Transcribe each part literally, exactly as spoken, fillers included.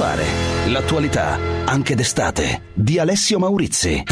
fare. L'attualità, anche d'estate, di Alessio Maurizi.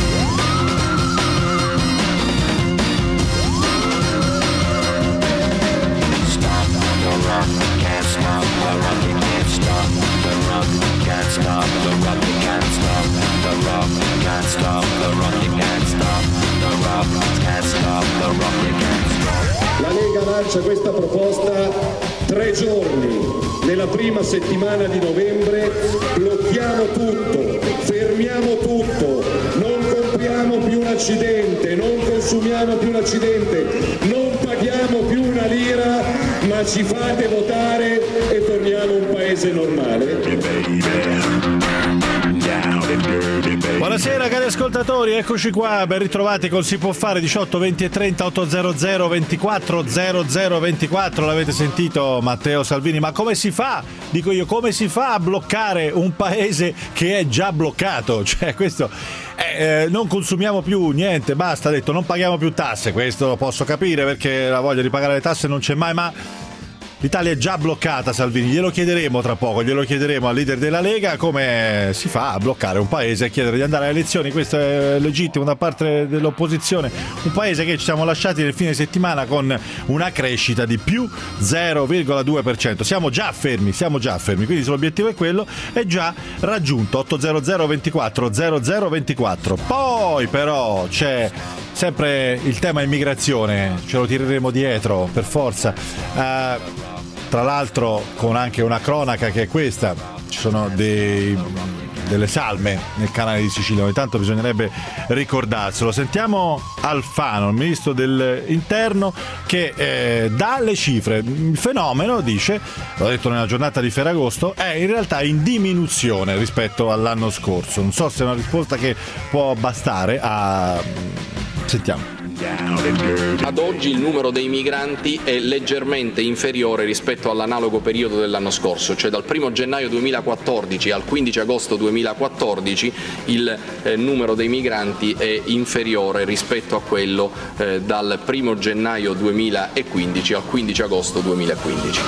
La Lega lancia questa proposta tre giorni. Nella prima settimana di novembre blocchiamo tutto, fermiamo tutto, non compriamo più un accidente, non consumiamo più un accidente, non paghiamo più una lira, ma ci fate votare e torniamo a un paese normale. Buonasera cari ascoltatori, eccoci qua, ben ritrovati con Si può fare diciotto venti e trenta ottocento ventiquattro zero zero ventiquattro. L'avete sentito Matteo Salvini, ma come si fa? Dico io, come si fa a bloccare un paese che è già bloccato? Cioè questo eh, eh, non consumiamo più niente, basta, ha detto non paghiamo più tasse, questo lo posso capire perché la voglia di pagare le tasse non c'è mai, ma l'Italia è già bloccata, Salvini, glielo chiederemo tra poco, glielo chiederemo al leader della Lega come si fa a bloccare un paese e chiedere di andare alle elezioni. Questo è legittimo da parte dell'opposizione, un paese che ci siamo lasciati nel fine settimana con una crescita di più zero virgola due per cento, siamo già fermi, siamo già fermi, quindi se l'obiettivo è quello è già raggiunto. Ottocento ventiquattro zero zero ventiquattro. Poi però c'è sempre il tema immigrazione, ce lo tireremo dietro per forza. Uh, Tra l'altro con anche una cronaca che è questa, ci sono dei, delle salme nel canale di Sicilia, ogni tanto bisognerebbe ricordarselo. Sentiamo Alfano, il ministro dell'interno, che eh, dà le cifre. Il fenomeno, dice, l'ho detto nella giornata di Ferragosto, è in realtà in diminuzione rispetto all'anno scorso. Non so se è una risposta che può bastare a... Sentiamo. Ad oggi il numero dei migranti è leggermente inferiore rispetto all'analogo periodo dell'anno scorso, cioè dal primo gennaio duemilaquattordici al quindici agosto duemilaquattordici il eh, numero dei migranti è inferiore rispetto a quello eh, dal primo gennaio duemilaquindici al quindici agosto duemilaquindici.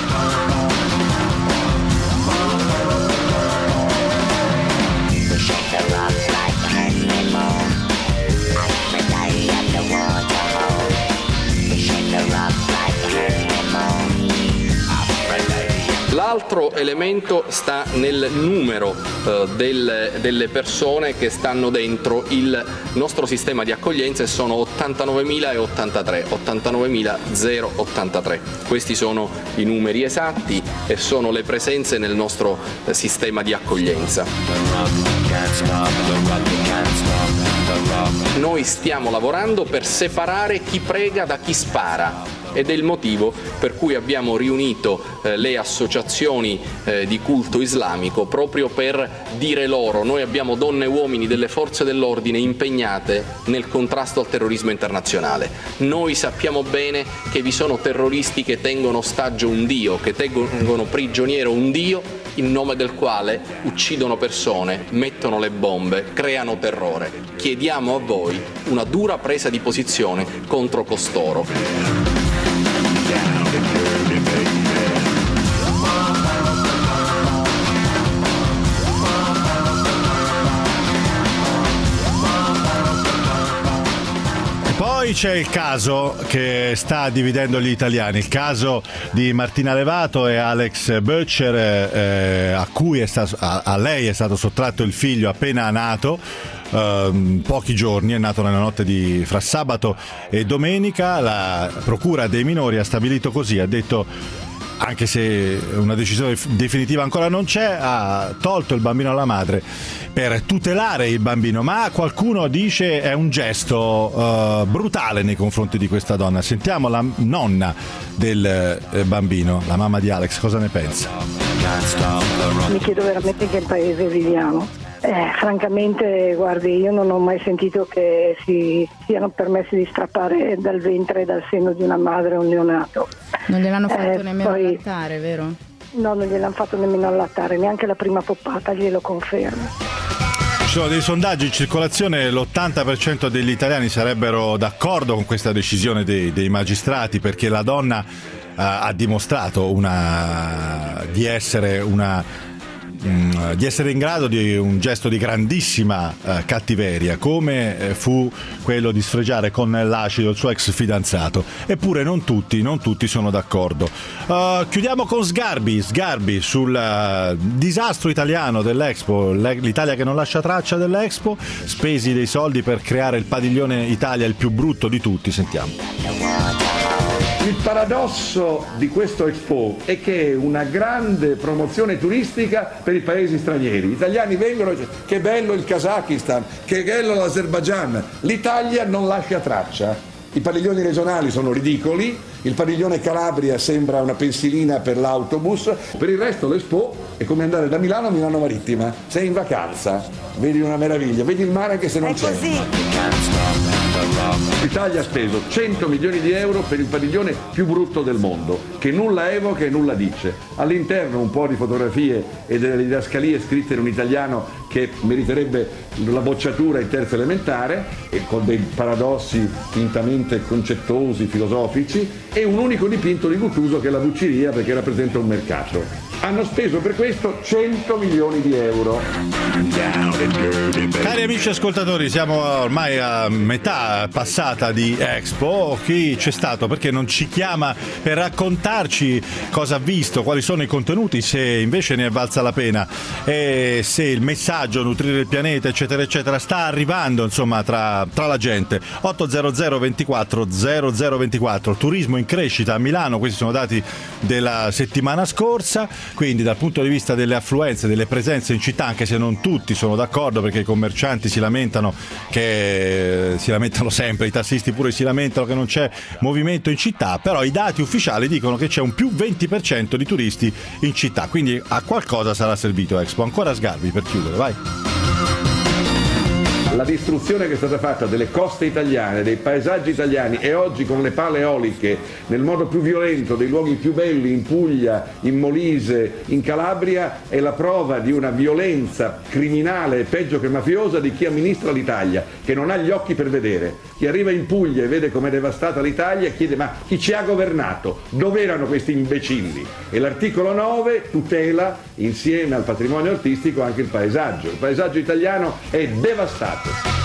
L'altro elemento sta nel numero eh, del, delle persone che stanno dentro il nostro sistema di accoglienza e sono ottantanovemilaottantatré, ottantanovemilottantatré. Questi sono i numeri esatti e sono le presenze nel nostro eh, sistema di accoglienza. Noi stiamo lavorando per separare chi prega da chi spara. Ed è il motivo per cui abbiamo riunito eh, le associazioni eh, di culto islamico proprio per dire loro: noi abbiamo donne e uomini delle forze dell'ordine impegnate nel contrasto al terrorismo internazionale. Noi sappiamo bene che vi sono terroristi che tengono ostaggio un Dio, che tengono prigioniero un Dio in nome del quale uccidono persone, mettono le bombe, creano terrore. Chiediamo a voi una dura presa di posizione contro costoro. Poi c'è il caso che sta dividendo gli italiani, il caso di Martina Levato e Alex Böttcher, eh, a cui è stato, a, a lei è stato sottratto il figlio appena nato, eh, pochi giorni, è nato nella notte di fra sabato e domenica. La procura dei minori ha stabilito così, ha detto, anche se una decisione definitiva ancora non c'è, ha tolto il bambino alla madre per tutelare il bambino, ma qualcuno dice è un gesto uh, brutale nei confronti di questa donna. Sentiamo la nonna del eh, bambino, la mamma di Alex, cosa ne pensa. Mi chiedo veramente in che paese viviamo. Eh, francamente, guardi, io non ho mai sentito che si siano permessi di strappare dal ventre e dal seno di una madre un neonato. Non gliel'hanno fatto eh, nemmeno poi, allattare, vero? No, non gliel'hanno fatto nemmeno allattare, neanche la prima poppata, glielo confermo. Ci sono dei sondaggi in circolazione, l'ottanta per cento degli italiani sarebbero d'accordo con questa decisione dei, dei magistrati, perché la donna uh, ha dimostrato una, di essere una mh, di essere in grado di un gesto di grandissima uh, cattiveria, come eh, fu quello di sfregiare con l'acido il suo ex fidanzato. Eppure non tutti, non tutti sono d'accordo. Uh, chiudiamo con Sgarbi, Sgarbi sul uh, disastro italiano dell'Expo, l'Italia che non lascia traccia dell'Expo, spesi dei soldi per creare il padiglione Italia il più brutto di tutti. Sentiamo. Il paradosso di questo Expo è che è una grande promozione turistica per i paesi stranieri. Gli italiani vengono e dicono che bello il Kazakistan, che bello l'Azerbaigian. L'Italia non lascia traccia. I padiglioni regionali sono ridicoli, il padiglione Calabria sembra una pensilina per l'autobus, per il resto l'Expo è come andare da Milano a Milano Marittima. Sei in vacanza, vedi una meraviglia, vedi il mare anche se non è c'è. Così. L'Italia ha speso cento milioni di euro per il padiglione più brutto del mondo, che nulla evoca e nulla dice. All'interno un po' di fotografie e delle didascalie scritte in un italiano che meriterebbe la bocciatura in terza elementare, e con dei paradossi fintamente concettosi, filosofici, e un unico dipinto di Guttuso che è la Bucciria, perché rappresenta un mercato. Hanno speso per questo cento milioni di euro. Cari amici ascoltatori, siamo ormai a metà passata di Expo. Chi c'è stato? Perché non ci chiama per raccontarci cosa ha visto, quali sono i contenuti, se invece ne è valsa la pena e se il messaggio nutrire il pianeta eccetera eccetera sta arrivando, insomma, tra, tra la gente. otto zero zero ventiquattro zero zero ventiquattro. Turismo in crescita a Milano, questi sono dati della settimana scorsa, quindi dal punto di vista delle affluenze, delle presenze in città, anche se non tutti sono d'accordo, perché i commercianti si lamentano che si lamentano sempre, i tassisti pure si lamentano che non c'è movimento in città, però i dati ufficiali dicono che c'è un più venti per cento di turisti in città, quindi a qualcosa sarà servito Expo. Ancora Sgarbi per chiudere, vai. La distruzione che è stata fatta delle coste italiane, dei paesaggi italiani, e oggi con le pale eoliche nel modo più violento dei luoghi più belli in Puglia, in Molise, in Calabria, è la prova di una violenza criminale e peggio che mafiosa di chi amministra l'Italia, che non ha gli occhi per vedere. Chi arriva in Puglia e vede com'è devastata l'Italia chiede: ma chi ci ha governato? Dove erano questi imbecilli? E l'articolo nove tutela insieme al patrimonio artistico anche il paesaggio. Il paesaggio italiano è devastato.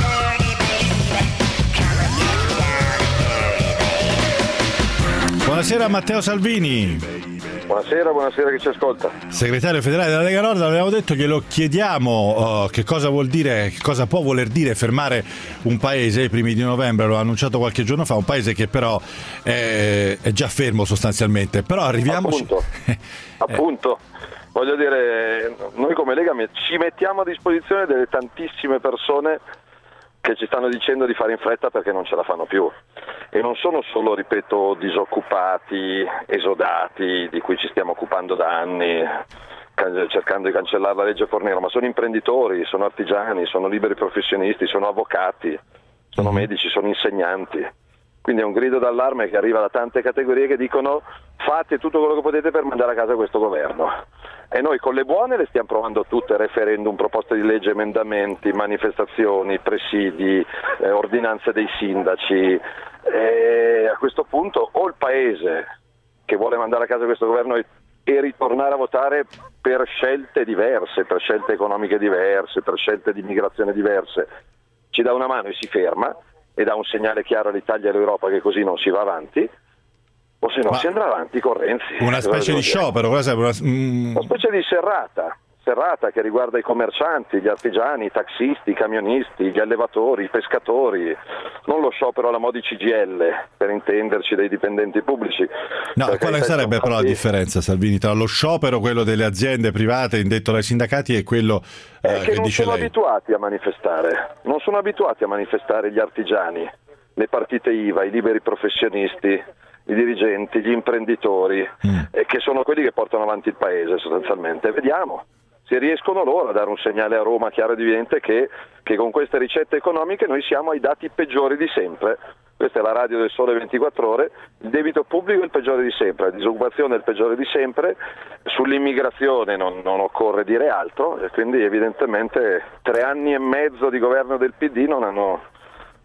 Buonasera Matteo Salvini. Buonasera, buonasera chi ci ascolta. Segretario federale della Lega Nord, avevamo detto che lo chiediamo uh, che cosa vuol dire, che cosa può voler dire fermare un paese, i primi di novembre, l'ho annunciato qualche giorno fa, un paese che però è, è già fermo sostanzialmente, però arriviamoci... Appunto, appunto. Voglio dire, noi come Lega ci mettiamo a disposizione delle tantissime persone che ci stanno dicendo di fare in fretta perché non ce la fanno più, e non sono solo, ripeto, disoccupati, esodati di cui ci stiamo occupando da anni cercando di cancellare la legge Fornero, ma sono imprenditori, sono artigiani, sono liberi professionisti, sono avvocati, sono medici, sono insegnanti. Quindi è un grido d'allarme che arriva da tante categorie che dicono: fate tutto quello che potete per mandare a casa questo governo. E noi con le buone le stiamo provando tutte: referendum, proposte di legge, emendamenti, manifestazioni, presidi, eh, ordinanze dei sindaci. E a questo punto o il paese che vuole mandare a casa questo governo e, e ritornare a votare per scelte diverse, per scelte economiche diverse, per scelte di migrazione diverse, ci dà una mano e si ferma e dà un segnale chiaro all'Italia e all'Europa che così non si va avanti, o se no Ma si andrà avanti con Renzi. Una specie di sciopero, cosa una... Mm. una specie di serrata, serrata che riguarda i commercianti, gli artigiani, i taxisti, i camionisti, gli allevatori, i pescatori, non lo sciopero alla mo' di C G I L, per intenderci, dei dipendenti pubblici. No, quale sarebbe però la differenza, Salvini, tra lo sciopero, quello delle aziende private indetto dai sindacati, e quello eh, eh, che, che non dice sono lei? abituati a manifestare, non sono abituati a manifestare gli artigiani, le partite I V A, i liberi professionisti, i dirigenti, gli imprenditori, mm. eh, che sono quelli che portano avanti il paese sostanzialmente. Vediamo se riescono loro a dare un segnale a Roma chiaro ed evidente che, che con queste ricette economiche noi siamo ai dati peggiori di sempre. Questa è la radio del Sole ventiquattro Ore, il debito pubblico è il peggiore di sempre, la disoccupazione è il peggiore di sempre, sull'immigrazione non, non occorre dire altro, e quindi evidentemente tre anni e mezzo di governo del P D non hanno,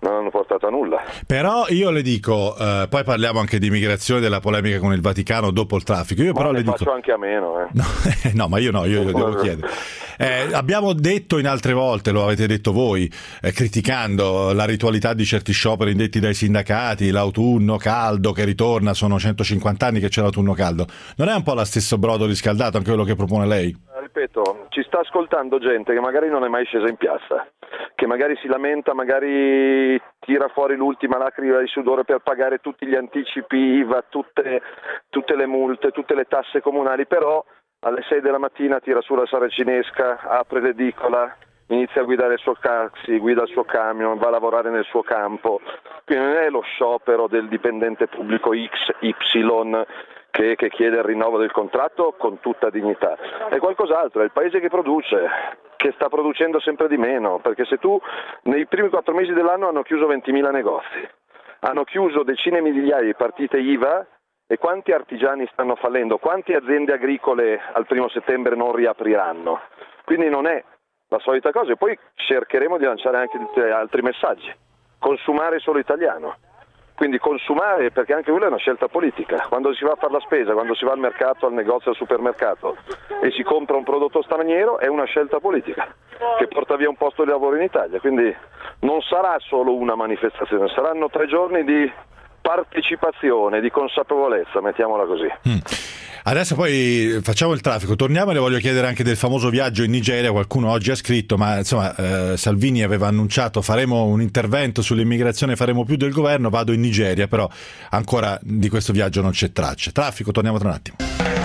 non hanno portato a nulla. Però io le dico, eh, poi parliamo anche di immigrazione, della polemica con il Vaticano dopo il traffico. Io ma però ne le faccio dico anche a meno. Eh. No, no, ma io no, io glielo devo chiedere. Eh, abbiamo detto in altre volte, lo avete detto voi, eh, criticando la ritualità di certi scioperi indetti dai sindacati, l'autunno caldo che ritorna, sono centocinquanta anni che c'è l'autunno caldo. Non è un po' la stesso brodo riscaldato anche quello che propone lei? Ripeto, ci sta ascoltando gente che magari non è mai scesa in piazza, che magari si lamenta, magari tira fuori l'ultima lacrima di sudore per pagare tutti gli anticipi I V A, tutte, tutte le multe, tutte le tasse comunali, però alle sei della mattina tira su la saracinesca, apre l'edicola, inizia a guidare il suo taxi, guida il suo camion, va a lavorare nel suo campo. Quindi non è lo sciopero del dipendente pubblico X Y che, che chiede il rinnovo del contratto con tutta dignità, è qualcos'altro, è il paese che produce, che sta producendo sempre di meno, perché se tu nei primi quattro mesi dell'anno hanno chiuso ventimila negozi, hanno chiuso decine di migliaia di partite I V A, e quanti artigiani stanno fallendo, quante aziende agricole al primo settembre non riapriranno, quindi non è la solita cosa. E poi cercheremo di lanciare anche altri messaggi, consumare solo italiano. Quindi consumare, perché anche quella è una scelta politica. Quando si va a fare la spesa, quando si va al mercato, al negozio, al supermercato e si compra un prodotto straniero, è una scelta politica che porta via un posto di lavoro in Italia. Quindi non sarà solo una manifestazione, saranno tre giorni di partecipazione, di consapevolezza, mettiamola così. Mm. Adesso poi facciamo il traffico, torniamo e le voglio chiedere anche del famoso viaggio in Nigeria. Qualcuno oggi ha scritto, ma insomma eh, Salvini aveva annunciato faremo un intervento sull'immigrazione, faremo più del governo, vado in Nigeria, però ancora di questo viaggio non c'è traccia. Traffico, torniamo tra un attimo.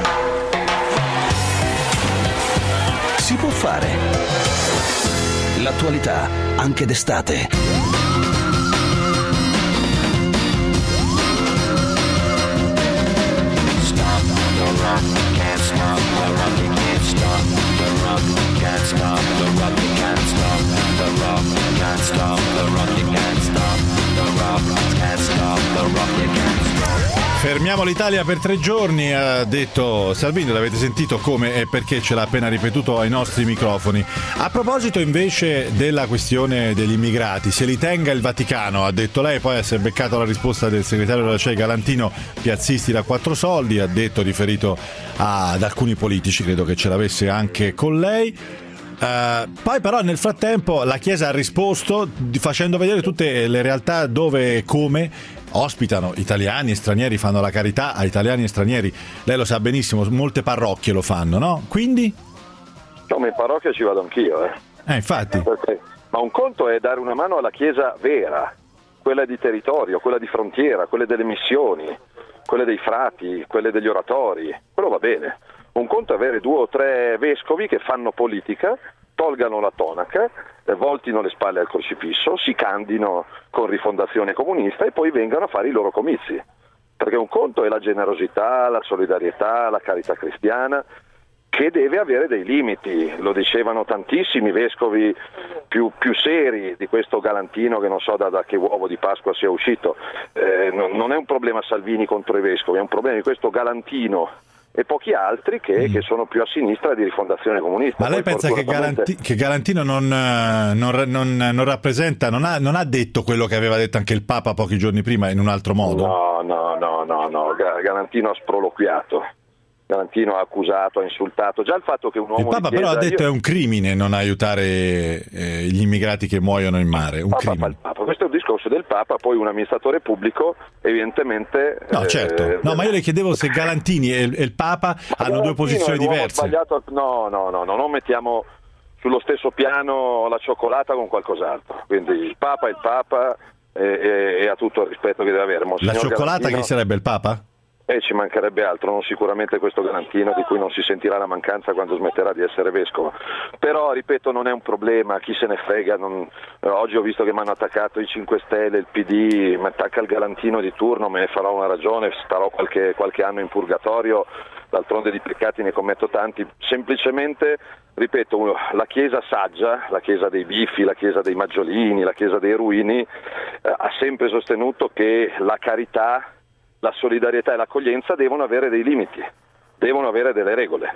Si può fare. L'attualità anche d'estate. Fermiamo l'Italia per tre giorni, ha detto Salvini, l'avete sentito come e perché, ce l'ha appena ripetuto ai nostri microfoni. A proposito invece della questione degli immigrati, se li tenga il Vaticano, ha detto lei, poi si è beccato la risposta del segretario della C E I Galantino, piazzisti da quattro soldi, ha detto, riferito a, ad alcuni politici, credo che ce l'avesse anche con lei. Uh, poi però nel frattempo la Chiesa ha risposto facendo vedere tutte le realtà dove e come ospitano italiani e stranieri, fanno la carità a italiani e stranieri. Lei lo sa benissimo, molte parrocchie lo fanno, no? Quindi? No, ma in parrocchia ci vado anch'io, eh. Eh, infatti. Perché? Ma un conto è dare una mano alla Chiesa vera, quella di territorio, quella di frontiera, quelle delle missioni, quelle dei frati, quelle degli oratori, quello va bene. Un conto è avere due o tre vescovi che fanno politica, tolgano la tonaca, voltino le spalle al crocifisso, si candino con Rifondazione Comunista e poi vengano a fare i loro comizi. Perché un conto è la generosità, la solidarietà, la carità cristiana, che deve avere dei limiti. Lo dicevano tantissimi vescovi più, più seri di questo Galantino, che non so da, da che uovo di Pasqua sia uscito. Eh, non, non è un problema Salvini contro i vescovi, è un problema di questo Galantino e pochi altri che, mm. che sono più a sinistra di Rifondazione Comunista. Ma lei Poi pensa che, Galanti- che Galantino non, non, non, non rappresenta, non ha, non ha detto quello che aveva detto anche il Papa pochi giorni prima in un altro modo? No, no, no, no, no. Galantino ha sproloquiato. Galantino ha accusato, ha insultato. Già il fatto che un uomo il Papa di chiesa, però ha detto io... è un crimine non aiutare eh, gli immigrati che muoiono in mare, un Papa, crimine. Papa. Questo è un discorso del Papa, poi un amministratore pubblico evidentemente... No, certo. Eh, no, ma io le chiedevo se Galantini e il, e il Papa ma hanno due posizioni diverse. Sbagliato... No, no, no, no, non mettiamo sullo stesso piano la cioccolata con qualcos'altro. Quindi il Papa è il Papa e, e, e ha tutto il rispetto che deve avere. Monsignor La cioccolata Galantino... chi sarebbe, il Papa? E ci mancherebbe altro, non sicuramente questo Galantino, di cui non si sentirà la mancanza quando smetterà di essere vescovo. Però, ripeto, non è un problema, chi se ne frega. Non... Oggi ho visto che mi hanno attaccato i cinque Stelle, il P D, mi attacca il Galantino di turno, me ne farò una ragione, starò qualche, qualche anno in purgatorio, d'altronde di peccati ne commetto tanti. Semplicemente, ripeto, la Chiesa saggia, la Chiesa dei Biffi, la Chiesa dei Maggiolini, la Chiesa dei Ruini, eh, ha sempre sostenuto che la carità, la solidarietà e l'accoglienza devono avere dei limiti, devono avere delle regole.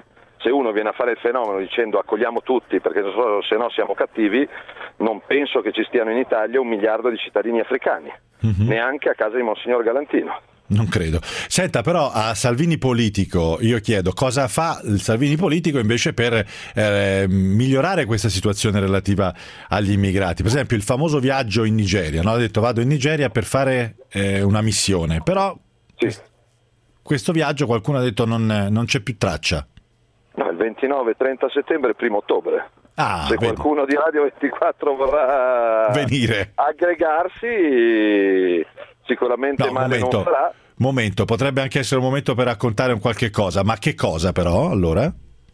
se uno viene a fare il fenomeno dicendo accogliamo tutti perché se no siamo cattivi, non penso che ci stiano in Italia un miliardo di cittadini africani, mm-hmm. neanche a casa di Monsignor Galantino. Non credo. Senta, però a Salvini politico io chiedo cosa fa il Salvini politico invece per eh, migliorare questa situazione relativa agli immigrati. Per esempio il famoso viaggio in Nigeria, no? Ha detto vado in Nigeria per fare eh, una missione, però sì. questo viaggio qualcuno ha detto non, non c'è più traccia. No, il ventinove trenta settembre, primo ottobre. Ah, se vedi. qualcuno di Radio ventiquattro vorrà venire aggregarsi, sicuramente no, male momento, non farà. Momento, potrebbe anche essere un momento per raccontare un qualche cosa, ma che cosa però allora?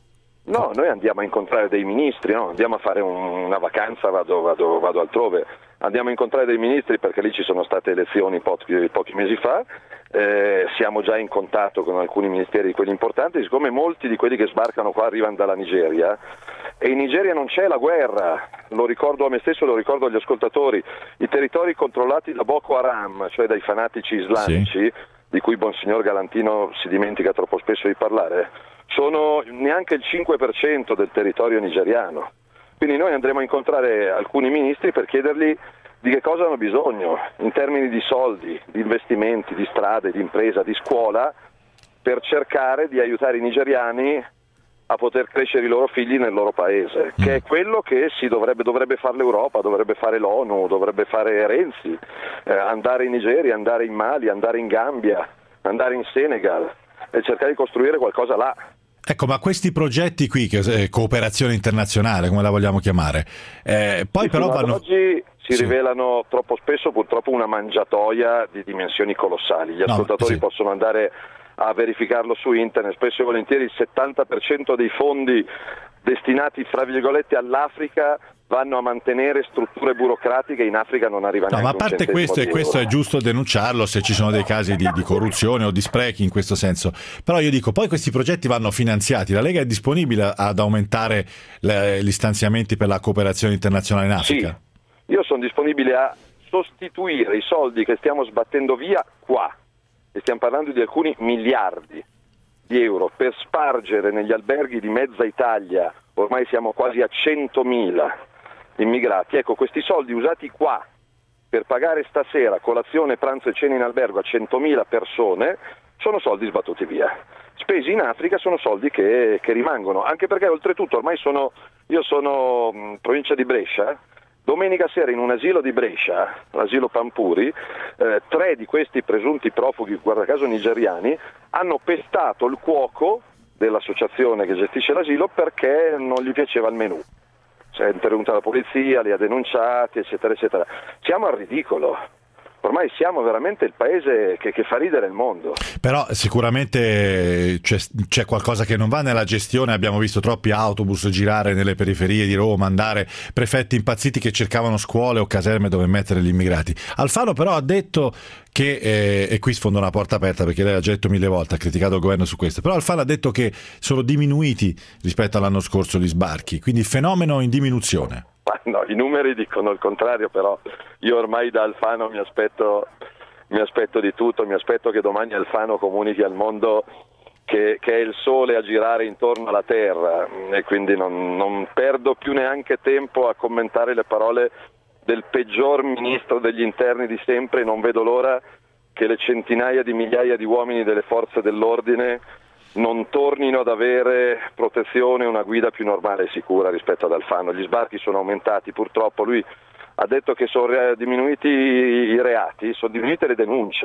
No, noi andiamo a incontrare dei ministri, no? Andiamo a fare un, una vacanza, vado, vado, vado altrove, andiamo a incontrare dei ministri perché lì ci sono state elezioni pochi, pochi mesi fa, eh, siamo già in contatto con alcuni ministeri di quelli importanti, siccome molti di quelli che sbarcano qua arrivano dalla Nigeria, e in Nigeria non c'è la guerra, lo ricordo a me stesso, lo ricordo agli ascoltatori, i territori controllati da Boko Haram, cioè dai fanatici islamici, sì. di cui Monsignor Galantino si dimentica troppo spesso di parlare, sono neanche il cinque per cento del territorio nigeriano. Quindi noi andremo a incontrare alcuni ministri per chiedergli di che cosa hanno bisogno in termini di soldi, di investimenti, di strade, di impresa, di scuola, per cercare di aiutare i nigeriani a poter crescere i loro figli nel loro paese, che è quello che si dovrebbe, dovrebbe fare l'Europa, dovrebbe fare l'ONU, dovrebbe fare Renzi, eh, andare in Nigeria, andare in Mali, andare in Gambia, andare in Senegal e cercare di costruire qualcosa là. Ecco, ma questi progetti qui, che è cooperazione internazionale, come la vogliamo chiamare, eh, poi sì, però vanno... Oggi si sì. rivelano troppo spesso purtroppo una mangiatoia di dimensioni colossali, gli ascoltatori no, sì. possono andare a verificarlo su internet, spesso e volentieri il settanta per cento dei fondi destinati fra virgolette all'Africa vanno a mantenere strutture burocratiche, in Africa non arriva neanche no, ma a parte questo, e questo è giusto denunciarlo se ci sono dei casi di, di corruzione o di sprechi in questo senso, però io dico poi questi progetti vanno finanziati, la Lega è disponibile ad aumentare le, gli stanziamenti per la cooperazione internazionale in Africa? Sì, io sono disponibile a sostituire i soldi che stiamo sbattendo via qua, e stiamo parlando di alcuni miliardi di euro, per spargere negli alberghi di mezza Italia, ormai siamo quasi a centomila immigrati, ecco questi soldi usati qua per pagare stasera colazione, pranzo e cena in albergo a centomila persone sono soldi sbattuti via. Spesi in Africa sono soldi che, che rimangono, anche perché oltretutto ormai sono, io sono mh, provincia di Brescia, domenica sera in un asilo di Brescia, l'asilo Pampuri, eh, tre di questi presunti profughi, guarda caso nigeriani, hanno pestato il cuoco dell'associazione che gestisce l'asilo perché non gli piaceva il menù. È intervenuta la polizia, li ha denunciati, eccetera, eccetera. Siamo al ridicolo. Ormai siamo veramente il paese che, che fa ridere il mondo. Però sicuramente c'è, c'è qualcosa che non va nella gestione, abbiamo visto troppi autobus girare nelle periferie di Roma, andare prefetti impazziti che cercavano scuole o caserme dove mettere gli immigrati. Alfano però ha detto che, eh, e qui sfondo una porta aperta perché lei ha già detto mille volte, ha criticato il governo su questo, però Alfano ha detto che sono diminuiti rispetto all'anno scorso gli sbarchi, quindi il fenomeno in diminuzione. No, i numeri dicono il contrario, però io ormai da Alfano mi aspetto, mi aspetto di tutto, mi aspetto che domani Alfano comunichi al mondo che, che è il sole a girare intorno alla terra, e quindi non, non perdo più neanche tempo a commentare le parole del peggior ministro degli interni di sempre, non vedo l'ora che le centinaia di migliaia di uomini delle forze dell'ordine non tornino ad avere protezione e una guida più normale e sicura rispetto ad Alfano. Gli sbarchi sono aumentati, purtroppo lui ha detto che sono diminuiti i reati, sono diminuite le denunce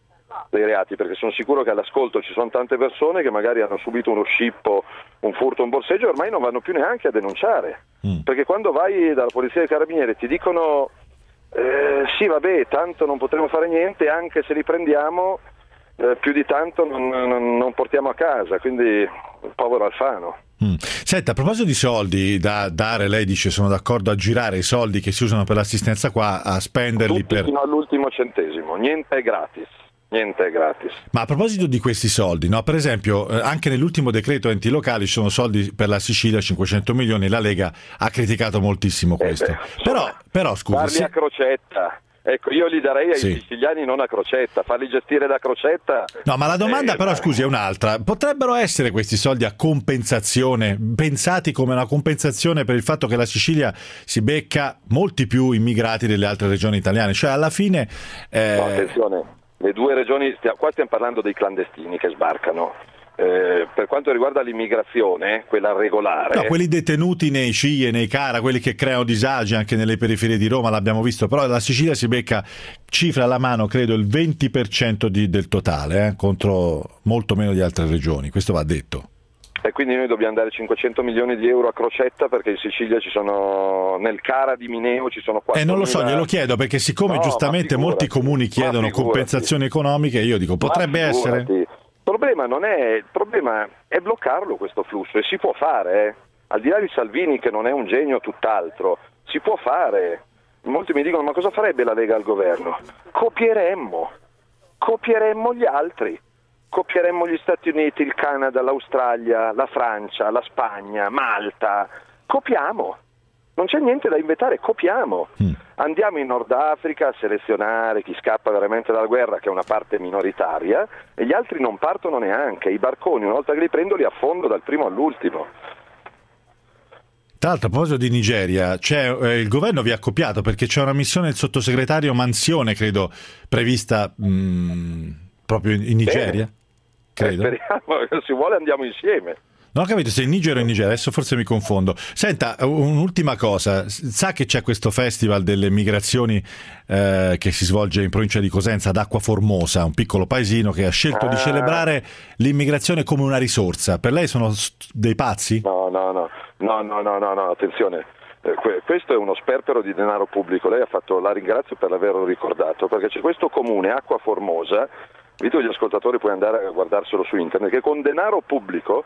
dei reati, perché sono sicuro che all'ascolto ci sono tante persone che magari hanno subito uno scippo, un furto, un borseggio e ormai non vanno più neanche a denunciare, mm. perché quando vai dalla polizia dei carabinieri ti dicono eh, sì vabbè tanto non potremo fare niente, anche se li prendiamo Eh, più di tanto non, non, non portiamo a casa, quindi il povero Alfano. Mm. Senta, a proposito di soldi da dare, lei dice sono d'accordo a girare i soldi che si usano per l'assistenza qua, a spenderli tutti per... fino all'ultimo centesimo, niente è gratis. Niente è gratis. Ma a proposito di questi soldi, no? Per esempio eh, anche nell'ultimo decreto enti locali ci sono soldi per la Sicilia, cinquecento milioni, la Lega ha criticato moltissimo questo. Eh beh, però, però scusi parli se... a Crocetta, Ecco, io li darei ai sì. siciliani, non a Crocetta, farli gestire da Crocetta. No, ma la domanda eh, però, ma... scusi, è un'altra. Potrebbero essere questi soldi a compensazione, pensati come una compensazione per il fatto che la Sicilia si becca molti più immigrati delle altre regioni italiane? Cioè, alla fine... Eh... No, attenzione, le due regioni, stia... qua stiamo parlando dei clandestini che sbarcano. Eh, per quanto riguarda l'immigrazione, quella regolare, no, quelli detenuti nei C I E, nei CARA, quelli che creano disagi anche nelle periferie di Roma, l'abbiamo visto, però la Sicilia si becca, cifra alla mano, credo il venti per cento di, del totale, eh, contro molto meno di altre regioni, questo va detto. E quindi noi dobbiamo dare cinquecento milioni di euro a Crocetta, perché in Sicilia ci sono, nel CARA di Mineo ci sono quattromila... E eh, non lo so, glielo chiedo, perché siccome no, giustamente molti comuni chiedono compensazioni economiche, io dico potrebbe essere... Il problema non è, il problema è bloccarlo questo flusso, e si può fare, eh. Al di là di Salvini che non è un genio tutt'altro, si può fare. Molti mi dicono: ma cosa farebbe la Lega al governo? Copieremmo, copieremmo gli altri, copieremmo gli Stati Uniti, il Canada, l'Australia, la Francia, la Spagna, Malta, copiamo. Non c'è niente da inventare, copiamo. Mm. Andiamo in Nord Africa a selezionare chi scappa veramente dalla guerra, che è una parte minoritaria, e gli altri non partono neanche. I barconi, una volta che li prendo, li affondo dal primo all'ultimo. Tra l'altro, a proposito di Nigeria, c'è, eh, il governo vi ha copiato, perché c'è una missione del sottosegretario Mansione, credo, prevista mh, proprio in, in Nigeria. Credo. Eh, speriamo, se si vuole andiamo insieme. Non ho capito se in Niger o in Nigeria, adesso forse mi confondo. Senta, un'ultima cosa, sa che c'è questo festival delle migrazioni eh, che si svolge in provincia di Cosenza, ad Acqua Formosa, un piccolo paesino che ha scelto ah. di celebrare l'immigrazione come una risorsa. Per lei sono dei pazzi? No, no, no, no, no, no, no, no attenzione. Eh, que- questo è uno sperpero di denaro pubblico. Lei ha fatto, la ringrazio per averlo ricordato, perché c'è questo comune, Acqua Formosa, invito gli ascoltatori, puoi andare a guardarselo su internet, che con denaro pubblico,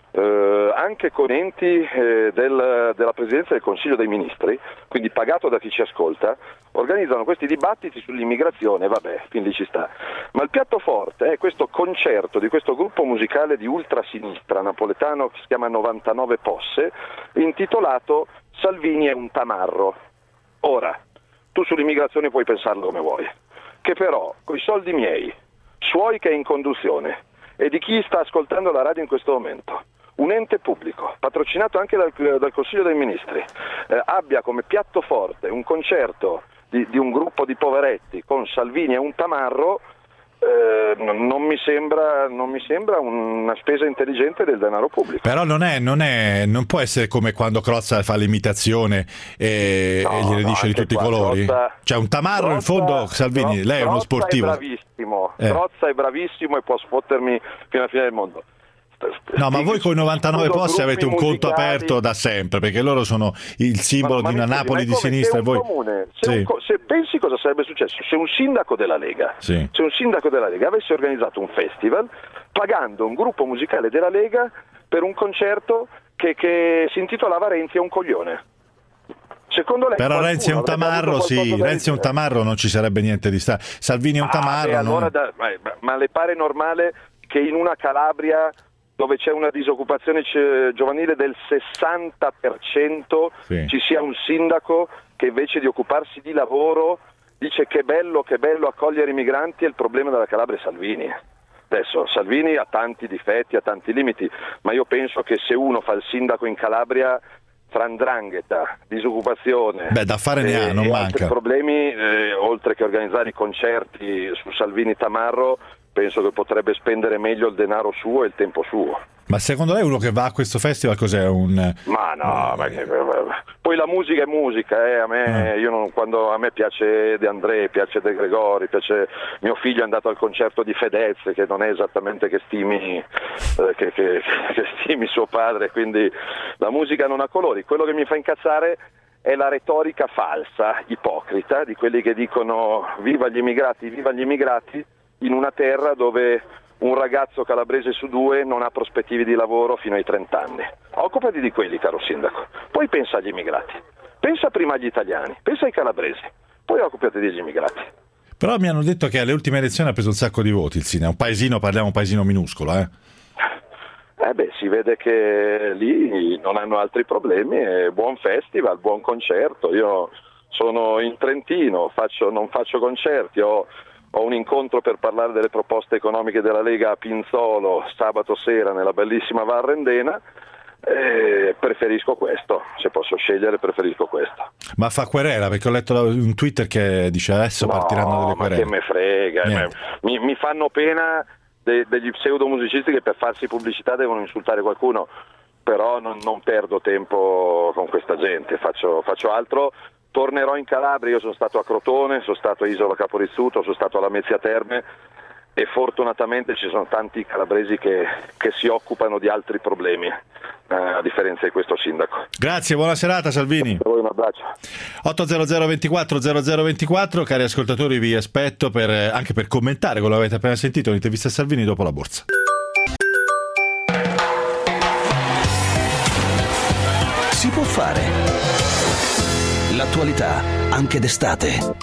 Eh, anche con enti eh, del, della Presidenza del Consiglio dei Ministri, quindi pagato da chi ci ascolta, organizzano questi dibattiti sull'immigrazione. Vabbè, fin lì ci sta. Ma il piatto forte è questo concerto di questo gruppo musicale di ultrasinistra napoletano che si chiama novantanove Posse, intitolato Salvini è un tamarro. Ora, tu sull'immigrazione puoi pensarlo come vuoi, che però coi soldi miei, suoi che è in conduzione, e di chi sta ascoltando la radio in questo momento, un ente pubblico, patrocinato anche dal, dal Consiglio dei Ministri, eh, abbia come piatto forte un concerto di, di un gruppo di poveretti con Salvini e un tamarro, eh, non mi sembra, non mi sembra una spesa intelligente del denaro pubblico. Però non è, non è, non può essere come quando Crozza fa l'imitazione e, no, e gliene no, dice di tutti i colori. Crozza, cioè un tamarro, Crozza, in fondo, Salvini, Crozza, lei è uno sportivo. Crozza è bravissimo, eh. Crozza è bravissimo e può sfottermi fino alla fine del mondo. No, ma voi con i novantanove Posse avete un musicali. Conto aperto da sempre, perché loro sono il simbolo ma, ma di una Napoli di sinistra. E voi... comune, se, sì. un, se pensi cosa sarebbe successo se un sindaco della Lega, sì. se un sindaco della Lega avesse organizzato un festival pagando un gruppo musicale della Lega per un concerto che, che si intitolava Renzi è un coglione. Secondo lei però Renzi è un tamarro, sì, Renzi è un tamarro, non ci sarebbe niente di sta. Salvini è un tamarro. Ah, allora non... da, ma, ma le pare normale che in una Calabria dove c'è una disoccupazione giovanile del sessanta per cento sì. ci sia un sindaco che invece di occuparsi di lavoro dice che bello, che bello accogliere i migranti, e il problema della Calabria è Salvini. Adesso Salvini ha tanti difetti, ha tanti limiti, ma io penso che se uno fa il sindaco in Calabria, tra 'ndrangheta, disoccupazione, beh, da fare ne ha, non e manca. altri problemi, eh, oltre che organizzare i concerti su Salvini Tamarro, penso che potrebbe spendere meglio il denaro suo e il tempo suo. Ma secondo lei uno che va a questo festival cos'è? Un... Ma no, ma che... poi la musica è musica, eh. a me eh. io non, quando a me piace De André, piace De Gregori, piace mio figlio è andato al concerto di Fedez, che non è esattamente che stimi eh, che, che, che stimi suo padre, quindi la musica non ha colori. Quello che mi fa incazzare è la retorica falsa, ipocrita, di quelli che dicono viva gli immigrati, viva gli immigrati, in una terra dove un ragazzo calabrese su due non ha prospettive di lavoro fino ai trenta anni. Occupati di quelli, caro sindaco, poi pensa agli immigrati, pensa prima agli italiani, pensa ai calabresi, poi occupati degli immigrati. Però mi hanno detto che alle ultime elezioni ha preso un sacco di voti il Sina, un paesino, parliamo un paesino minuscolo, eh? Eh beh, si vede che lì non hanno altri problemi, è buon festival, buon concerto. Io sono in Trentino, faccio, non faccio concerti, ho, ho un incontro per parlare delle proposte economiche della Lega a Pinzolo sabato sera nella bellissima Val Rendena. Eh, preferisco questo, se posso scegliere preferisco questo. Ma fa querela, perché ho letto un Twitter che dice adesso no, partiranno delle querele. Ma che me frega, mi, mi fanno pena de, degli pseudo musicisti che per farsi pubblicità devono insultare qualcuno, però non, non perdo tempo con questa gente, faccio, faccio altro. Tornerò in Calabria, io sono stato a Crotone, sono stato a Isola Caporizzuto, sono stato alla Mezzia Terme e fortunatamente ci sono tanti calabresi che, che si occupano di altri problemi, eh, a differenza di questo sindaco. Grazie, buona serata Salvini. A voi un abbraccio. ottocento ventiquattro zero zero ventiquattro, cari ascoltatori, vi aspetto per, anche per commentare quello che avete appena sentito, l'intervista a Salvini dopo la borsa. Si può fare. L'attualità anche d'estate.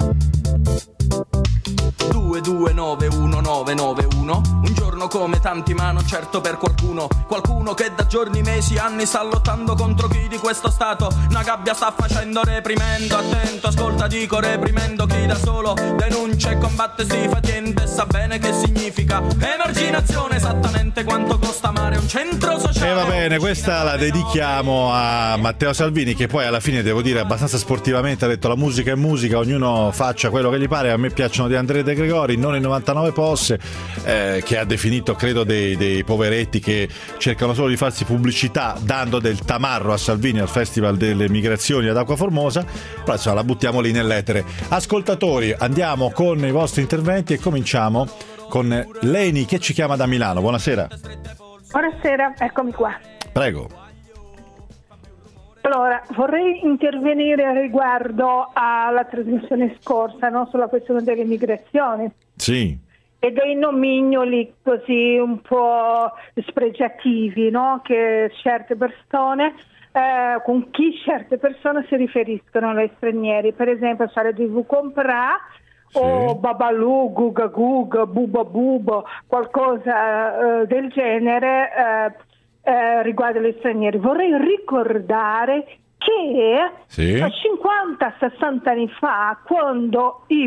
due due nove uno nove nove uno un giorno come tanti, ma non certo per qualcuno. Qualcuno che da giorni, mesi, anni sta lottando contro chi di questo stato una gabbia sta facendo, reprimendo. Attento, ascolta, dico reprimendo chi da solo denuncia e combatte, si fa niente, sa bene che significa emarginazione, esattamente quanto costa amare un centro sociale. E va bene, questa la dedichiamo a Matteo Salvini, che poi alla fine, devo dire, abbastanza sportivamente ha detto la musica è musica, ognuno faccia quello che gli pare. A me piacciono di Andrea De Gregori, non in novantanove posse, eh, che ha definito, credo, dei, dei poveretti che cercano solo di farsi pubblicità dando del tamarro a Salvini al Festival delle Migrazioni ad Acqua Formosa. Però insomma la buttiamo lì nell'etere. Ascoltatori, andiamo con i vostri interventi e cominciamo con Leni che ci chiama da Milano. Buonasera. Buonasera, eccomi qua. Prego. Allora, vorrei intervenire riguardo alla trasmissione scorsa, no? Sulla questione delle migrazioni. Sì. E dei nomignoli così un po' spregiativi, no? Che certe persone, eh, con chi certe persone si riferiscono agli stranieri. Per esempio, fare di Vucompra, sì, o Babalù, Guga Guga, Buba Buba, qualcosa eh, del genere, eh, Eh, riguardo agli stranieri. Vorrei ricordare che sì, cinquanta sessanta anni fa, quando i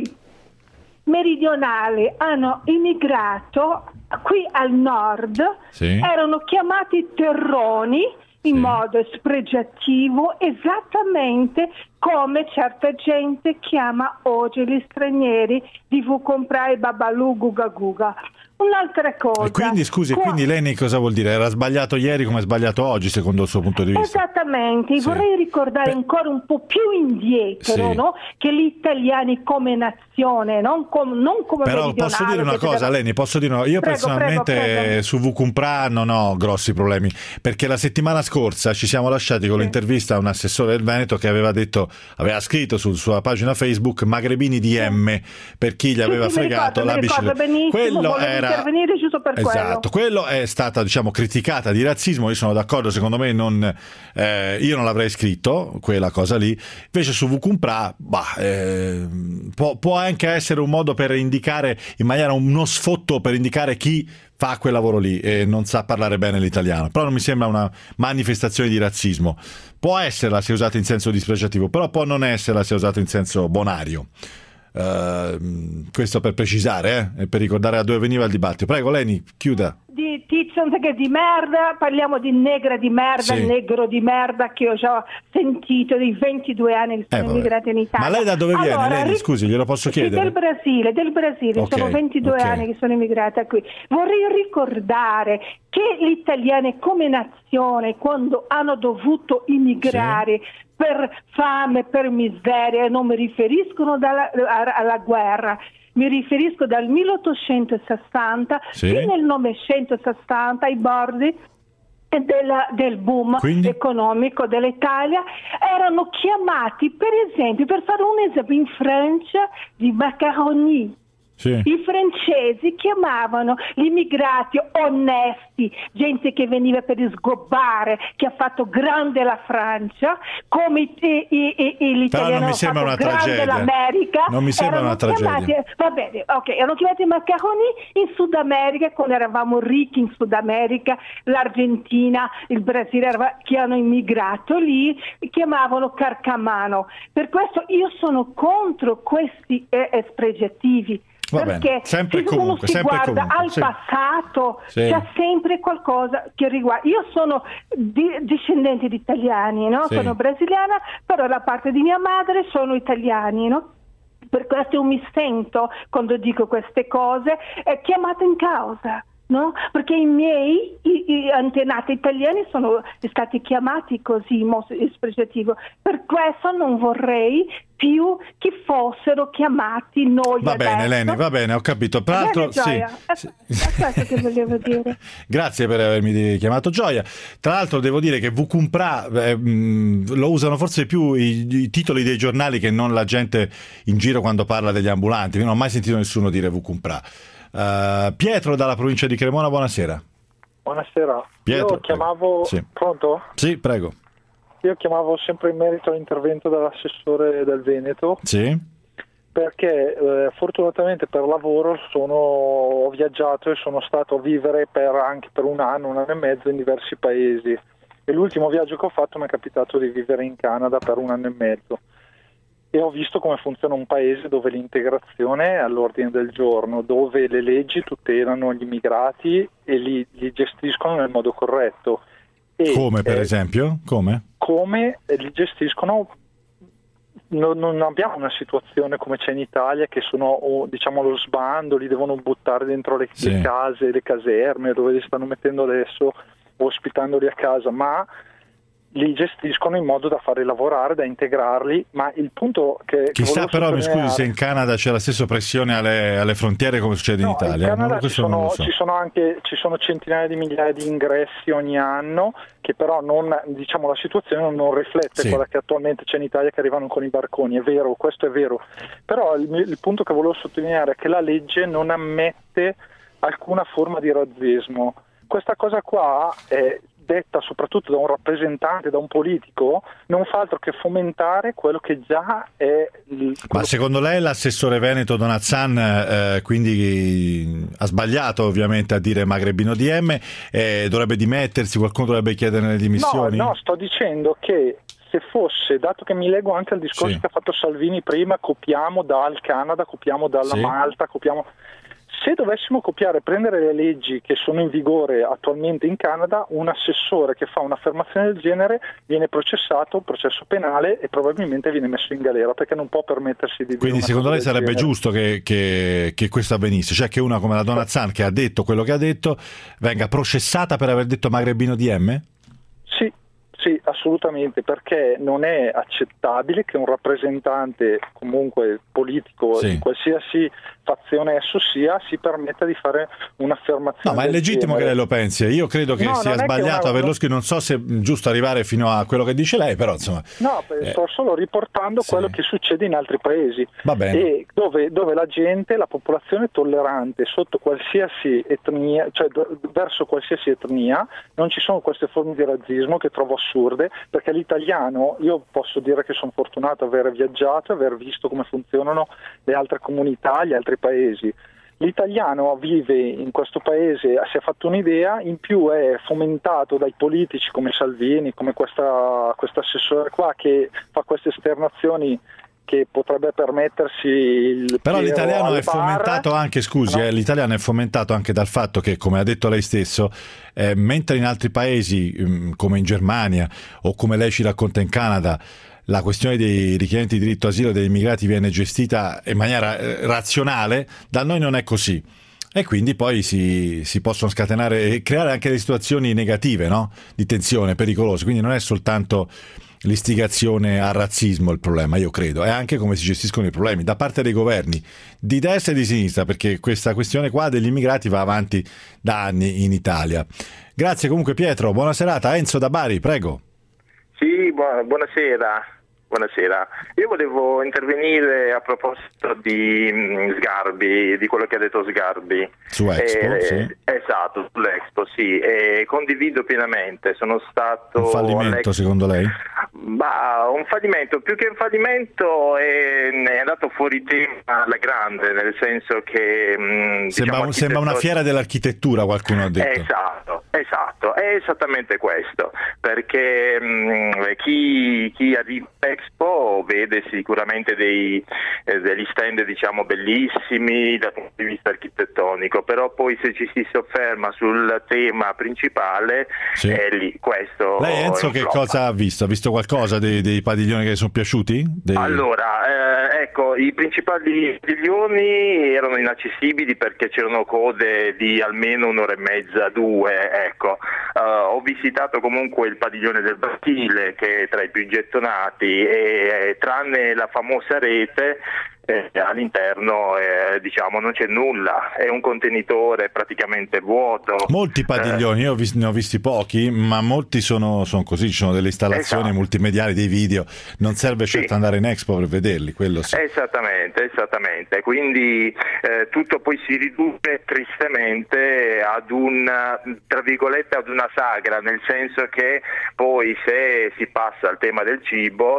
meridionali hanno immigrato qui al nord, sì, erano chiamati terroni in sì, modo spregiativo, esattamente come certa gente chiama oggi gli stranieri di Vucompra e Babalù, Guga Guga. Un'altra cosa. E quindi scusi, Qua... quindi Leni cosa vuol dire? Era sbagliato ieri come è sbagliato oggi secondo il suo punto di vista? Esattamente, sì. Vorrei ricordare Beh... ancora un po' più indietro, sì, no? Che gli italiani come nazione, non, com- non come Però posso dire una cosa, deve... Leni, posso dire una... Io prego, personalmente prego, prego. su Vucompra non ho grossi problemi, perché la settimana scorsa ci siamo lasciati con sì, l'intervista a un assessore del Veneto che aveva detto, aveva scritto sulla sua pagina Facebook Magrebini D M, sì, per chi gli aveva sì, fregato ricordo, la bicicletta. Quello era intervenire giusto per esatto, quello. quello è stata, diciamo, criticata di razzismo. Io sono d'accordo, secondo me non, eh, io non l'avrei scritto quella cosa lì. Invece su Vucompra bah, eh, può, può anche essere un modo per indicare in maniera uno sfotto per indicare chi fa quel lavoro lì e non sa parlare bene l'italiano, però non mi sembra una manifestazione di razzismo. Può esserla se usata in senso dispregiativo, però può non esserla se usata in senso bonario. Uh, questo per precisare, eh, e per ricordare da dove veniva il dibattito. Prego Leni, chiuda. Di tizio che di merda, parliamo di negra di merda, sì, negro di merda, che ho già sentito dei ventidue anni che sono eh, immigrati in Italia. Ma lei da dove allora, viene? Leni, ric- scusi, glielo posso chiedere? Del Brasile, del Brasile, okay, sono ventidue okay. anni che sono immigrata qui. Vorrei ricordare che gli italiani come nazione, quando hanno dovuto immigrare, sì, per fame, per miseria, non mi riferiscono dalla, alla guerra, mi riferisco dal milleottocentosessanta sì, fino al novecentosessanta, ai bordi della, del boom Quindi? economico dell'Italia, erano chiamati, per esempio, per fare un esempio in Francia, di macaroni. Sì. I francesi chiamavano gli immigrati onesti, gente che veniva per sgobbare, che ha fatto grande la Francia, come i, i, i, i, l'italiano ha fatto grande tragedia. l'America. Non mi sembra erano una tragedia. Chiamati, va bene, ok, erano chiamati macaroni in Sud America, quando eravamo ricchi in Sud America, l'Argentina, il Brasile, che hanno immigrato lì, chiamavano carcamano. Per questo io sono contro questi eh, espregiativi. Va perché bene. Sempre se uno comunque, si sempre guarda comunque, al sì. passato Sì. c'è sempre qualcosa che riguarda. Io sono di, discendente di italiani, no? Sì. Sono brasiliana, però da parte di mia madre sono italiani, no? Per questo io mi sento, quando dico queste cose, è chiamata in causa. No? Perché i miei i, i antenati italiani sono stati chiamati così in modo espressivo. Per questo non vorrei più che fossero chiamati noi. Va adesso. bene, Leni, va bene, ho capito. Tra l'altro, sì. È, è questo che volevo dire. Grazie per avermi chiamato Gioia. Tra l'altro devo dire che Vucumpra eh, mh, lo usano forse più i, i titoli dei giornali che non la gente in giro quando parla degli ambulanti. Io non ho mai sentito nessuno dire Vucumpra. Uh, Pietro dalla provincia di Cremona, buonasera. Buonasera. Pietro, Io chiamavo... sì. Pronto? Sì, prego. Io chiamavo sempre in merito all'intervento dell'assessore del Veneto. Sì. Perché eh, fortunatamente per lavoro sono, ho viaggiato e sono stato a vivere per, anche per un anno, un anno e mezzo in diversi paesi. E l'ultimo viaggio che ho fatto mi è capitato di vivere in Canada per un anno e mezzo. E ho visto come funziona un paese dove l'integrazione è all'ordine del giorno, dove le leggi tutelano gli immigrati e li, li gestiscono nel modo corretto. E, come per eh, esempio? Come? Come li gestiscono. Non, non abbiamo una situazione come c'è in Italia che sono, diciamo, lo sbando, li devono buttare dentro le, sì. le case, le caserme dove li stanno mettendo adesso, ospitandoli a casa, ma li gestiscono in modo da farli lavorare, da integrarli. Ma il punto che chissà che però mi sottolineare... scusi se in Canada c'è la stessa pressione alle, alle frontiere come succede in no, Italia. In Canada non, ci, sono, so. ci sono anche ci sono centinaia di migliaia di ingressi ogni anno, che però non, diciamo, la situazione non riflette sì. quella che attualmente c'è in Italia, che arrivano con i barconi. È vero, questo è vero, però il, il punto che volevo sottolineare è che la legge non ammette alcuna forma di razzismo. Questa cosa qua è detta soprattutto da un rappresentante, da un politico, non fa altro che fomentare quello che già è il... Ma secondo lei l'assessore veneto Donazzan eh, quindi ha sbagliato ovviamente a dire Magrebino D M, eh, dovrebbe dimettersi, qualcuno dovrebbe chiedere le dimissioni? No, no, sto dicendo che se fosse, dato che mi leggo anche al discorso sì. che ha fatto Salvini prima, copiamo dal Canada, copiamo dalla sì. Malta, copiamo... Se dovessimo copiare, prendere le leggi che sono in vigore attualmente in Canada, un assessore che fa un'affermazione del genere viene processato, processo penale, e probabilmente viene messo in galera, perché non può permettersi di dire. Quindi secondo lei sarebbe genere. giusto che, che, che questo avvenisse, cioè che una come la Donazzan che ha detto quello che ha detto venga processata per aver detto Magrebino D M? Sì. Sì, assolutamente, perché non è accettabile che un rappresentante comunque politico sì. di qualsiasi fazione esso sia si permetta di fare un'affermazione. No, ma è del legittimo genere. che lei lo pensi. Io credo che no, sia sbagliato una... averlo scritto. Non so se è giusto arrivare fino a quello che dice lei, però insomma. No, eh, sto solo riportando sì. quello che succede in altri paesi. Va bene. E dove, dove la gente, la popolazione è tollerante sotto qualsiasi etnia, cioè verso qualsiasi etnia, non ci sono queste forme di razzismo che trovo assurde, perché l'italiano, io posso dire che sono fortunato ad aver viaggiato, aver visto come funzionano le altre comunità, gli altri paesi. L'italiano vive in questo paese, si è fatto un'idea, in più è fomentato dai politici come Salvini, come questa, questo assessore qua che fa queste esternazioni che potrebbe permettersi il però l'italiano è bar. fomentato anche scusi no. eh, l'italiano è fomentato anche dal fatto che, come ha detto lei stesso, eh, mentre in altri paesi mh, come in Germania o come lei ci racconta in Canada la questione dei richiedenti di diritto asilo e degli immigrati viene gestita in maniera eh, razionale, da noi non è così. E quindi poi si, si possono scatenare e creare anche delle situazioni negative, no? Di tensione, pericolose. Quindi non è soltanto l'istigazione al razzismo il problema, io credo, è anche come si gestiscono i problemi da parte dei governi di destra e di sinistra, perché questa questione qua degli immigrati va avanti da anni in Italia. Grazie comunque Pietro, buona serata. Enzo da Bari, prego. Sì, bu- buonasera. buonasera. Io volevo intervenire a proposito di mh, Sgarbi, di quello che ha detto Sgarbi. Su Expo, eh, sì. Esatto, sull'Expo, sì. E condivido pienamente. Sono stato... Un fallimento, secondo lei? Bah, un fallimento, più che un fallimento è, è andato fuori tema alla grande, nel senso che... Mh, sembra, diciamo, sembra una fiera dell'architettura, qualcuno ha detto. Esatto, esatto, è esattamente questo, perché mh, chi, chi arriva all'Expo vede sicuramente dei, eh, degli stand, diciamo, bellissimi dal punto di vista architettonico, però poi se ci si sofferma sul tema principale, sì. è lì, questo... Lei Enzo che cosa ha visto? Ha visto qualcosa dei, dei padiglioni che le sono piaciuti? Dei... Allora, eh, ecco, i principali padiglioni erano inaccessibili perché c'erano code di almeno un'ora e mezza, due, ecco. Uh, ho visitato comunque il padiglione del Brasile, che è tra i più gettonati, e eh, tranne la famosa rete, Eh, all'interno eh, diciamo non c'è nulla, è un contenitore praticamente vuoto. Molti padiglioni, eh. io ho vis- ne ho visti pochi, ma molti sono, sono così, ci sono delle installazioni esatto. multimediali, dei video, non serve certo sì. andare in Expo per vederli, quello sì. Esattamente, esattamente, quindi eh, tutto poi si riduce tristemente ad un, tra virgolette, ad una sagra, nel senso che poi se si passa al tema del cibo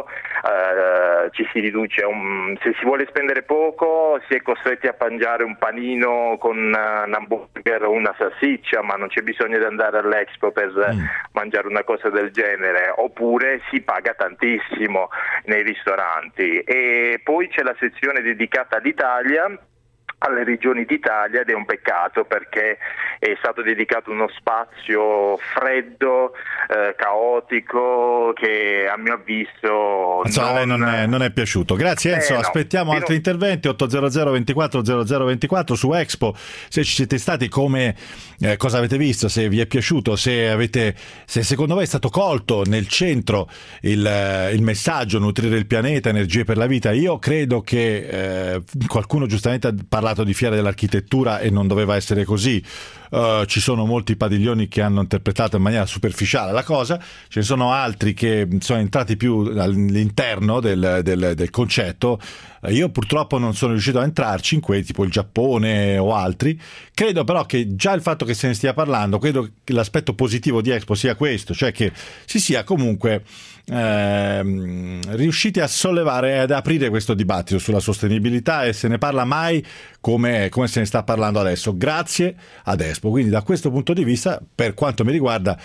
eh, ci si riduce a un, se si vuole spendere poco si è costretti a mangiare un panino con un hamburger o una salsiccia, ma non c'è bisogno di andare all'Expo per mm. mangiare una cosa del genere, oppure si paga tantissimo nei ristoranti. E poi c'è la sezione dedicata all'Italia, alle regioni d'Italia, ed è un peccato perché è stato dedicato uno spazio freddo, eh, caotico, che a mio avviso insomma, non... a lei non è, non è piaciuto. Grazie Enzo, eh, no. aspettiamo altri non... interventi. Otto zero zero ventiquattro zero zero ventiquattro su Expo, se ci siete stati, come eh, cosa avete visto, se vi è piaciuto, se avete, se secondo voi è stato colto nel centro il, il messaggio nutrire il pianeta, energie per la vita. Io credo che eh, qualcuno giustamente ha parlato di fiera dell'architettura e non doveva essere così. Uh, ci sono molti padiglioni che hanno interpretato in maniera superficiale la cosa, ce ne sono altri che sono entrati più all'interno del, del, del concetto. Uh, io purtroppo non sono riuscito a entrarci in quei, tipo il Giappone o altri. Credo però che già il fatto che se ne stia parlando, credo che l'aspetto positivo di Expo sia questo, cioè che si sia comunque ehm, riusciti a sollevare e ad aprire questo dibattito sulla sostenibilità, e se ne parla mai come, come se ne sta parlando adesso, grazie ad Expo. Quindi da questo punto di vista, per quanto mi riguarda,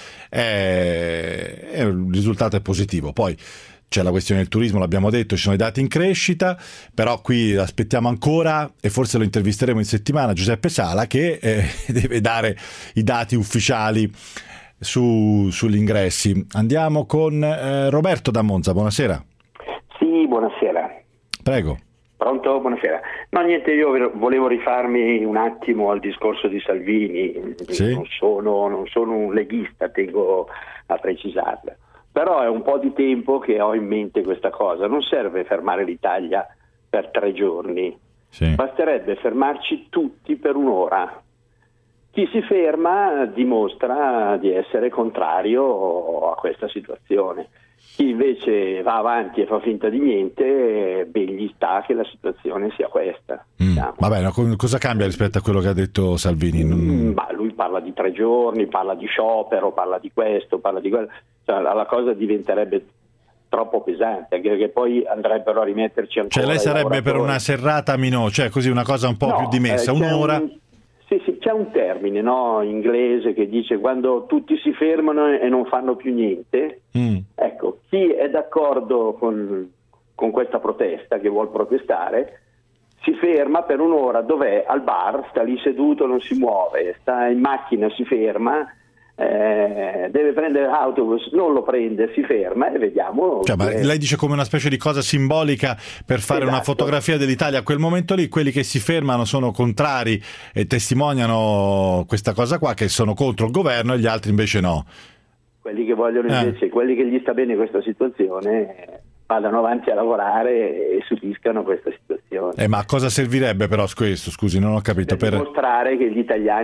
è, è, il risultato è positivo. Poi c'è la questione del turismo, l'abbiamo detto, ci sono i dati in crescita, però qui aspettiamo ancora, e forse lo intervisteremo in settimana, Giuseppe Sala, che eh, deve dare i dati ufficiali su, sugli ingressi. Andiamo con eh, Roberto da Monza, buonasera. Sì, buonasera. Prego. Pronto? Buonasera. No, niente, io volevo rifarmi un attimo al discorso di Salvini. Sì? Non sono, non sono un leghista, tengo a precisarlo. Però è un po' di tempo che ho in mente questa cosa. Non serve fermare l'Italia per tre giorni. Sì. Basterebbe fermarci tutti per un'ora. Chi si ferma dimostra di essere contrario a questa situazione. Chi invece va avanti e fa finta di niente, ben gli sta che la situazione sia questa. Mm. Vabbè, no, cosa cambia rispetto a quello che ha detto Salvini? Non... Mm, bah, lui parla di tre giorni, parla di sciopero, parla di questo, parla di quello. Cioè, la cosa diventerebbe troppo pesante, anche perché poi andrebbero a rimetterci ancora. Cioè lei sarebbe lavoratori. Per una serrata minore, cioè così una cosa un po' no, più dimessa, eh, un'ora? Un... Sì, sì, c'è un termine, no, inglese, che dice quando tutti si fermano e non fanno più niente. Mm. Ecco, chi è d'accordo con, con questa protesta, che vuol protestare, si ferma per un'ora, dov'è? Al bar, sta lì seduto, non si muove, sta in macchina, si ferma, eh, deve prendere l'autobus, non lo prende, si ferma e vediamo. Cioè, ma che... lei dice come una specie di cosa simbolica per fare esatto. Una fotografia dell'Italia a quel momento lì, quelli che si fermano sono contrari e testimoniano questa cosa qua, che sono contro il governo, e gli altri invece no. Quelli che vogliono invece, eh. quelli che gli sta bene questa situazione, vadano avanti a lavorare e subiscano questa situazione. Eh, ma a cosa servirebbe però questo? Scusi, non ho capito. Per, per dimostrare che gli italiani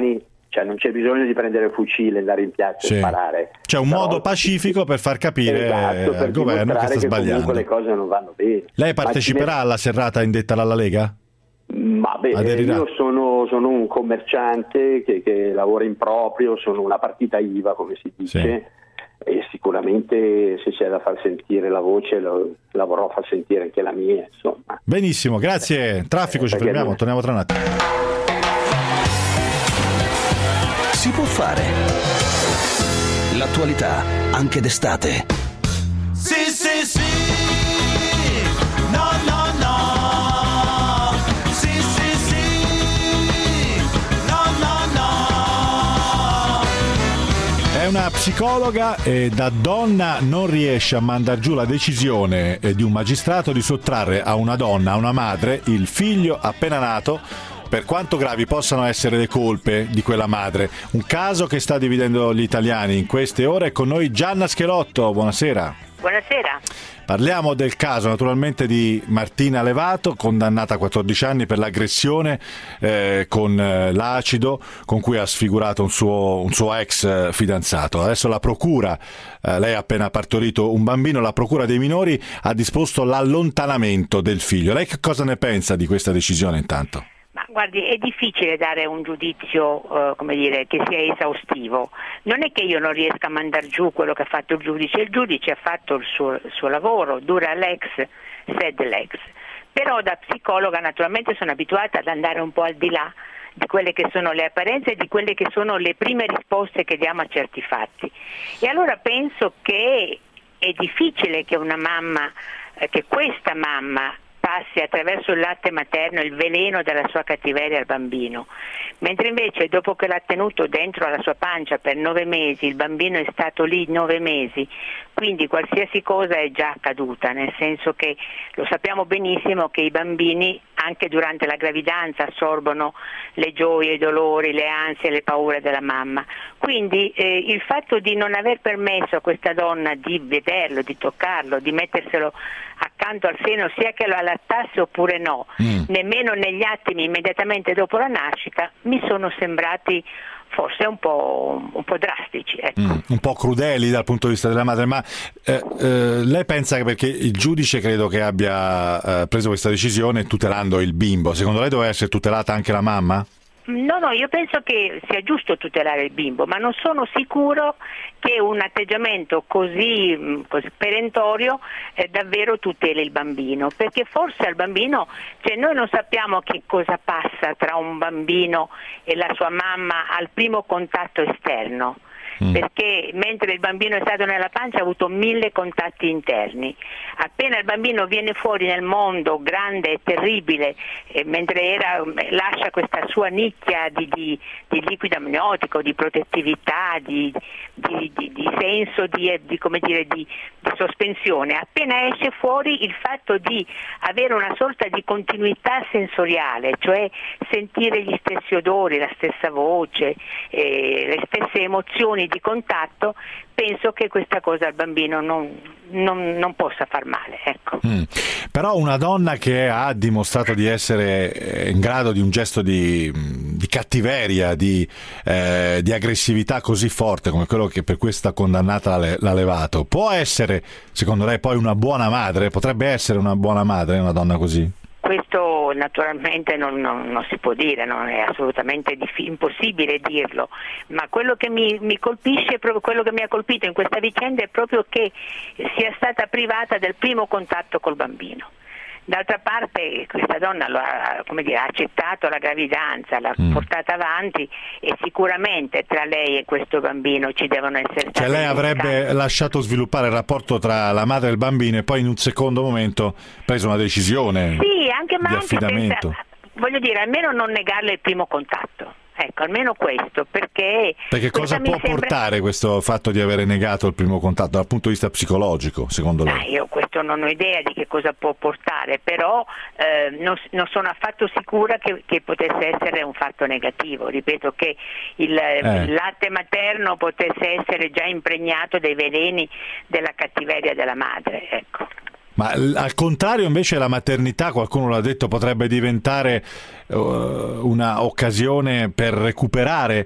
cioè non c'è bisogno di prendere il fucile e andare in piazza sì. e sparare. C'è un Però, modo pacifico per far capire esatto, per al governo che sta che sbagliando. Comunque le cose non vanno bene. Lei parteciperà ne... alla serrata indetta dalla Lega? Ma beh, io sono, sono un commerciante che, che lavora in proprio, sono una partita I V A come si dice, sì. e sicuramente se c'è da far sentire la voce lo, la vorrò far sentire anche la mia, insomma. Benissimo, grazie. Traffico, eh, ci fermiamo, torniamo tra un attimo. Si può fare l'attualità anche d'estate. Sì, sì, sì. No, no, no. Sì, sì, sì. No, no, no. È una psicologa e da donna non riesce a mandar giù la decisione di un magistrato di sottrarre a una donna, a una madre, il figlio appena nato, per quanto gravi possano essere le colpe di quella madre. Un caso che sta dividendo gli italiani in queste ore. È con noi Gianna Schelotto, buonasera. Buonasera. Parliamo del caso naturalmente di Martina Levato, condannata a quattordici anni per l'aggressione eh, con eh, l'acido con cui ha sfigurato un suo, un suo ex fidanzato. Adesso la procura, eh, lei ha appena partorito un bambino, la procura dei minori ha disposto l'allontanamento del figlio. Lei che cosa ne pensa di questa decisione intanto? Ma guardi, è difficile dare un giudizio, uh, come dire, che sia esaustivo. Non è che io non riesca a mandar giù quello che ha fatto il giudice, il giudice ha fatto il suo, il suo lavoro, dura l'ex, sed l'ex. Però da psicologa naturalmente sono abituata ad andare un po' al di là di quelle che sono le apparenze e di quelle che sono le prime risposte che diamo a certi fatti. E allora penso che è difficile che una mamma, eh, che questa mamma passi attraverso il latte materno il veleno della sua cattiveria al bambino, mentre invece dopo che l'ha tenuto dentro alla sua pancia per nove mesi, il bambino è stato lì nove mesi, quindi qualsiasi cosa è già accaduta, nel senso che lo sappiamo benissimo che i bambini anche durante la gravidanza assorbono le gioie, i dolori, le ansie, le paure della mamma. Quindi eh, il fatto di non aver permesso a questa donna di vederlo, di toccarlo, di metterselo accanto al seno, sia che lo allattasse oppure no, mm. nemmeno negli attimi immediatamente dopo la nascita, mi sono sembrati forse un po', un po' drastici, ecco. mm, un po' crudeli dal punto di vista della madre, ma eh, eh, lei pensa che, perché il giudice credo che abbia eh, preso questa decisione tutelando il bimbo, secondo lei doveva essere tutelata anche la mamma? No, no, io penso che sia giusto tutelare il bimbo, ma non sono sicuro che un atteggiamento così, così perentorio eh, davvero tuteli il bambino, perché forse al bambino, cioè noi non sappiamo che cosa passa tra un bambino e la sua mamma al primo contatto esterno. Mm. Perché mentre il bambino è stato nella pancia ha avuto mille contatti interni. Appena il bambino viene fuori nel mondo grande e terribile, eh, mentre era, lascia questa sua nicchia di, di, di liquido amniotico, di protettività, di, di, di, di senso di, di, come dire, di, di sospensione, appena esce fuori il fatto di avere una sorta di continuità sensoriale, cioè sentire gli stessi odori, la stessa voce, eh, le stesse emozioni di contatto, penso che questa cosa al bambino non, non, non possa far male, ecco. Mm. Però una donna che ha dimostrato di essere in grado di un gesto di, di cattiveria, di, eh, di aggressività così forte come quello che per cui è stata condannata l'ha Levato, può essere, secondo lei, poi una buona madre? Potrebbe essere una buona madre una donna così? Questo naturalmente non, non, non si può dire, non è assolutamente diffi- impossibile dirlo, ma quello che mi, mi colpisce, proprio quello che mi ha colpito in questa vicenda è proprio che sia stata privata del primo contatto col bambino. D'altra parte questa donna lo ha, come dire, ha accettato la gravidanza, l'ha mm. portata avanti e sicuramente tra lei e questo bambino ci devono essere stati... Cioè lei avrebbe scambi. lasciato sviluppare il rapporto tra la madre e il bambino e poi in un secondo momento preso una decisione sì, anche, ma di anche affidamento. Senza, voglio dire, almeno non negarle il primo contatto. Ecco, almeno questo, perché... Perché cosa può sembra... portare questo fatto di avere negato il primo contatto dal punto di vista psicologico, secondo lei? Ah, io questo non ho idea di che cosa può portare, però eh, non, non sono affatto sicura che, che potesse essere un fatto negativo. Ripeto che il, eh. il latte materno potesse essere già impregnato dei veleni della cattiveria della madre, ecco. Ma al contrario invece la maternità, qualcuno l'ha detto, potrebbe diventare uh, una occasione per recuperare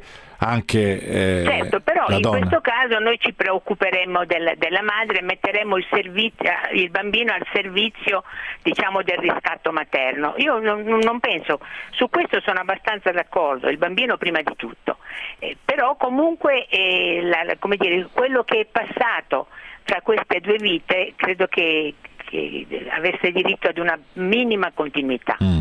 anche eh, certo, però la in donna. questo caso noi ci preoccuperemmo del, della madre e metteremo il, servizio, il bambino al servizio, diciamo, del riscatto materno. Io non, non penso, su questo sono abbastanza d'accordo, il bambino prima di tutto, eh, però comunque eh, la, come dire, quello che è passato tra queste due vite credo che, che avesse diritto ad una minima continuità, mm.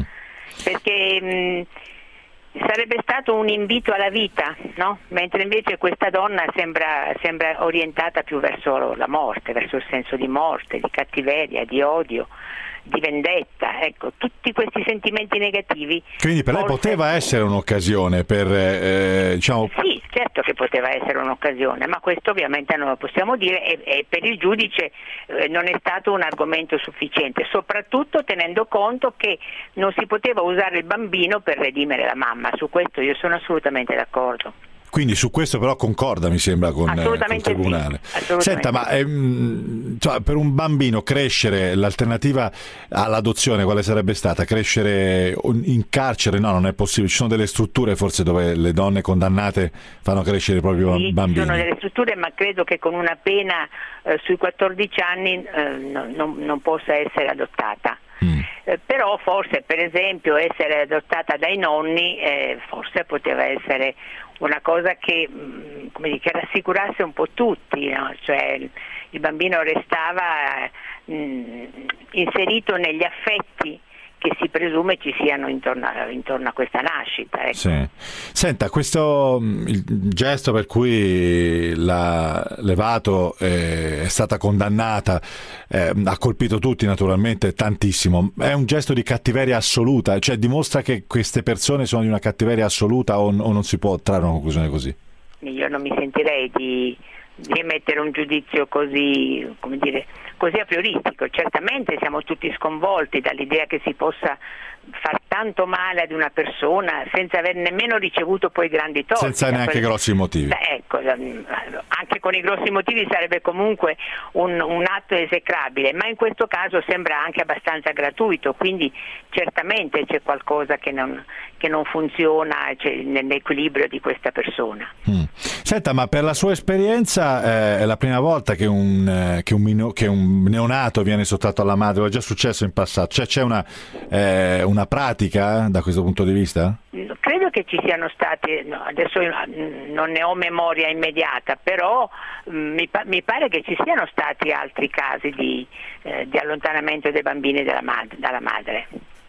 perché mh, sarebbe stato un invito alla vita, no? Mentre invece questa donna sembra, sembra orientata più verso la morte, verso il senso di morte, di cattiveria, di odio, di vendetta, ecco, tutti questi sentimenti negativi. Quindi per lei forse... poteva essere un'occasione per, eh, diciamo... Sì, certo che poteva essere un'occasione, ma questo ovviamente non lo possiamo dire e, e per il giudice eh, non è stato un argomento sufficiente, soprattutto tenendo conto che non si poteva usare il bambino per redimere la mamma, su questo io sono assolutamente d'accordo. Quindi su questo però concorda, mi sembra, con, eh, con il Tribunale. Sì, Senta, ma ehm, cioè, per un bambino crescere, l'alternativa all'adozione quale sarebbe stata? Crescere in carcere? No, non è possibile. Ci sono delle strutture forse dove le donne condannate fanno crescere i propri sì, bambini. Ci sono delle strutture, ma credo che con una pena eh, sui quattordici anni eh, no, non, non possa essere adottata. Mm. Eh, però forse, per esempio, essere adottata dai nonni eh, forse poteva essere una cosa che, come dire, che rassicurasse un po' tutti, no? Cioè il, il bambino restava mh, inserito negli affetti che si presume ci siano intorno a, intorno a questa nascita. Ecco. Sì. Senta, questo il gesto per cui la Levato eh, è stata condannata eh, ha colpito tutti, naturalmente, tantissimo. È un gesto di cattiveria assoluta, cioè dimostra che queste persone sono di una cattiveria assoluta o, o non si può trarre una conclusione così? Io non mi sentirei di, di emettere un giudizio così, come dire, così a prioristico. Certamente siamo tutti sconvolti dall'idea che si possa far tanto male ad una persona senza aver nemmeno ricevuto poi grandi torti. Senza neanche quel... grossi motivi. Beh, ecco, anche con i grossi motivi sarebbe comunque un, un atto esecrabile, ma in questo caso sembra anche abbastanza gratuito, quindi certamente c'è qualcosa che non, che non funziona, cioè, nell'equilibrio di questa persona. Mm. Senta, ma per la sua esperienza eh, è la prima volta che un, eh, che, un mino, che un neonato viene sottratto alla madre, o è già successo in passato? Cioè c'è una, eh, una pratica da questo punto di vista? Credo che ci siano stati, no, adesso non ne ho memoria immediata, però mh, mi, pa- mi pare che ci siano stati altri casi di, eh, di allontanamento dei bambini dalla, mad- dalla madre.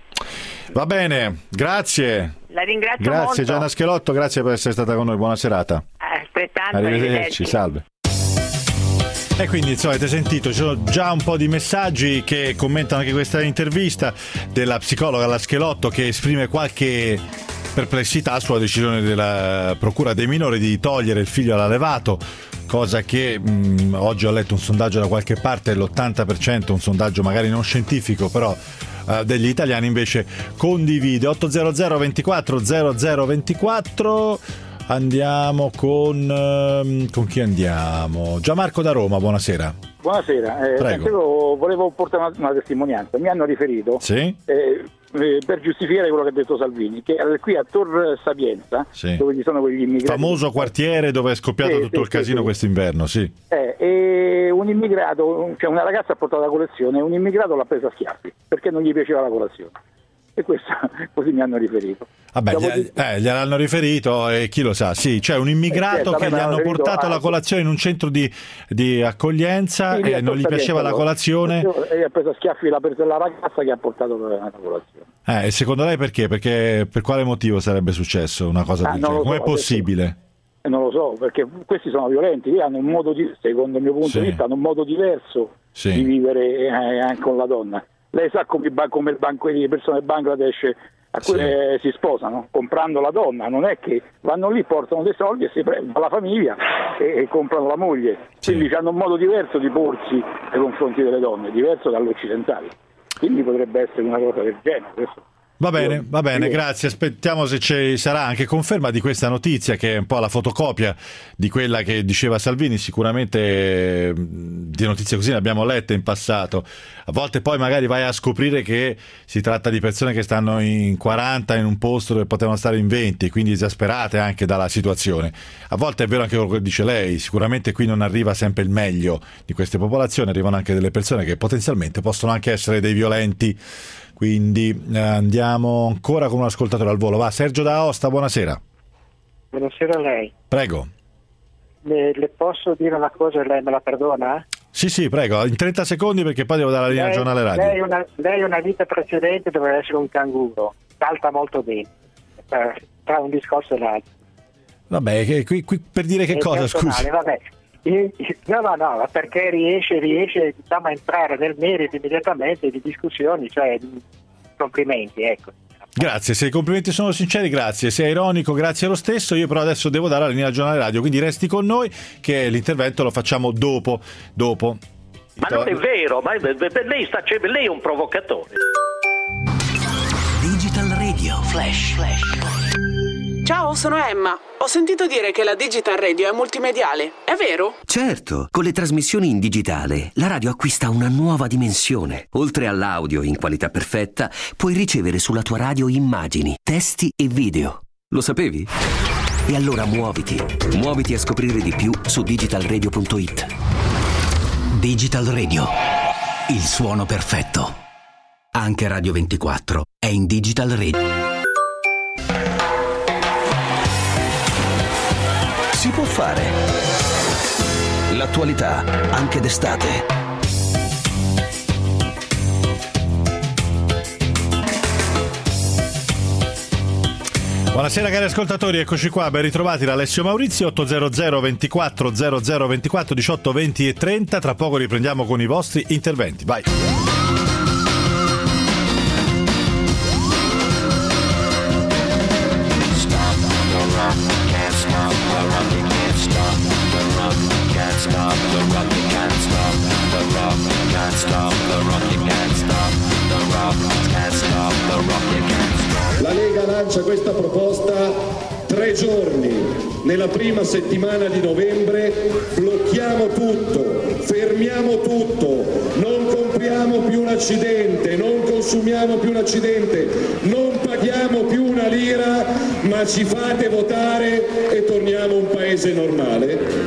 Va bene, grazie. La ringrazio grazie, molto. Gianna Schelotto, grazie per essere stata con noi, buona serata. Altrettanto, arrivederci, arrivederci. Salve. E quindi, insomma, avete sentito, ci sono già un po' di messaggi che commentano anche questa intervista della psicologa La Schelotto, che esprime qualche perplessità sulla decisione della Procura dei minori di togliere il figlio alla Levato, cosa che mh, oggi ho letto un sondaggio da qualche parte, l'ottanta per cento, un sondaggio magari non scientifico, però uh, degli italiani invece condivide. Ottocento ventiquattro zero zero ventiquattro. Andiamo con uh, con chi andiamo? Gianmarco da Roma, buonasera. Buonasera, eh, io volevo portare una, una testimonianza. Mi hanno riferito, sì? eh, eh, per giustificare quello che ha detto Salvini, che qui a Tor Sapienza, sì, dove ci sono quegli immigrati, famoso quartiere dove è scoppiato sì, tutto sì, il casino sì, quest'inverno, sì. Eh, e un immigrato, cioè una ragazza ha portato la colazione e un immigrato l'ha presa a schiaffi perché non gli piaceva la colazione. E questo così mi hanno riferito. Vabbè, gli, eh, gliel'hanno riferito e chi lo sa, sì, cioè un immigrato eh, certo, che gli hanno portato la colazione in un centro di, di accoglienza, sì, e non gli piaceva la colazione e ha preso a schiaffi la, la ragazza che ha portato la colazione. Eh, e secondo lei perché? Perché per quale motivo sarebbe successo una cosa ah, del genere? Com'è so, possibile? Eh, non lo so, perché questi sono violenti, hanno un modo di, secondo il mio punto sì. di vista, hanno un modo diverso sì. di vivere eh, anche con la donna. Lei sa come, come il banco, le persone del Bangladesh a cui sì. eh, si sposano comprando la donna, non è che vanno lì, portano dei soldi e si prendono la famiglia e, e comprano la moglie, sì. quindi hanno un modo diverso di porsi nei confronti delle donne, diverso dall'occidentale, quindi potrebbe essere una cosa del genere. Questo. Va bene, va bene, grazie. Aspettiamo se ci sarà anche conferma di questa notizia, che è un po' la fotocopia di quella che diceva Salvini. Sicuramente di notizie così ne abbiamo lette in passato. A volte poi magari vai a scoprire che si tratta di persone che stanno in quaranta in un posto dove potevano stare in venti, quindi esasperate anche dalla situazione. A volte è vero anche quello che dice lei, sicuramente qui non arriva sempre il meglio di queste popolazioni, arrivano anche delle persone che potenzialmente possono anche essere dei violenti. Quindi eh, andiamo ancora con un ascoltatore al volo. Va, Sergio da Aosta, buonasera. Buonasera a lei. Prego. Le, le posso dire una cosa e lei me la perdona? Sì, sì, prego, in trenta secondi perché poi devo dare la linea al giornale radio. Lei una, lei una vita precedente doveva essere un canguro, salta molto bene, tra un discorso e l'altro. Vabbè, che, qui, qui per dire che è cosa, scusi? Vabbè. No, no, no, perché riesce, riesce diciamo, a entrare nel merito immediatamente di discussioni, cioè complimenti, ecco. Grazie, se i complimenti sono sinceri, grazie, se è ironico, grazie lo stesso. Io però adesso devo dare la linea al giornale radio, quindi resti con noi che l'intervento lo facciamo dopo, dopo. Ma non è vero, ma lei, sta, cioè, lei è un provocatore. Digital Radio Flash, Flash. Ciao, sono Emma. Ho sentito dire che la Digital Radio è multimediale, è vero? Certo, con le trasmissioni in digitale la radio acquista una nuova dimensione. Oltre all'audio in qualità perfetta, puoi ricevere sulla tua radio immagini, testi e video. Lo sapevi? E allora muoviti, muoviti a scoprire di più su digital radio punto it. Digital Radio, il suono perfetto. Anche Radio ventiquattro è in Digital Radio. Si può fare. L'attualità, anche d'estate. Buonasera cari ascoltatori, eccoci qua, ben ritrovati da Alessio Maurizi. Ottocento ventiquattro zero zero ventiquattro diciotto venti e trenta. Tra poco riprendiamo con i vostri interventi, vai. La Lega lancia questa proposta: tre giorni nella prima settimana di novembre, blocchiamo tutto, fermiamo tutto, non compriamo più un accidente, non consumiamo più un accidente, non paghiamo più una lira, ma ci fate votare e torniamo un paese normale.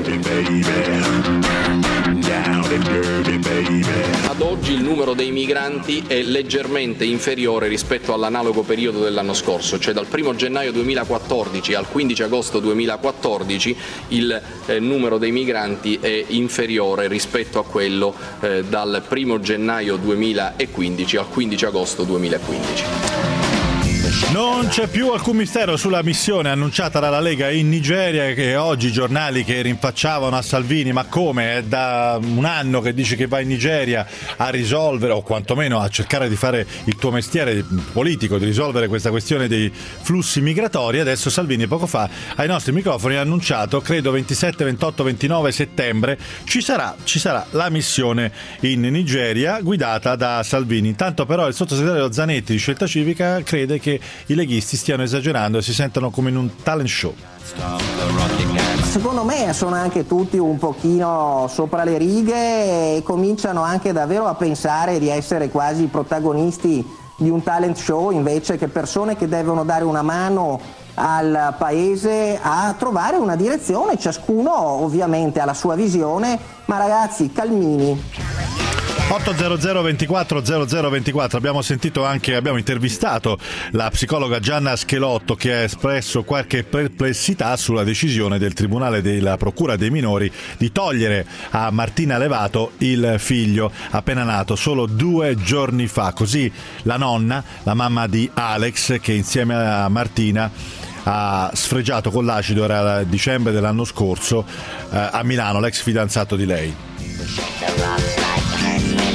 Ad oggi il numero dei migranti è leggermente inferiore rispetto all'analogo periodo dell'anno scorso, cioè dal primo gennaio duemilaquattordici al quindici agosto duemilaquattordici il eh, numero dei migranti è inferiore rispetto a quello eh, dal primo gennaio duemilaquindici al quindici agosto duemilaquindici. Non c'è più alcun mistero sulla missione annunciata dalla Lega in Nigeria, che oggi i giornali che rinfacciavano a Salvini, ma come, è da un anno che dici che vai in Nigeria a risolvere, o quantomeno a cercare di fare il tuo mestiere politico, di risolvere questa questione dei flussi migratori. Adesso Salvini poco fa ai nostri microfoni ha annunciato, credo ventisette, ventotto, ventinove settembre, ci sarà, ci sarà la missione in Nigeria guidata da Salvini. Intanto però il sottosegretario Zanetti di Scelta Civica crede che i leghisti stiano esagerando e si sentono come in un talent show. Secondo me sono anche tutti un pochino sopra le righe e cominciano anche davvero a pensare di essere quasi protagonisti di un talent show, invece che persone che devono dare una mano al paese a trovare una direzione. Ciascuno ovviamente ha la sua visione, ma ragazzi, calmini. ottocento ventiquattro zero zero ventiquattro. Abbiamo sentito anche, abbiamo intervistato la psicologa Gianna Schelotto, che ha espresso qualche perplessità sulla decisione del Tribunale della Procura dei Minori di togliere a Martina Levato il figlio appena nato solo due giorni fa. Così la nonna, la mamma di Alex, che insieme a Martina ha sfregiato con l'acido, era dicembre dell'anno scorso, eh, a Milano, l'ex fidanzato di lei.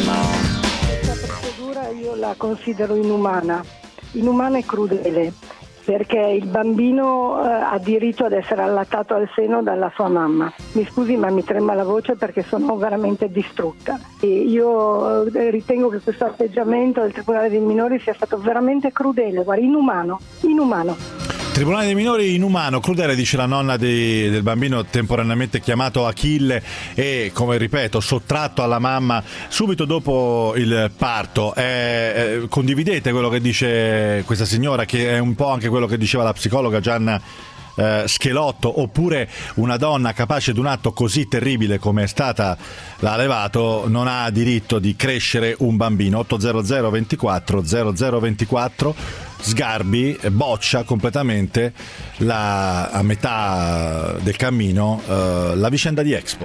Questa procedura io la considero inumana, inumana e crudele. perché il bambino eh, ha diritto ad essere allattato al seno dalla sua mamma. Mi scusi, ma mi trema la voce perché sono veramente distrutta. E io eh, ritengo che questo atteggiamento del Tribunale dei minori sia stato veramente crudele, guarda, inumano, inumano. Tribunale dei minori inumano, crudele, dice la nonna di, del bambino temporaneamente chiamato Achille e, come ripeto, sottratto alla mamma subito dopo il parto. Eh, eh, condividete quello che dice questa signora, che è un po' anche quello che diceva la psicologa Gianna eh, Schelotto, oppure una donna capace di un atto così terribile come è stata l'Alevato non ha diritto di crescere un bambino? Ottocento ventiquattro zero zero ventiquattro. Sgarbi boccia completamente la, a metà del cammino uh, la vicenda di Expo.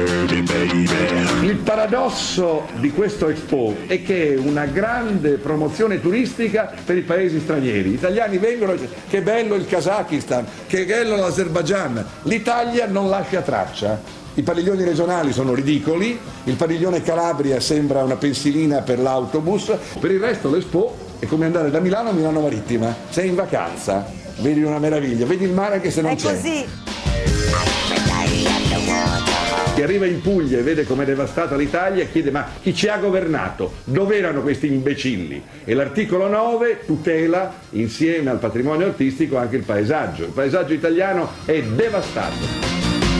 Il paradosso di questo Expo è che è una grande promozione turistica per i paesi stranieri. Gli italiani vengono e dicono che bello il Kazakistan, che bello l'Azerbaigian. L'Italia non lascia traccia. I padiglioni regionali sono ridicoli, il padiglione Calabria sembra una pensilina per l'autobus, per il resto l'Expo è come andare da Milano a Milano Marittima, sei in vacanza, vedi una meraviglia, vedi il mare anche se non è c'è. Così. Chi arriva in Puglia e vede com'è devastata l'Italia chiede: ma chi ci ha governato? Dove erano questi imbecilli? E l'articolo nove tutela insieme al patrimonio artistico anche il paesaggio. Il paesaggio italiano è devastato.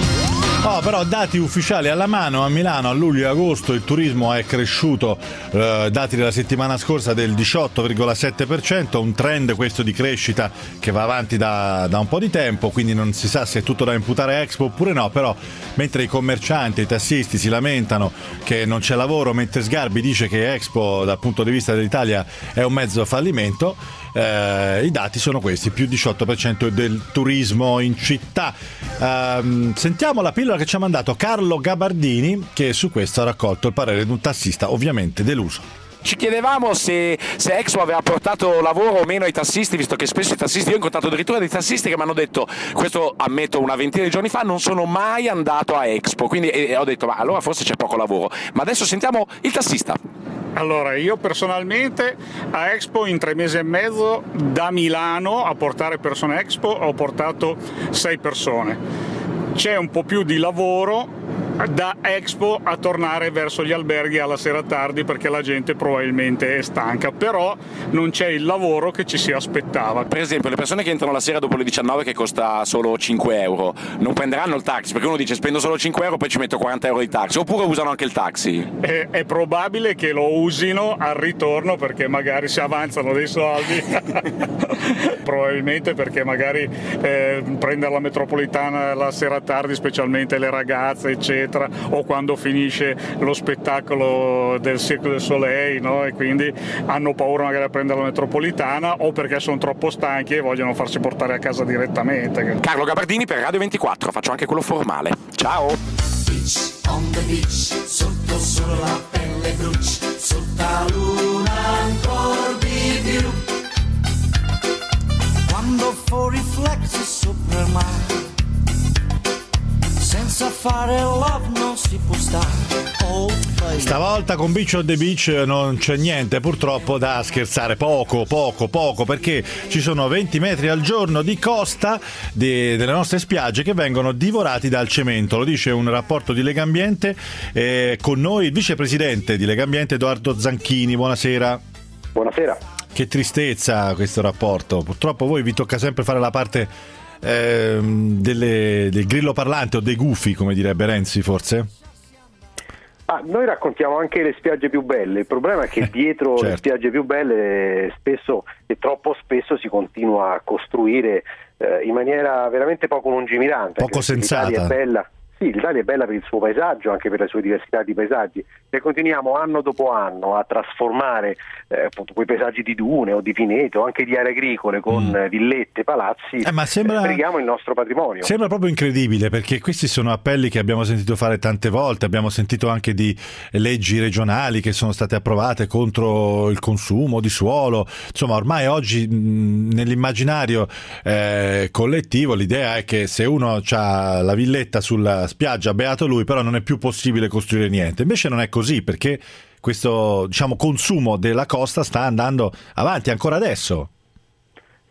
Oh, però dati ufficiali alla mano, a Milano a luglio e agosto il turismo è cresciuto, eh, dati della settimana scorsa, del diciotto virgola sette per cento, un trend questo di crescita che va avanti da, da un po' di tempo, quindi non si sa se è tutto da imputare a Expo oppure no, però mentre i commercianti, i tassisti si lamentano che non c'è lavoro, mentre Sgarbi dice che Expo dal punto di vista dell'Italia è un mezzo fallimento, eh, i dati sono questi, più diciotto per cento del turismo in città. Eh, sentiamo la pillola che ci ha mandato Carlo Gabardini, che su questo ha raccolto il parere di un tassista ovviamente deluso. Ci chiedevamo se, se Expo aveva portato lavoro o meno ai tassisti, visto che spesso i tassisti, io ho incontrato addirittura dei tassisti che mi hanno detto, questo ammetto una ventina di giorni fa, non sono mai andato a Expo, quindi e, e ho detto ma allora forse c'è poco lavoro, ma adesso sentiamo il tassista. Allora, io personalmente a Expo in tre mesi e mezzo da Milano a portare persone a Expo ho portato sei persone. C'è un po' più di lavoro da Expo a tornare verso gli alberghi alla sera tardi perché la gente probabilmente è stanca, però non c'è il lavoro che ci si aspettava. Per esempio le persone che entrano la sera dopo le diciannove che costa solo cinque euro non prenderanno il taxi, perché uno dice spendo solo cinque euro poi ci metto quaranta euro di taxi, oppure usano anche il taxi? È, è probabile che lo usino al ritorno perché magari si avanzano dei soldi probabilmente perché magari eh, prendere la metropolitana la sera tardi, specialmente le ragazze eccetera, o quando finisce lo spettacolo del Cirque du Soleil, no? E quindi hanno paura magari a prendere la metropolitana o perché sono troppo stanchi e vogliono farsi portare a casa direttamente. Carlo Gabardini per Radio ventiquattro, faccio anche quello formale. Ciao! Beach on the beach, sotto solo la pelle brucia, sotto la luna ancora di più. Quando fuori riflessi sopra il mare, senza fare love non si può stare. Oh, stavolta con Beach on the Beach non c'è niente purtroppo da scherzare, poco poco poco, perché ci sono venti metri al giorno di costa di, delle nostre spiagge che vengono divorati dal cemento, lo dice un rapporto di Legambiente. Eh, con noi il vicepresidente di Legambiente Edoardo Zanchini. Buonasera. Buonasera. Che tristezza questo rapporto, purtroppo voi vi tocca sempre fare la parte Eh, delle, del grillo parlante o dei gufi, come direbbe Renzi, forse? Ah, noi raccontiamo anche le spiagge più belle, il problema è che dietro certo. le spiagge più belle spesso e troppo spesso si continua a costruire eh, in maniera veramente poco lungimirante. Poco sensata. L'Italia è bella. Sì, l'Italia è bella per il suo paesaggio, anche per le sue diversità di paesaggi, e continuiamo anno dopo anno a trasformare eh, appunto quei paesaggi di dune o di pineto, anche di aree agricole con mm. villette, palazzi, eh, ma sembra, sprechiamo il nostro patrimonio. Sembra proprio incredibile, perché questi sono appelli che abbiamo sentito fare tante volte, abbiamo sentito anche di leggi regionali che sono state approvate contro il consumo di suolo, insomma ormai oggi mh, nell'immaginario eh, collettivo l'idea è che se uno ha la villetta sulla spiaggia, beato lui, però non è più possibile costruire niente. Invece non è così, perché questo, diciamo, consumo della costa sta andando avanti ancora adesso.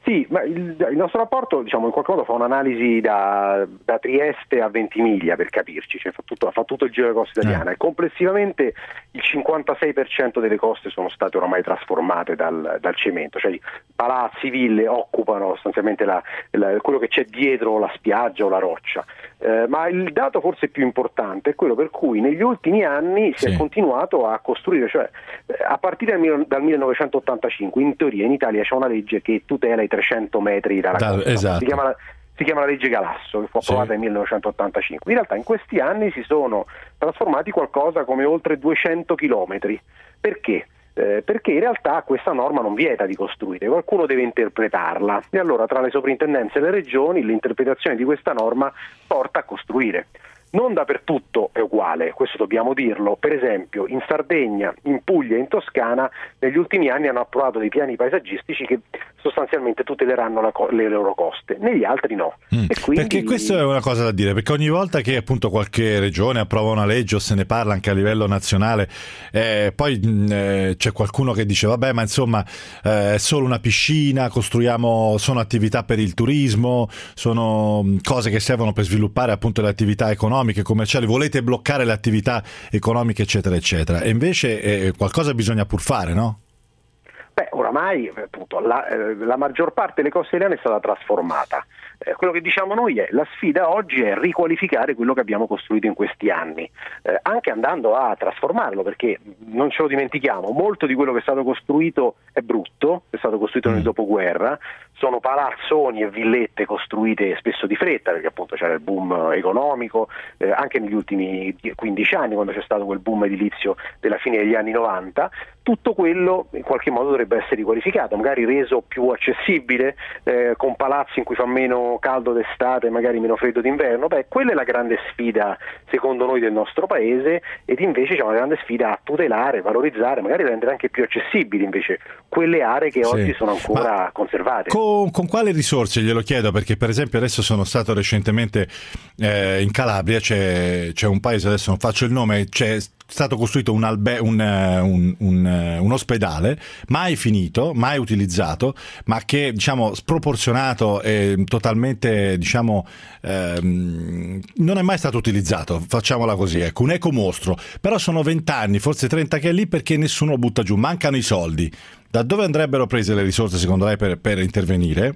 Sì, ma il, il nostro rapporto, diciamo, in qualche modo fa un'analisi da, da Trieste a Ventimiglia, per capirci, cioè fa tutto, fa tutto il giro della costa italiana, eh. e complessivamente il cinquantasei per cento delle coste sono state ormai trasformate dal, dal cemento, cioè palazzi, ville occupano sostanzialmente la, la, quello che c'è dietro la spiaggia o la roccia. Eh, ma il dato forse più importante è quello per cui negli ultimi anni si sì. è continuato a costruire, cioè a partire dal, dal millenovecentottantacinque in teoria in Italia c'è una legge che tutela i trecento metri dalla da, costa, esatto. si chiama la, si chiama la legge Galasso, che fu approvata sì. nel millenovecentottantacinque. In realtà in questi anni si sono trasformati qualcosa come oltre duecento chilometri. Perché? Eh, perché in realtà questa norma non vieta di costruire, qualcuno deve interpretarla e allora tra le soprintendenze e le regioni l'interpretazione di questa norma porta a costruire. Non dappertutto è uguale, questo dobbiamo dirlo. Per esempio in Sardegna, in Puglia e in Toscana negli ultimi anni hanno approvato dei piani paesaggistici che sostanzialmente tuteleranno la co- le loro coste, negli altri no. Mm. E quindi... Perché questo è una cosa da dire, perché ogni volta che appunto qualche regione approva una legge o se ne parla anche a livello nazionale, eh, poi eh, c'è qualcuno che dice vabbè ma insomma eh, è solo una piscina, costruiamo, sono attività per il turismo, sono cose che servono per sviluppare appunto le attività economiche, commerciali, volete bloccare le attività economiche eccetera eccetera, e invece eh, qualcosa bisogna pur fare, no? Beh, oramai appunto, la, eh, la maggior parte delle coste italiane è stata trasformata. Eh, quello che diciamo noi è la sfida oggi è riqualificare quello che abbiamo costruito in questi anni, eh, anche andando a trasformarlo, perché non ce lo dimentichiamo, molto di quello che è stato costruito è brutto, è stato costruito nel dopoguerra, sono palazzoni e villette costruite spesso di fretta, perché appunto c'era il boom economico, eh, anche negli ultimi quindici anni quando c'è stato quel boom edilizio della fine degli anni novanta. Tutto quello in qualche modo dovrebbe essere riqualificato, magari reso più accessibile, eh, con palazzi in cui fa meno caldo d'estate, magari meno freddo d'inverno. Beh, quella è la grande sfida secondo noi del nostro paese, ed invece c'è una grande sfida a tutelare, valorizzare, magari rendere anche più accessibili invece quelle aree che sì. oggi sono ancora Ma conservate. Con, con quale risorse, glielo chiedo, perché per esempio adesso sono stato recentemente eh, in Calabria, c'è, c'è un paese, adesso non faccio il nome, c'è stato costruito un, albe- un, un, un, un ospedale mai finito, mai utilizzato, ma che diciamo sproporzionato e totalmente diciamo ehm, non è mai stato utilizzato, facciamola così, ecco, un ecomostro. Però sono vent'anni, forse trenta che è lì perché nessuno lo butta giù, mancano i soldi. Da dove andrebbero prese le risorse secondo lei per, per intervenire?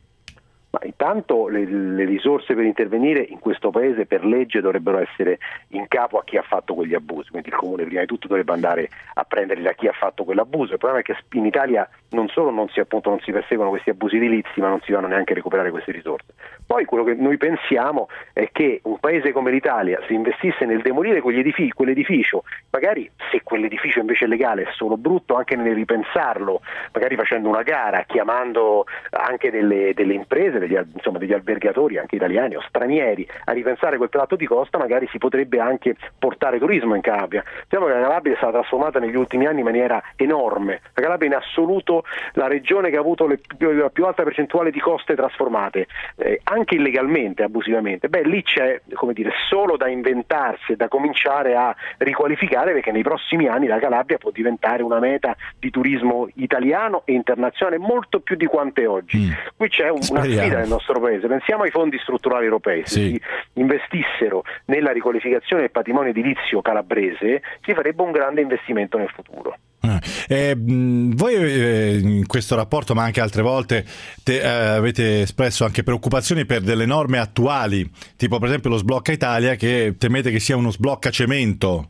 Ma intanto le, le risorse per intervenire in questo paese per legge dovrebbero essere in capo a chi ha fatto quegli abusi, quindi il comune prima di tutto dovrebbe andare a prenderli da chi ha fatto quell'abuso. Il problema è che in Italia non solo non si, appunto, non si perseguono questi abusi edilizi, ma non si vanno neanche a recuperare queste risorse. Poi quello che noi pensiamo è che un paese come l'Italia, se investisse nel demolire quegli edifici, quell'edificio, magari se quell'edificio invece è legale è solo brutto, anche nel ripensarlo, magari facendo una gara, chiamando anche delle, delle imprese, degli, insomma, degli albergatori anche italiani o stranieri a ripensare quel tratto di costa, magari si potrebbe anche portare turismo in Calabria. Diciamo che la Calabria è stata trasformata negli ultimi anni in maniera enorme. La Calabria è in assoluto la regione che ha avuto le più, la più alta percentuale di coste trasformate, eh, anche illegalmente, abusivamente. Beh, lì c'è, come dire, solo da inventarsi e da cominciare a riqualificare, perché nei prossimi anni la Calabria può diventare una meta di turismo italiano e internazionale molto più di quanto è oggi. Mm. Qui c'è un, una sfida nel nostro paese. Pensiamo ai fondi strutturali europei, se sì. si investissero nella riqualificazione del patrimonio edilizio calabrese si farebbe un grande investimento nel futuro. Eh, voi eh, in questo rapporto, ma anche altre volte, te, eh, avete espresso anche preoccupazioni per delle norme attuali, tipo per esempio lo sblocca Italia, che temete che sia uno sblocca cemento.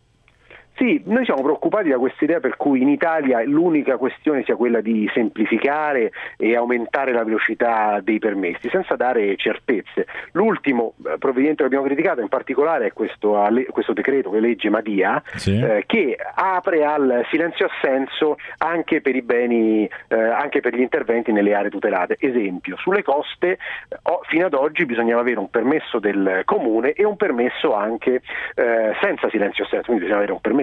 Sì, noi siamo preoccupati da questa idea per cui in Italia l'unica questione sia quella di semplificare e aumentare la velocità dei permessi senza dare certezze. L'ultimo provvedimento che abbiamo criticato in particolare è questo, questo decreto che legge Madia, sì. eh, che apre al silenzio assenso anche per i beni, eh, anche per gli interventi nelle aree tutelate. Esempio, sulle coste oh, fino ad oggi bisognava avere un permesso del comune e un permesso anche eh, senza silenzio assenso, quindi bisognava avere un permesso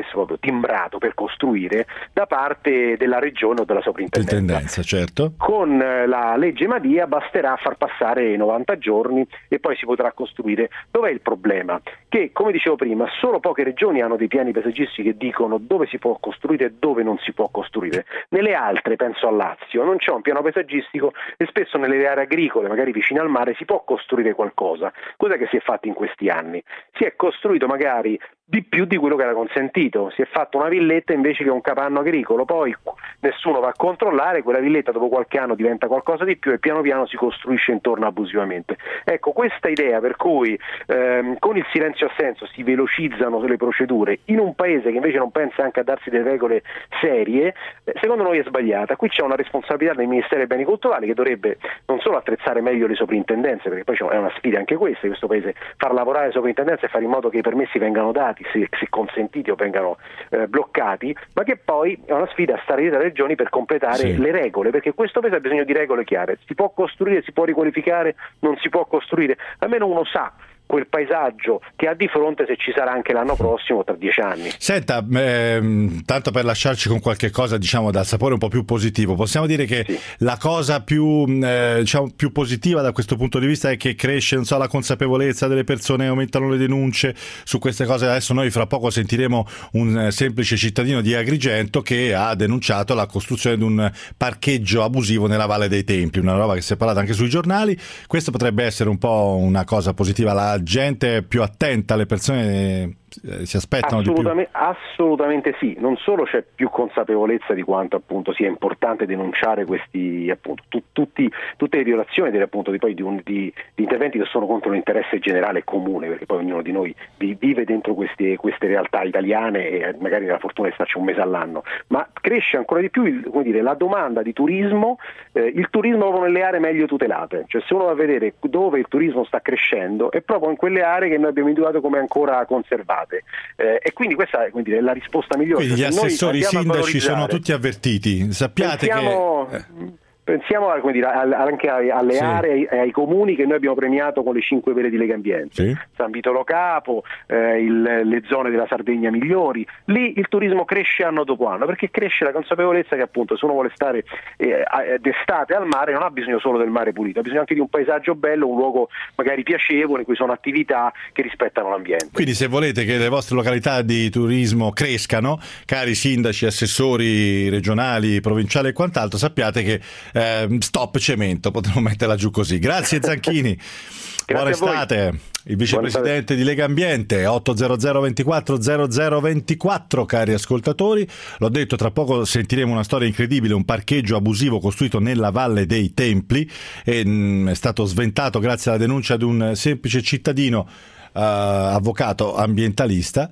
permesso proprio timbrato per costruire da parte della regione o della sovrintendenza. Tendenza, certo. Con la legge Madia basterà far passare novanta giorni e poi si potrà costruire. Dov'è il problema? Che, come dicevo prima, solo poche regioni hanno dei piani paesaggistici che dicono dove si può costruire e dove non si può costruire. Nelle altre, penso al Lazio, non c'è un piano paesaggistico e spesso nelle aree agricole, magari vicine al mare, si può costruire qualcosa. Cos'è che si è fatto in questi anni? Si è costruito magari di più di quello che era consentito, si è fatto una villetta invece che un capanno agricolo, poi nessuno va a controllare, quella villetta dopo qualche anno diventa qualcosa di più e piano piano si costruisce intorno abusivamente. Ecco, questa idea per cui ehm, con il silenzio assenso si velocizzano le procedure in un paese che invece non pensa anche a darsi delle regole serie, secondo noi è sbagliata. Qui c'è una responsabilità del Ministero dei Beni Culturali che dovrebbe non solo attrezzare meglio le sovrintendenze, perché poi è una sfida anche questa in questo paese, far lavorare le sovrintendenze e fare in modo che i permessi vengano dati, se, se consentiti o vengano eh, bloccati, ma che poi è una sfida stare dietro alle regioni per completare sì. le regole, perché questo paese ha bisogno di regole chiare. Si può costruire, si può riqualificare, non si può costruire, almeno uno sa quel paesaggio che ha di fronte se ci sarà anche l'anno prossimo tra dieci anni. Senta, ehm, tanto per lasciarci con qualche cosa diciamo dal sapore un po' più positivo, possiamo dire che sì. la cosa più eh, diciamo più positiva da questo punto di vista è che cresce, non so, la consapevolezza delle persone, aumentano le denunce su queste cose. Adesso noi fra poco sentiremo un eh, semplice cittadino di Agrigento che ha denunciato la costruzione di un parcheggio abusivo nella Valle dei Templi, una roba che si è parlata anche sui giornali. Questo potrebbe essere un po' una cosa positiva. La gente è più attenta, le persone si aspettano assolutamente, di più. Assolutamente sì, non solo c'è più consapevolezza di quanto appunto sia importante denunciare questi appunto tu, tutti, tutte le violazioni delle, appunto, di, poi di, un, di, di interventi che sono contro l'interesse generale e comune, perché poi ognuno di noi vive dentro queste, queste realtà italiane e magari la fortuna di starci un mese all'anno, ma cresce ancora di più il, come dire, la domanda di turismo, eh, il turismo proprio nelle aree meglio tutelate, cioè se uno va a vedere dove il turismo sta crescendo è proprio in quelle aree che noi abbiamo individuato come ancora conservate. Eh, e quindi questa è, quindi, è la risposta migliore. Quindi gli assessori, i sindaci sono tutti avvertiti, sappiate pensiamo, che... Eh. Pensiamo come dire, anche alle sì. aree e ai comuni che noi abbiamo premiato con le cinque vere di Legambiente, sì. San Vitolo Capo, eh, il, le zone della Sardegna migliori. Lì il turismo cresce anno dopo anno perché cresce la consapevolezza che appunto se uno vuole stare eh, d'estate al mare non ha bisogno solo del mare pulito, ha bisogno anche di un paesaggio bello, un luogo magari piacevole in cui sono attività che rispettano l'ambiente. Quindi se volete che le vostre località di turismo crescano, cari sindaci, assessori regionali, provinciali e quant'altro, sappiate che Eh, stop cemento, potremmo metterla giù così. Grazie Zanchini. Buona estate. Il vicepresidente di Legambiente. Ottocento ventiquattro zero zero ventiquattro, cari ascoltatori, l'ho detto, tra poco sentiremo una storia incredibile, un parcheggio abusivo costruito nella Valle dei Templi e mh, è stato sventato grazie alla denuncia di un semplice cittadino uh, avvocato ambientalista.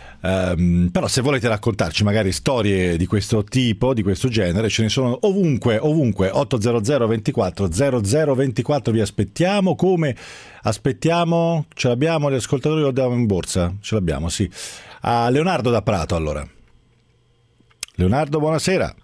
Um, però se volete raccontarci magari storie di questo tipo, di questo genere, ce ne sono ovunque, ovunque. Ottocento ventiquattro zero zero ventiquattro, vi aspettiamo. Come aspettiamo? Ce l'abbiamo gli ascoltatori, lo diamo in borsa? Ce l'abbiamo, sì. A Leonardo da Prato, allora. Leonardo, buonasera.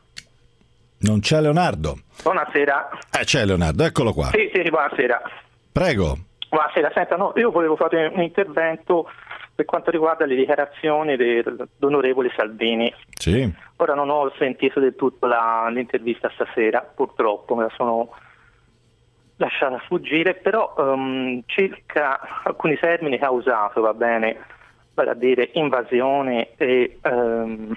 Non c'è Leonardo? Buonasera. Eh, c'è Leonardo, eccolo qua. Sì, sì, buonasera. Prego. Buonasera, senta, no, io volevo fare un intervento per quanto riguarda le dichiarazioni dell'onorevole Salvini. Sì. Ora non ho sentito del tutto la, l'intervista stasera, purtroppo me la sono lasciata sfuggire, però um, circa alcuni termini che ha usato, va bene, vale a dire invasione e, um,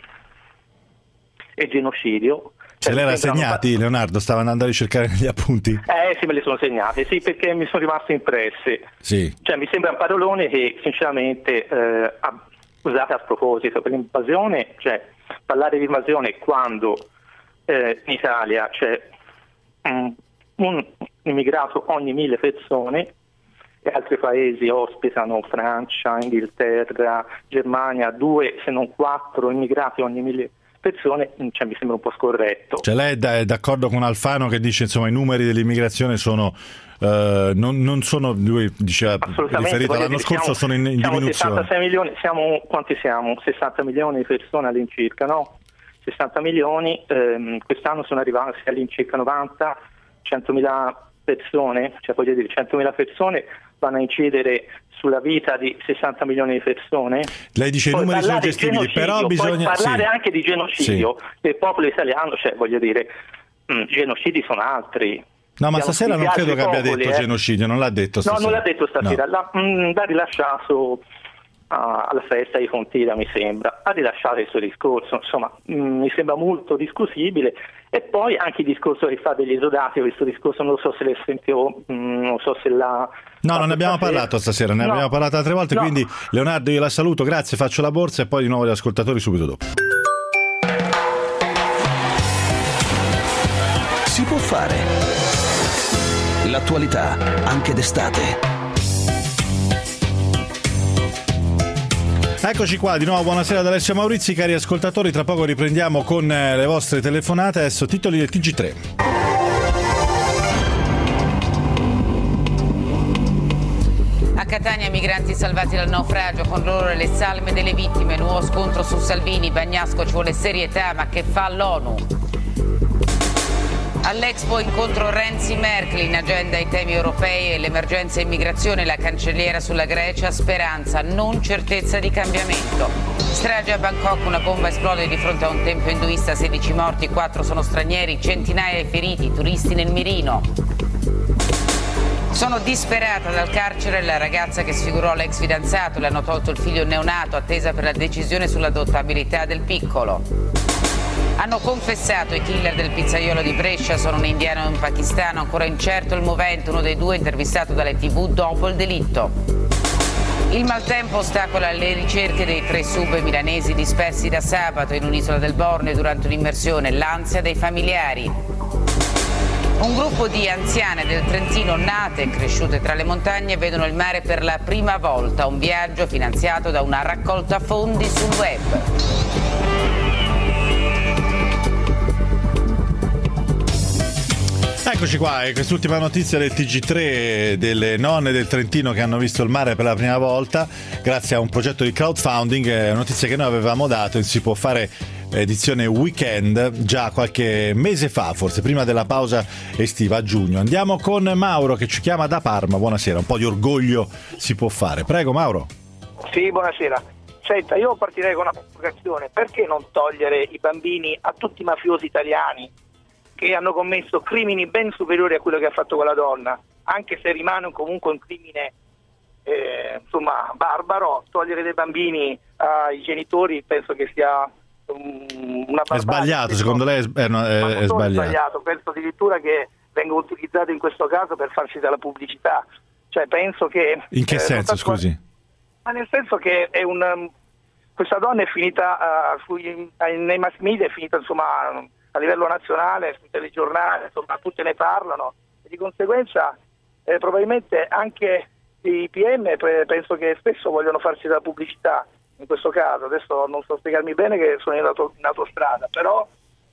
e genocidio. Ce l'era segnati, Leonardo? Stava andando a ricercare negli appunti? Eh sì, me li sono segnati, sì, perché mi sono rimaste impresse. Sì. Cioè mi sembrano parolone che sinceramente eh, usate a sproposito. Per l'invasione, cioè parlare di invasione quando eh, in Italia c'è um, un immigrato ogni mille persone e altri paesi ospitano Francia, Inghilterra, Germania, due se non quattro immigrati ogni mille persone, cioè, mi sembra un po' scorretto. Cioè lei è d'accordo con Alfano che dice insomma i numeri dell'immigrazione sono uh, non, non sono, lui diceva riferito all'anno scorso, sono in, in siamo diminuzione. sessantasei milioni, siamo quanti siamo? sessanta milioni di persone all'incirca, no? sessanta milioni, ehm, quest'anno sono arrivati all'incirca novanta, centomila persone, cioè voglio dire centomila persone vanno a incidere sulla vita di sessanta milioni di persone. Lei dice i numeri sono gestibili, però bisogna poi parlare sì. anche di genocidio sì. del popolo italiano, cioè voglio dire, mh, genocidi sono altri. No, ma stasera non credo che abbia popoli, detto eh. genocidio, non l'ha detto stasera. No, non l'ha detto stasera, no. l'ha, mh, l'ha rilasciato uh, alla festa di Fontida, mi sembra, ha rilasciato il suo discorso, insomma, mh, mi sembra molto discutibile. E poi anche il discorso che fa degli esodati, questo discorso non so se l'è sentito, mh, non so se l'ha... No, non ne abbiamo stasera. parlato stasera, ne no. abbiamo parlato altre volte, no. Quindi Leonardo io la saluto, grazie, faccio la borsa e poi di nuovo gli ascoltatori subito dopo. Si può fare. L'attualità, anche d'estate. Eccoci qua, di nuovo buonasera da Alessio Maurizi, cari ascoltatori, tra poco riprendiamo con le vostre telefonate, adesso titoli del T G tre. A Catania migranti salvati dal naufragio, con loro le salme delle vittime, nuovo scontro su Salvini, Bagnasco ci vuole serietà, ma che fa l'ONU? All'Expo incontro Renzi-Merkel, in agenda i temi europei e l'emergenza immigrazione, la cancelliera sulla Grecia, speranza, non certezza di cambiamento. Strage a Bangkok, una bomba esplode di fronte a un tempio induista, sedici morti, quattro sono stranieri, centinaia di feriti, turisti nel mirino. Sono disperata dal carcere la ragazza che sfigurò l'ex fidanzato, le hanno tolto il figlio neonato, attesa per la decisione sull'adottabilità del piccolo. Hanno confessato i killer del pizzaiolo di Brescia, sono un indiano e un pakistano, ancora incerto il movente, uno dei due intervistato dalle tivù dopo il delitto. Il maltempo ostacola le ricerche dei tre sub milanesi dispersi da sabato in un'isola del Borneo durante un'immersione, l'ansia dei familiari. Un gruppo di anziane del Trentino nate e cresciute tra le montagne vedono il mare per la prima volta, un viaggio finanziato da una raccolta fondi sul web. Eccoci qua, e quest'ultima notizia del T G tre delle nonne del Trentino che hanno visto il mare per la prima volta grazie a un progetto di crowdfunding, è una notizia che noi avevamo dato e si può fare edizione weekend già qualche mese fa, forse prima della pausa estiva a giugno. Andiamo con Mauro che ci chiama da Parma, buonasera, un po' di orgoglio si può fare, prego Mauro. Sì, buonasera. Senta, io partirei con una provocazione, perché non togliere i bambini a tutti i mafiosi italiani che hanno commesso crimini ben superiori a quello che ha fatto quella donna, anche se rimane comunque un crimine eh, insomma barbaro, togliere dei bambini ai genitori penso che sia um, una barbarie. È sbagliato, secondo lei è, no, è, è sbagliato. sbagliato, penso addirittura che venga utilizzato in questo caso per farsi della pubblicità, cioè penso che... In che eh, senso, scusi? Ma nel senso che è un, um, questa donna è finita uh, sui, nei mass media, è finita insomma... a livello nazionale, sui telegiornali, insomma tutte ne parlano e di conseguenza eh, probabilmente anche i P M pre- penso che spesso vogliono farsi della pubblicità in questo caso, adesso non so spiegarmi bene che sono in, auto- in autostrada, però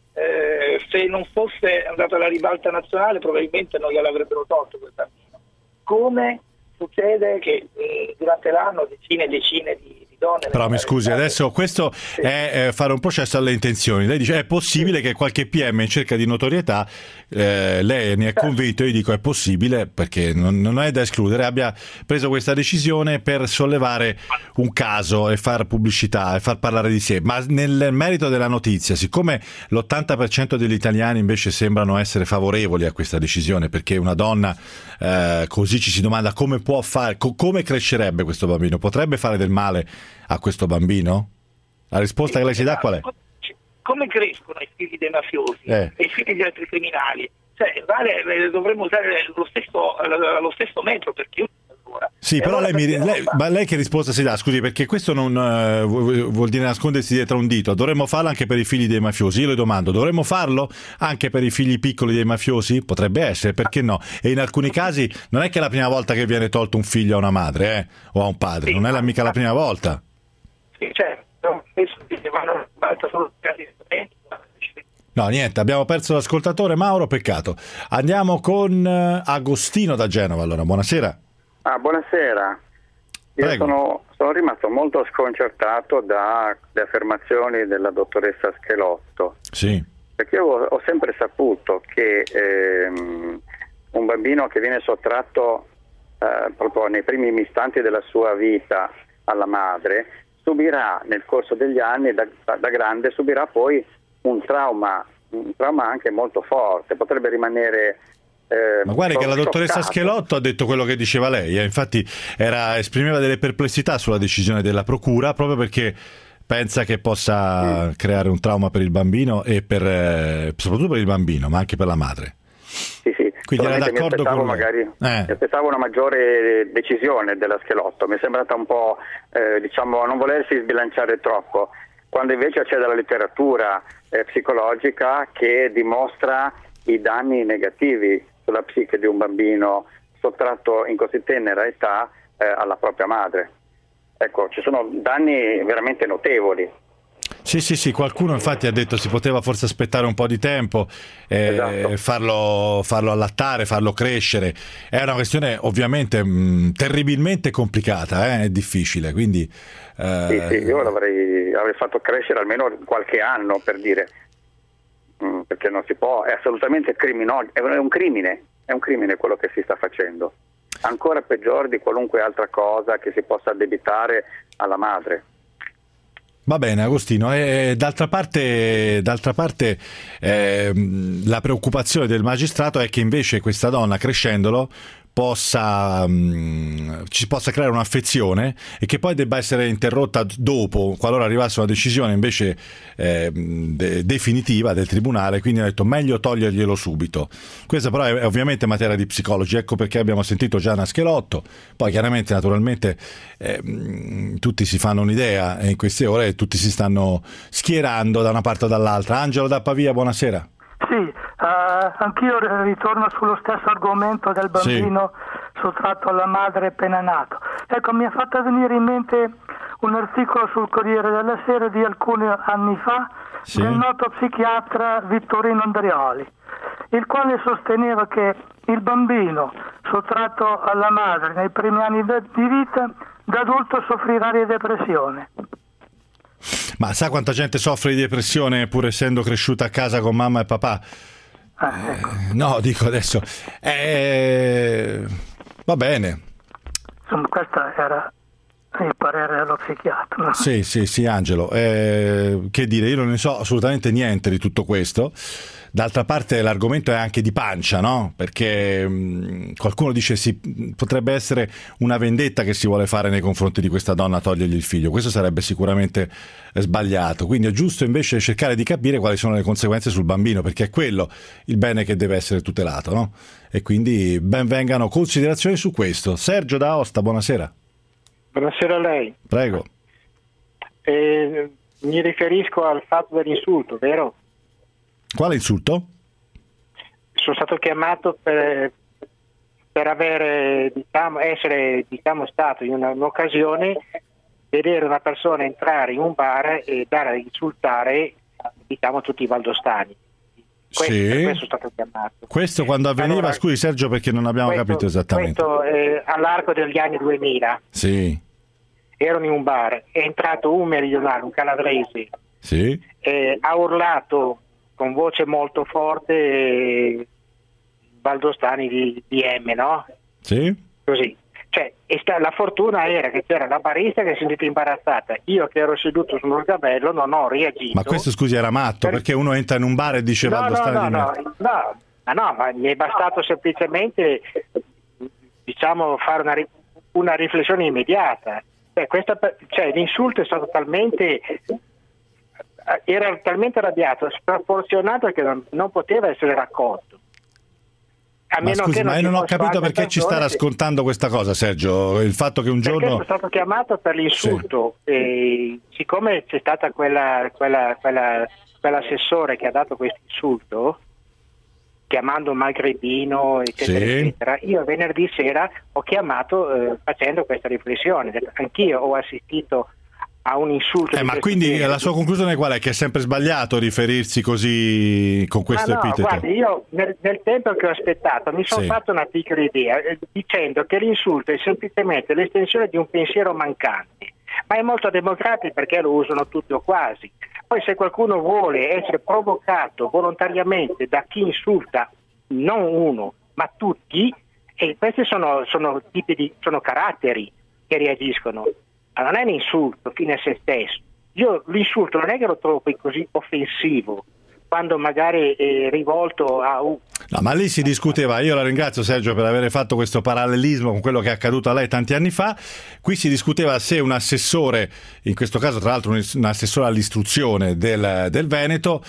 eh, se non fosse andata alla ribalta nazionale probabilmente non gliel'avrebbero tolto quel bambino, come succede che eh, durante l'anno decine e decine di donne. Però mi scusi, adesso questo sì. è eh, fare un processo alle intenzioni. Lei dice è possibile che qualche P M in cerca di notorietà, eh, lei ne è convinto, io dico è possibile perché non, non è da escludere, abbia preso questa decisione per sollevare un caso e far pubblicità e far parlare di sé, ma nel merito della notizia, siccome l'ottanta per cento degli italiani invece sembrano essere favorevoli a questa decisione, perché una donna eh, così ci si domanda come può fare, co- come crescerebbe questo bambino, potrebbe fare del male a questo bambino? La risposta che lei ci dà qual è? Come crescono i figli dei mafiosi eh. e i figli degli altri criminali? Cioè, vale, dovremmo usare lo stesso, lo stesso metro perché allora. Sì, però lei, mi, lei, ma lei che risposta si dà? Scusi, perché questo non uh, vuol dire nascondersi dietro un dito. Dovremmo farlo anche per i figli dei mafiosi. Io le domando, dovremmo farlo anche per i figli piccoli dei mafiosi? Potrebbe essere, perché no? E in alcuni casi non è che è la prima volta che viene tolto un figlio a una madre eh? o a un padre, non è la, mica la prima volta. Sì, certo, spesso vanno solo casi. No, niente, abbiamo perso l'ascoltatore Mauro, peccato. Andiamo con Agostino da Genova, allora, buonasera. Ah, buonasera. Io sono, sono rimasto molto sconcertato dalle affermazioni della dottoressa Schelotto. Sì. Perché io ho, ho sempre saputo che ehm, un bambino che viene sottratto eh, proprio nei primi istanti della sua vita alla madre, subirà nel corso degli anni, da, da grande, subirà poi un trauma, un trauma anche molto forte, potrebbe rimanere... Eh, Ma guardi che la dottoressa scioccato. Schelotto ha detto quello che diceva lei, eh. Infatti era, esprimeva delle perplessità sulla decisione della procura, proprio perché pensa che possa mm. creare un trauma per il bambino e per eh, soprattutto per il bambino, ma anche per la madre. Sì, sì. Quindi era Solamente d'accordo mi aspettavo con magari, eh. mi aspettavo una maggiore decisione della Schelotto, mi è sembrata un po' eh, diciamo non volersi sbilanciare troppo, quando invece c'è della letteratura eh, psicologica che dimostra i danni negativi sulla psiche di un bambino sottratto in così tenera età eh, alla propria madre. Ecco, ci sono danni veramente notevoli. Sì, sì, sì, qualcuno infatti ha detto si poteva forse aspettare un po' di tempo, eh, esatto. farlo, farlo allattare, farlo crescere. È una questione ovviamente mh, terribilmente complicata, eh, è difficile, quindi... Eh... Sì, sì, io l'avrei avrei fatto crescere almeno qualche anno, per dire, mh, perché non si può, è assolutamente criminoso, è un crimine, è un crimine quello che si sta facendo, ancora peggiore di qualunque altra cosa che si possa addebitare alla madre. Va bene Agostino, e d'altra parte, d'altra parte eh, la preoccupazione del magistrato è che invece questa donna, crescendolo, possa mh, ci possa creare un'affezione e che poi debba essere interrotta dopo, qualora arrivasse una decisione invece eh, de- definitiva del tribunale. Quindi ha detto meglio toglierglielo subito. Questa però è, è ovviamente materia di psicologi, ecco perché abbiamo sentito Gianna Schelotto. Poi chiaramente naturalmente eh, mh, tutti si fanno un'idea in queste ore e tutti si stanno schierando da una parte o dall'altra. Angelo da Pavia, buonasera. Sì, uh, anch'io ritorno sullo stesso argomento del bambino sì. sottratto alla madre appena nato. Ecco, mi ha fatto venire in mente un articolo sul Corriere della Sera di alcuni anni fa sì. del noto psichiatra Vittorino Andreoli, il quale sosteneva che il bambino sottratto alla madre nei primi anni di vita da adulto soffrirà di depressione. Ma sa quanta gente soffre di depressione pur essendo cresciuta a casa con mamma e papà? Ah, ecco. eh, no, dico adesso. Eh, va bene. Insomma, questo era il parere dello psichiatra. No? Sì, sì, sì, Angelo. Eh, che dire, io non ne so assolutamente niente di tutto questo. D'altra parte l'argomento è anche di pancia, no? Perché mh, qualcuno dice si potrebbe essere una vendetta che si vuole fare nei confronti di questa donna, togliergli il figlio. Questo sarebbe sicuramente sbagliato. Quindi è giusto invece cercare di capire quali sono le conseguenze sul bambino, perché è quello il bene che deve essere tutelato, no? E quindi ben vengano considerazioni su questo. Sergio da Aosta, buonasera. Buonasera a lei. Prego. Eh, mi riferisco al fatto dell'insulto, vero? Quale insulto? Sono stato chiamato per, per avere, diciamo, essere diciamo, stato in una, un'occasione vedere una persona entrare in un bar e dare a insultare diciamo tutti i valdostani. Questo, sì. Per questo sono stato chiamato. Questo quando avveniva, allora, scusi Sergio perché non abbiamo questo, capito esattamente. Questo eh, all'arco degli anni duemila. Sì. Erano in un bar, è entrato un meridionale, un calabrese, sì. eh, ha urlato con voce molto forte eh, Valdostani di, di M, no? Sì. Così. Cioè, e sta, la fortuna era che c'era la barista che si è sentita imbarazzata. Io che ero seduto sul gabello non ho reagito. Ma questo scusi era matto, per... perché uno entra in un bar e dice no, Valdostani no, no, di no, me. no, no, no, ma mi è bastato semplicemente diciamo fare una, una riflessione immediata. Cioè, questa, cioè, l'insulto è stato talmente era talmente arrabbiato, sproporzionato che non, non poteva essere raccolto. A ma meno scusi, che non ma io non ho capito perché ci sta che... raccontando questa cosa, Sergio. Il fatto che un perché giorno sono stato chiamato per l'insulto sì. E siccome c'è stata quella, quella, quella, quell'assessore che ha dato questo insulto chiamando un malgredino eccetera sì. eccetera, io venerdì sera ho chiamato eh, facendo questa riflessione. Anch'io ho assistito a un insulto. Eh, ma quindi genere. La sua conclusione qual è? Che è sempre sbagliato riferirsi così con questo ma no, epiteto? Guardi, io nel, nel tempo che ho aspettato mi sono sì. fatto una piccola idea eh, dicendo che l'insulto è semplicemente l'estensione di un pensiero mancante, ma è molto democratico perché lo usano tutti o quasi. Poi se qualcuno vuole essere provocato volontariamente da chi insulta non uno ma tutti, e questi sono, sono tipi di, sono caratteri che reagiscono. Ma non è un insulto fine a se stesso. Io l'insulto non è che lo trovo poi così offensivo, quando magari è rivolto a un... No, ma lì si discuteva, io la ringrazio Sergio per aver fatto questo parallelismo con quello che è accaduto a lei tanti anni fa. Qui si discuteva se un assessore, in questo caso tra l'altro un assessore all'istruzione del, del Veneto,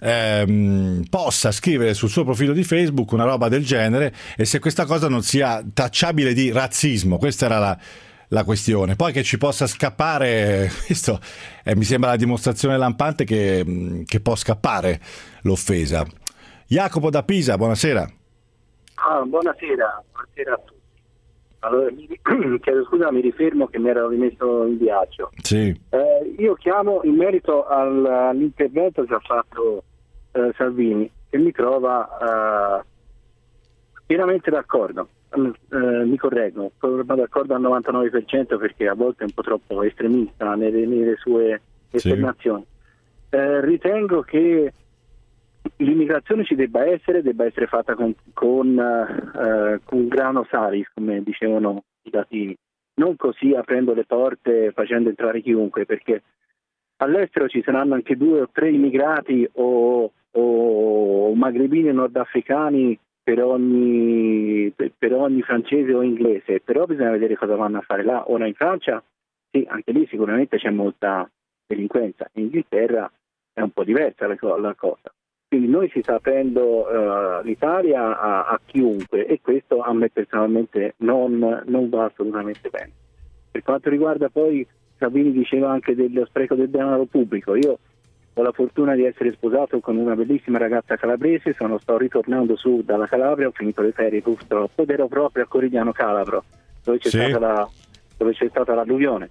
ehm, possa scrivere sul suo profilo di Facebook una roba del genere e se questa cosa non sia tacciabile di razzismo. Questa era la, la questione. Poi che ci possa scappare, questo eh, mi sembra la dimostrazione lampante che, che può scappare l'offesa. Jacopo da Pisa, buonasera. Ah, buonasera, buonasera a tutti. Allora, mi, chiedo scusa, mi rifermo che mi ero rimesso in viaggio. Sì. Eh, io chiamo in merito al, all'intervento che ha fatto eh, Salvini, che mi trova eh, pienamente d'accordo. Eh, mi correggo, sono d'accordo al novantanove per cento perché a volte è un po' troppo estremista nelle, nelle sue esternazioni. Sì. Eh, ritengo che l'immigrazione ci debba essere, debba essere fatta con, con, uh, con grano salis, come dicevano i latini, non così aprendo le porte, facendo entrare chiunque, perché all'estero ci saranno anche due o tre immigrati o, o magrebini o nordafricani per ogni, per, per ogni francese o inglese, però bisogna vedere cosa vanno a fare là. Ora in Francia, sì, anche lì sicuramente c'è molta delinquenza, in Inghilterra è un po' diversa la, la cosa. Quindi noi si sta aprendo uh, l'Italia a, a chiunque e questo a me personalmente non, non va assolutamente bene. Per quanto riguarda poi, Salvini diceva anche dello spreco del denaro pubblico, io ho la fortuna di essere sposato con una bellissima ragazza calabrese, sono, sto ritornando su dalla Calabria, ho finito le ferie purtroppo ed ero proprio a Corigliano Calabro, dove c'è, sì. stata la, dove c'è stata l'alluvione.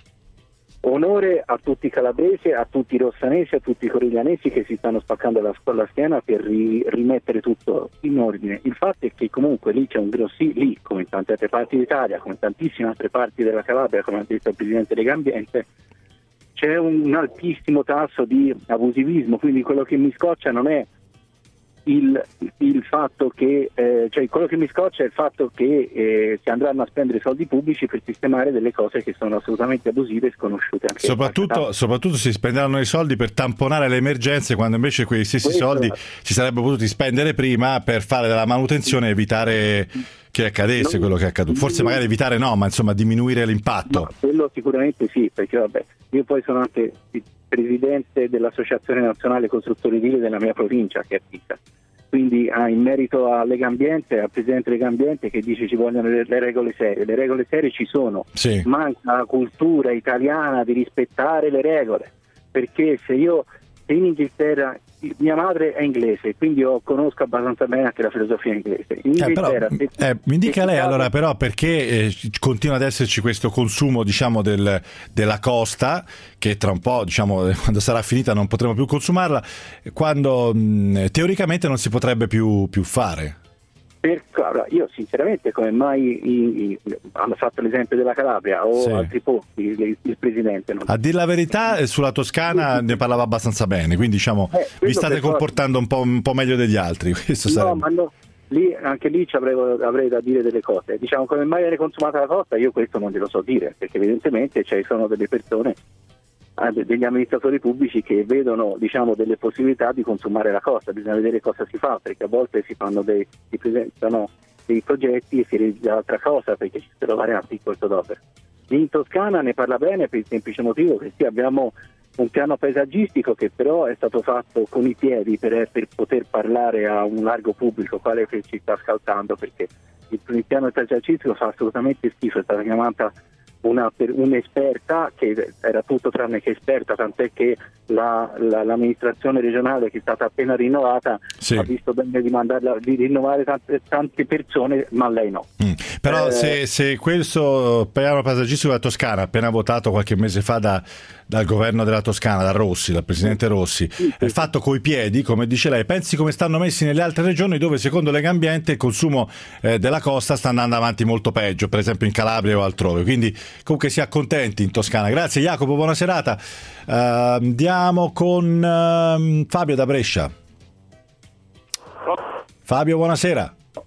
Onore a tutti i calabresi, a tutti i rossanesi, a tutti i coriglianesi che si stanno spaccando la, la schiena per ri, rimettere tutto in ordine. Il fatto è che comunque lì c'è un grossi, lì come in tante altre parti d'Italia, come in tantissime altre parti della Calabria, come ha detto il Presidente Legambiente, c'è un, un altissimo tasso di abusivismo, quindi quello che mi scoccia non è il, il fatto che, eh, cioè quello che mi scoccia è il fatto che eh, si andranno a spendere soldi pubblici per sistemare delle cose che sono assolutamente abusive e sconosciute anche soprattutto, soprattutto si spenderanno i soldi per tamponare le emergenze quando invece quei stessi Questo soldi si sarebbero potuti spendere prima per fare della manutenzione e evitare che accadesse non, quello che è accaduto, forse magari evitare no, ma insomma diminuire l'impatto. No, quello sicuramente sì, perché vabbè, io poi sono anche presidente dell'Associazione Nazionale Costruttori Edili della mia provincia, che è Pisa. Quindi ah, in merito a Legambiente, al Presidente Legambiente che dice ci vogliono le, le regole serie, le regole serie ci sono, sì. Manca la cultura italiana di rispettare le regole, perché se io in Inghilterra, mia madre è inglese, quindi io conosco abbastanza bene anche la filosofia inglese. In eh, però, se, eh, mi dica lei caso... allora però perché eh, continua ad esserci questo consumo diciamo del, della costa che tra un po' diciamo quando sarà finita non potremo più consumarla, quando mh, teoricamente non si potrebbe più, più fare. Per, allora, io sinceramente come mai i, i, hanno fatto l'esempio della Calabria o sì. altri posti il, il Presidente non... A dir la verità sulla Toscana ne parlava abbastanza bene, quindi diciamo eh, vi state comportando un po', un po' meglio degli altri. Questo no sarebbe... ma no, lì, anche lì ci avrei, avrei da dire delle cose, diciamo come mai viene consumata la costa, io questo non glielo so dire perché evidentemente ci sono delle persone, degli amministratori pubblici che vedono diciamo delle possibilità di consumare la costa, bisogna vedere cosa si fa perché a volte si fanno dei si presentano dei progetti e si realizza altra cosa perché ci sono varianti in corso d'opera. In Toscana ne parla bene per il semplice motivo che sì, abbiamo un piano paesaggistico che però è stato fatto con i piedi per, per poter parlare a un largo pubblico quale che ci sta ascoltando, perché il, il piano paesaggistico fa assolutamente schifo, è stata chiamata Una, per un'esperta che era tutto tranne che esperta, tant'è che la, la, l'amministrazione regionale che è stata appena rinnovata sì. ha visto bene di mandarla di rinnovare tante, tante persone, ma lei no. Mm. Però eh, se, se questo piano paesaggistico della Toscana appena votato qualche mese fa da, dal governo della Toscana, da Rossi, dal presidente Rossi, sì, sì. è fatto coi piedi, come dice lei, pensi come stanno messi nelle altre regioni dove secondo Legambiente il consumo eh, della costa sta andando avanti molto peggio, per esempio in Calabria o altrove, quindi comunque si accontenti in Toscana. Grazie Jacopo, buona serata. Uh, andiamo con uh, Fabio da Brescia. Fabio, buonasera.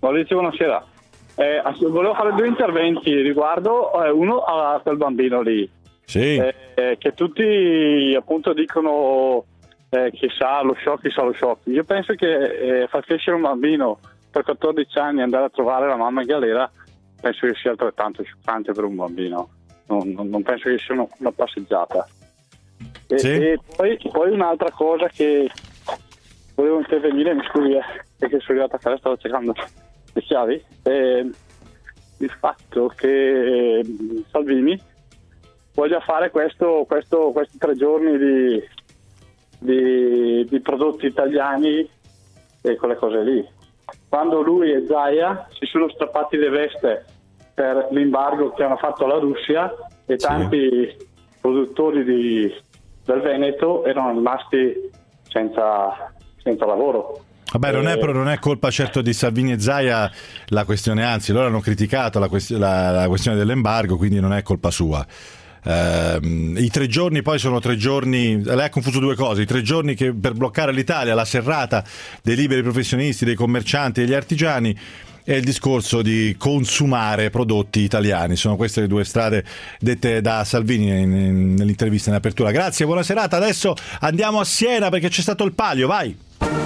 Maurizio, buonasera. Eh, volevo fare due interventi riguardo eh, uno a quel bambino lì. Sì. Eh, che tutti appunto dicono eh, che sa lo shock, sa lo shock. Io penso che eh, far crescere un bambino per quattordici anni e andare a trovare la mamma in galera, penso che sia altrettanto scioccante per un bambino. Non, non, non penso che sia una, una passeggiata. E, sì. e poi, poi un'altra cosa che volevo intervenire, mi scusi, eh, perché sono arrivato a casa e stavo cercando le chiavi. Eh, il fatto che eh, Salvini voglia fare questo, questo, questi tre giorni di, di, di prodotti italiani e quelle cose lì. Quando lui e Zaia si sono strappati le veste per l'embargo che hanno fatto alla Russia e tanti sì. produttori di, del Veneto erano rimasti senza, senza lavoro. Vabbè, non è, però non è colpa certo di Salvini e Zaia la questione, anzi loro hanno criticato la, quest- la, la questione dell'embargo, quindi non è colpa sua. Uh, i tre giorni poi sono tre giorni, lei ha confuso due cose: i tre giorni che per bloccare l'Italia, la serrata dei liberi professionisti, dei commercianti e degli artigiani, e il discorso di consumare prodotti italiani. Sono queste le due strade dette da Salvini in, in, nell'intervista in apertura. Grazie, buona serata. Adesso andiamo a Siena perché c'è stato il Palio, vai!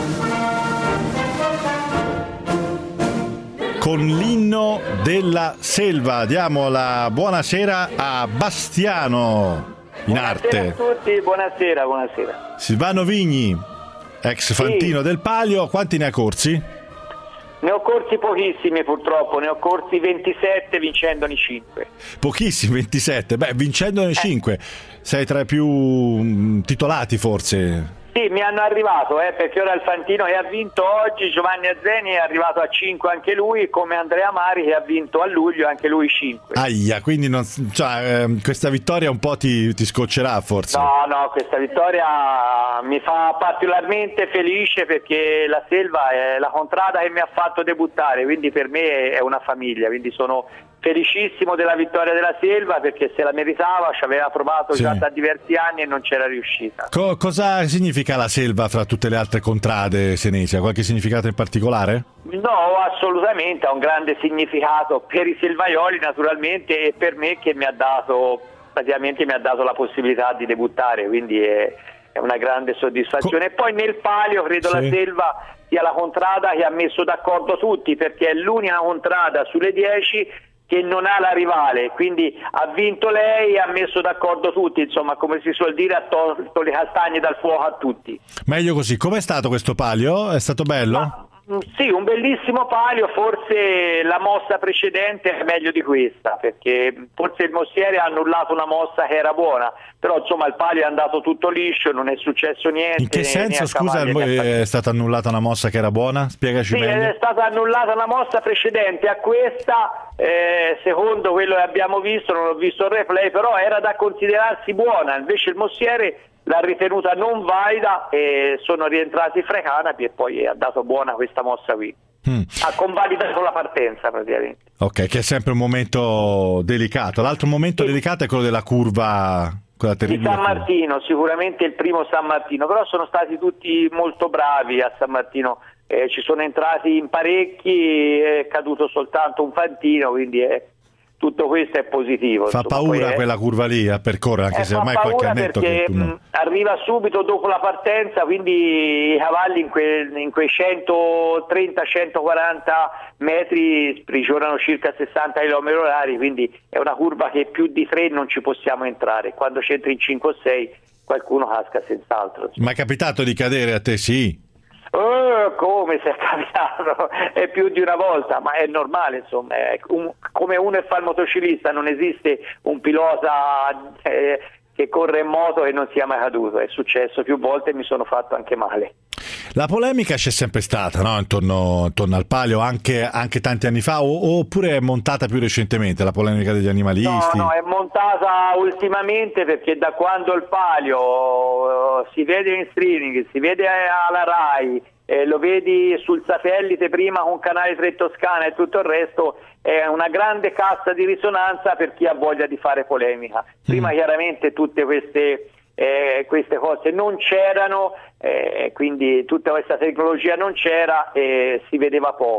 Con l'inno della selva diamo la buonasera a Bastiano in buonasera arte. Buonasera a tutti, buonasera, buonasera. Silvano Vigni, ex fantino sì. del Palio, quanti ne ha corsi? Ne ho corsi pochissimi purtroppo, ne ho corsi ventisette vincendone cinque. Pochissimi, ventisette, beh vincendone eh. cinque, sei tra i più mh, titolati forse. Sì, mi hanno arrivato, eh, perché ora il fantino che ha vinto oggi, Giovanni Azzeni, è arrivato a cinque anche lui, come Andrea Mari che ha vinto a luglio anche lui cinque. Aia, quindi non, cioè, eh, questa vittoria un po' ti, ti scoccerà forse. No, no, questa vittoria mi fa particolarmente felice perché la Selva è la contrada che mi ha fatto debuttare, quindi per me è una famiglia, quindi sono felicissimo della vittoria della Selva perché se la meritava, ci aveva provato sì. già da diversi anni e non c'era riuscita. Co- cosa significa la Selva fra tutte le altre contrade senesi? Ha qualche significato in particolare? No, assolutamente, ha un grande significato per i selvaioli naturalmente e per me che mi ha dato, praticamente mi ha dato la possibilità di debuttare, quindi è, è una grande soddisfazione. Co- e poi nel Palio credo sì. la Selva sia la contrada che ha messo d'accordo tutti perché è l'unica contrada sulle dieci che non ha la rivale, quindi ha vinto lei e ha messo d'accordo tutti, insomma, come si suol dire, ha tolto le castagne dal fuoco a tutti. Meglio così. Com'è stato questo Palio? È stato bello? Ma, sì, un bellissimo Palio, forse la mossa precedente è meglio di questa, perché forse il Mostiere ha annullato una mossa che era buona, però insomma il Palio è andato tutto liscio, non è successo niente. In che senso, scusa, è stata annullata una mossa che era buona? Spiegaci sì, meglio. È stata annullata una mossa precedente a questa, eh, secondo quello che abbiamo visto, non ho visto il replay, però era da considerarsi buona, invece il Mostiere l'ha ritenuta non valida e sono rientrati fra i canapi e poi ha dato buona questa mossa qui. Mm. Ha convalidato la partenza praticamente. Ok, che è sempre un momento delicato. L'altro momento sì. delicato è quello della curva, quella terribile. Di San Martino, sicuramente il primo San Martino, però sono stati tutti molto bravi a San Martino, eh, ci sono entrati in parecchi, è caduto soltanto un fantino, quindi è tutto questo è positivo. Fa insomma, paura è, quella curva lì a percorrere, anche eh, se ormai qualche annetto perché che tu non... arriva subito dopo la partenza, quindi i cavalli in, que, in quei centotrenta centoquaranta metri sprigionano circa sessanta chilometri orari, quindi è una curva che più di tre non ci possiamo entrare, quando c'entri in cinque o sei qualcuno casca senz'altro. Ma è capitato di cadere a te, sì? Oh, come se è capitato, è più di una volta, ma è normale, insomma, è un, come uno che fa il motociclista, non esiste un pilota eh, che corre in moto e non sia mai caduto, è successo più volte e mi sono fatto anche male. La polemica c'è sempre stata, no? Intorno, intorno al Palio, anche, anche tanti anni fa, o, oppure è montata più recentemente la polemica degli animalisti? No, no, è montata ultimamente perché da quando il Palio uh, si vede in streaming, si vede alla Rai, eh, lo vedi sul satellite prima con Canale tre Toscana e tutto il resto, è una grande cassa di risonanza per chi ha voglia di fare polemica. Prima mm. chiaramente tutte queste... Eh, queste cose non c'erano, eh, quindi tutta questa tecnologia non c'era e si vedeva poco.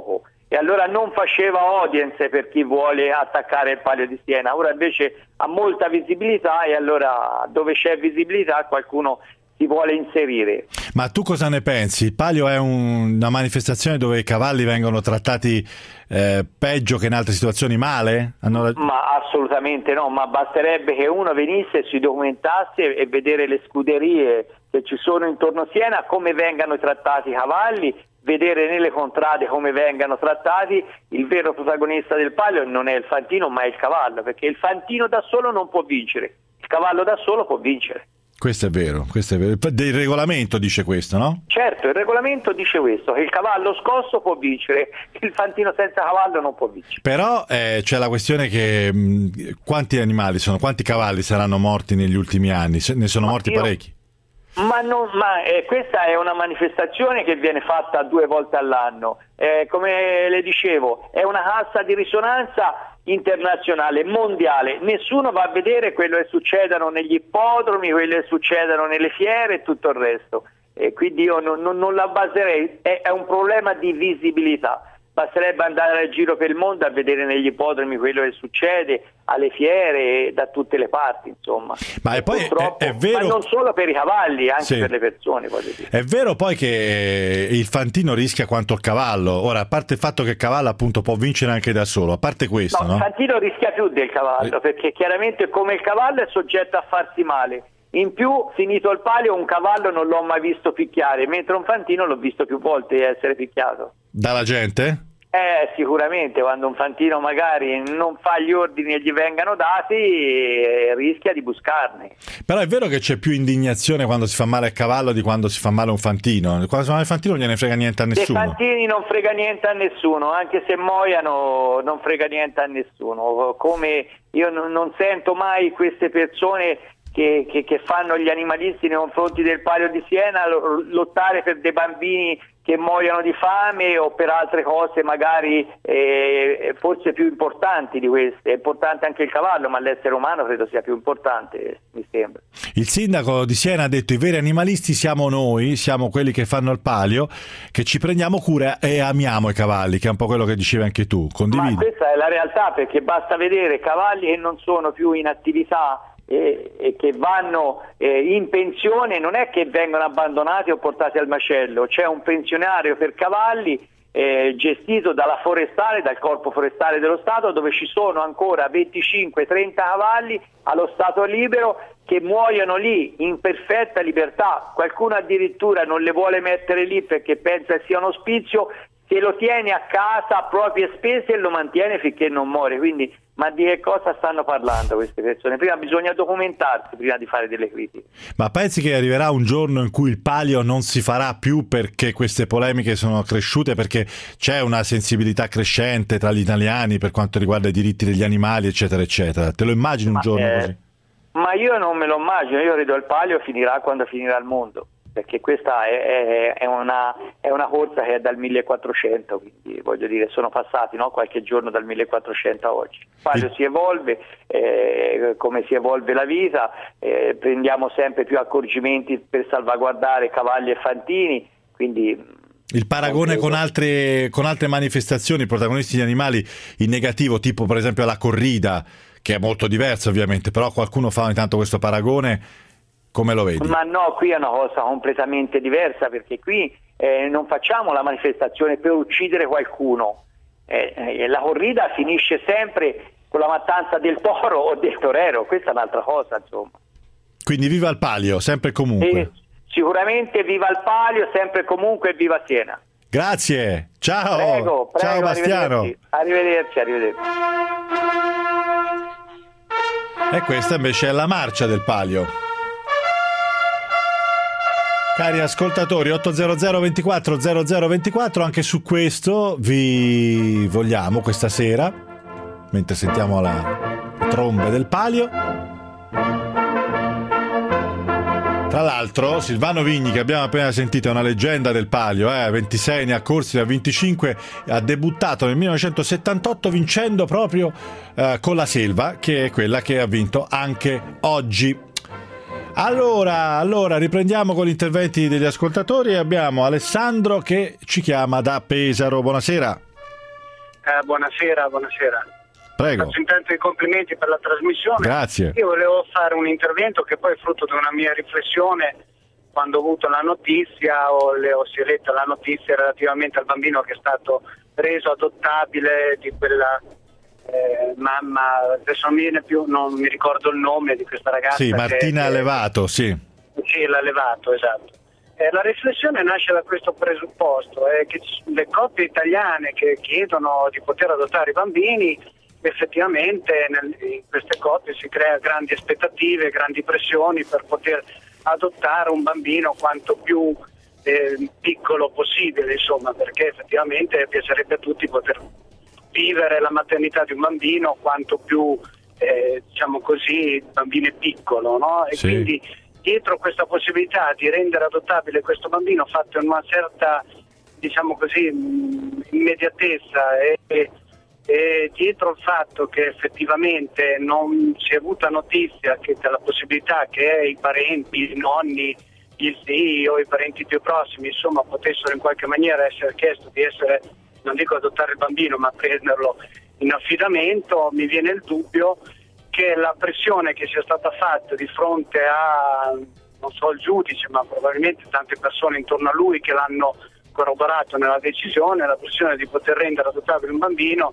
e allora non faceva audience per chi vuole attaccare il Palio di Siena. Ora invece ha molta visibilità e allora dove c'è visibilità qualcuno si vuole inserire. Ma tu cosa ne pensi? Il Palio è un, una manifestazione dove i cavalli vengono trattati eh, peggio che in altre situazioni, male? Hanno... Ma assolutamente no, ma basterebbe che uno venisse, si documentasse e vedere le scuderie che ci sono intorno a Siena, come vengano trattati i cavalli, vedere nelle contrade come vengano trattati. Il vero protagonista del Palio non è il fantino ma è il cavallo, perché il fantino da solo non può vincere, il cavallo da solo può vincere. Questo è vero, questo è vero. Il regolamento dice questo, no? Certo, il regolamento dice questo, che il cavallo scosso può vincere, il fantino senza cavallo non può vincere. Però eh, c'è la questione che mh, quanti animali sono, quanti cavalli saranno morti negli ultimi anni? Ne sono Ma morti io... parecchi. Ma, non, ma eh, questa è una manifestazione che viene fatta due volte all'anno, eh, come le dicevo, è una cassa di risonanza internazionale, mondiale, nessuno va a vedere quello che succedono negli ippodromi, quello che succedono nelle fiere e tutto il resto, e quindi io non, non, non la baserei, è, è un problema di visibilità. Basterebbe andare a giro per il mondo a vedere negli ippodromi quello che succede, alle fiere, da tutte le parti, insomma. Ma, e poi è, è vero... ma non solo per i cavalli, anche sì. per le persone, voglio dire. È vero poi che il fantino rischia quanto il cavallo. Ora, a parte il fatto che il cavallo appunto può vincere anche da solo, a parte questo, no? no? Il fantino rischia più del cavallo, eh. perché chiaramente come il cavallo è soggetto a farsi male. In più, finito il Palio, un cavallo non l'ho mai visto picchiare, mentre un fantino l'ho visto più volte essere picchiato. Dalla gente? Eh, sicuramente, quando un fantino magari non fa gli ordini e gli vengano dati, eh, rischia di buscarne. Però è vero che c'è più indignazione quando si fa male al cavallo di quando si fa male a un fantino. Quando si fa male al fantino non gliene frega niente a nessuno. I fantini non frega niente a nessuno, anche se muoiano non frega niente a nessuno. Come io non, non sento mai queste persone che, che, che fanno gli animalisti nei confronti del Palio di Siena lottare per dei bambini che muoiono di fame o per altre cose magari eh, forse più importanti di queste. È importante anche il cavallo, ma l'essere umano credo sia più importante, mi sembra. Il sindaco di Siena ha detto: i veri animalisti siamo noi, siamo quelli che fanno il Palio, che ci prendiamo cura e amiamo i cavalli, che è un po' quello che dicevi anche tu. Condividi? Ma questa è la realtà, perché basta vedere cavalli che non sono più in attività e, e che vanno eh, in pensione, non è che vengono abbandonati o portati al macello, c'è un pensionario per cavalli eh, gestito dalla forestale, dal corpo forestale dello Stato, dove ci sono ancora venticinque trenta cavalli allo stato libero che muoiono lì in perfetta libertà. Qualcuno addirittura non le vuole mettere lì perché pensa sia un ospizio, se lo tiene a casa a proprie spese e lo mantiene finché non muore. Quindi, ma di che cosa stanno parlando queste persone? Prima bisogna documentarsi prima di fare delle critiche. Ma pensi che arriverà un giorno in cui il Palio non si farà più perché queste polemiche sono cresciute, perché c'è una sensibilità crescente tra gli italiani per quanto riguarda i diritti degli animali, eccetera eccetera? Te lo immagini un ma, giorno eh, così? Ma io non me lo immagino, io credo il Palio finirà quando finirà il mondo, perché questa è, è, è, una, è una corsa che è dal millequattrocento, quindi voglio dire sono passati no? qualche giorno dal millequattrocento a oggi. Il Palio si evolve, eh, come si evolve la vita, eh, prendiamo sempre più accorgimenti per salvaguardare cavalli e fantini, quindi... Il paragone con altre, con altre manifestazioni, protagonisti di animali in negativo, tipo per esempio la corrida, che è molto diversa ovviamente, però qualcuno fa ogni tanto questo paragone, come lo vedi? Ma no, qui è una cosa completamente diversa, perché qui eh, non facciamo la manifestazione per uccidere qualcuno, eh, eh, la corrida finisce sempre con la mattanza del toro o del torero, questa è un'altra cosa, insomma. Quindi viva il Palio, sempre e comunque. E sicuramente viva il Palio, sempre e comunque, e viva Siena. Grazie, ciao. Prego, prego, ciao Bastiano. Arrivederci, arrivederci, arrivederci. E questa invece è la marcia del Palio. Cari ascoltatori, otto zero zero ventiquattro zero zero ventiquattro, anche su questo vi vogliamo questa sera, mentre sentiamo la trombe del Palio. Tra l'altro Silvano Vigni, che abbiamo appena sentito, è una leggenda del Palio, eh? ventisei ne ha corsi, da venticinque, ha debuttato nel millenovecentosettantotto vincendo proprio eh, con la Selva, che è quella che ha vinto anche oggi. Allora, allora riprendiamo con gli interventi degli ascoltatori e abbiamo Alessandro che ci chiama da Pesaro. Buonasera. Eh, buonasera, buonasera. Prego. Faccio intanto i complimenti per la trasmissione. Grazie. Io volevo fare un intervento che poi è frutto di una mia riflessione quando ho avuto la notizia o, le, o si è letta la notizia relativamente al bambino che è stato reso adottabile di quella eh, mamma, adesso non mi viene più, non mi ricordo il nome di questa ragazza. Sì, Martina che, Levato, sì. Sì, l'ha levato, esatto. Eh, la riflessione nasce da questo presupposto, eh, che le coppie italiane che chiedono di poter adottare i bambini, effettivamente nel, in queste coppie si crea grandi aspettative, grandi pressioni per poter adottare un bambino quanto più eh, piccolo possibile, insomma, perché effettivamente piacerebbe a tutti poter vivere la maternità di un bambino quanto più, eh, diciamo così, il bambino è piccolo, no? E sì. Quindi dietro questa possibilità di rendere adottabile questo bambino fatta in una certa, diciamo così, immediatezza e, e, e dietro il fatto che effettivamente non si è avuta notizia che della possibilità che i parenti, i nonni, gli zii o i parenti più prossimi, insomma, potessero in qualche maniera essere chiesto di essere, non dico adottare il bambino, ma prenderlo in affidamento, mi viene il dubbio che la pressione che sia stata fatta di fronte a, non so, il giudice, ma probabilmente tante persone intorno a lui che l'hanno corroborato nella decisione, la pressione di poter rendere adottabile un bambino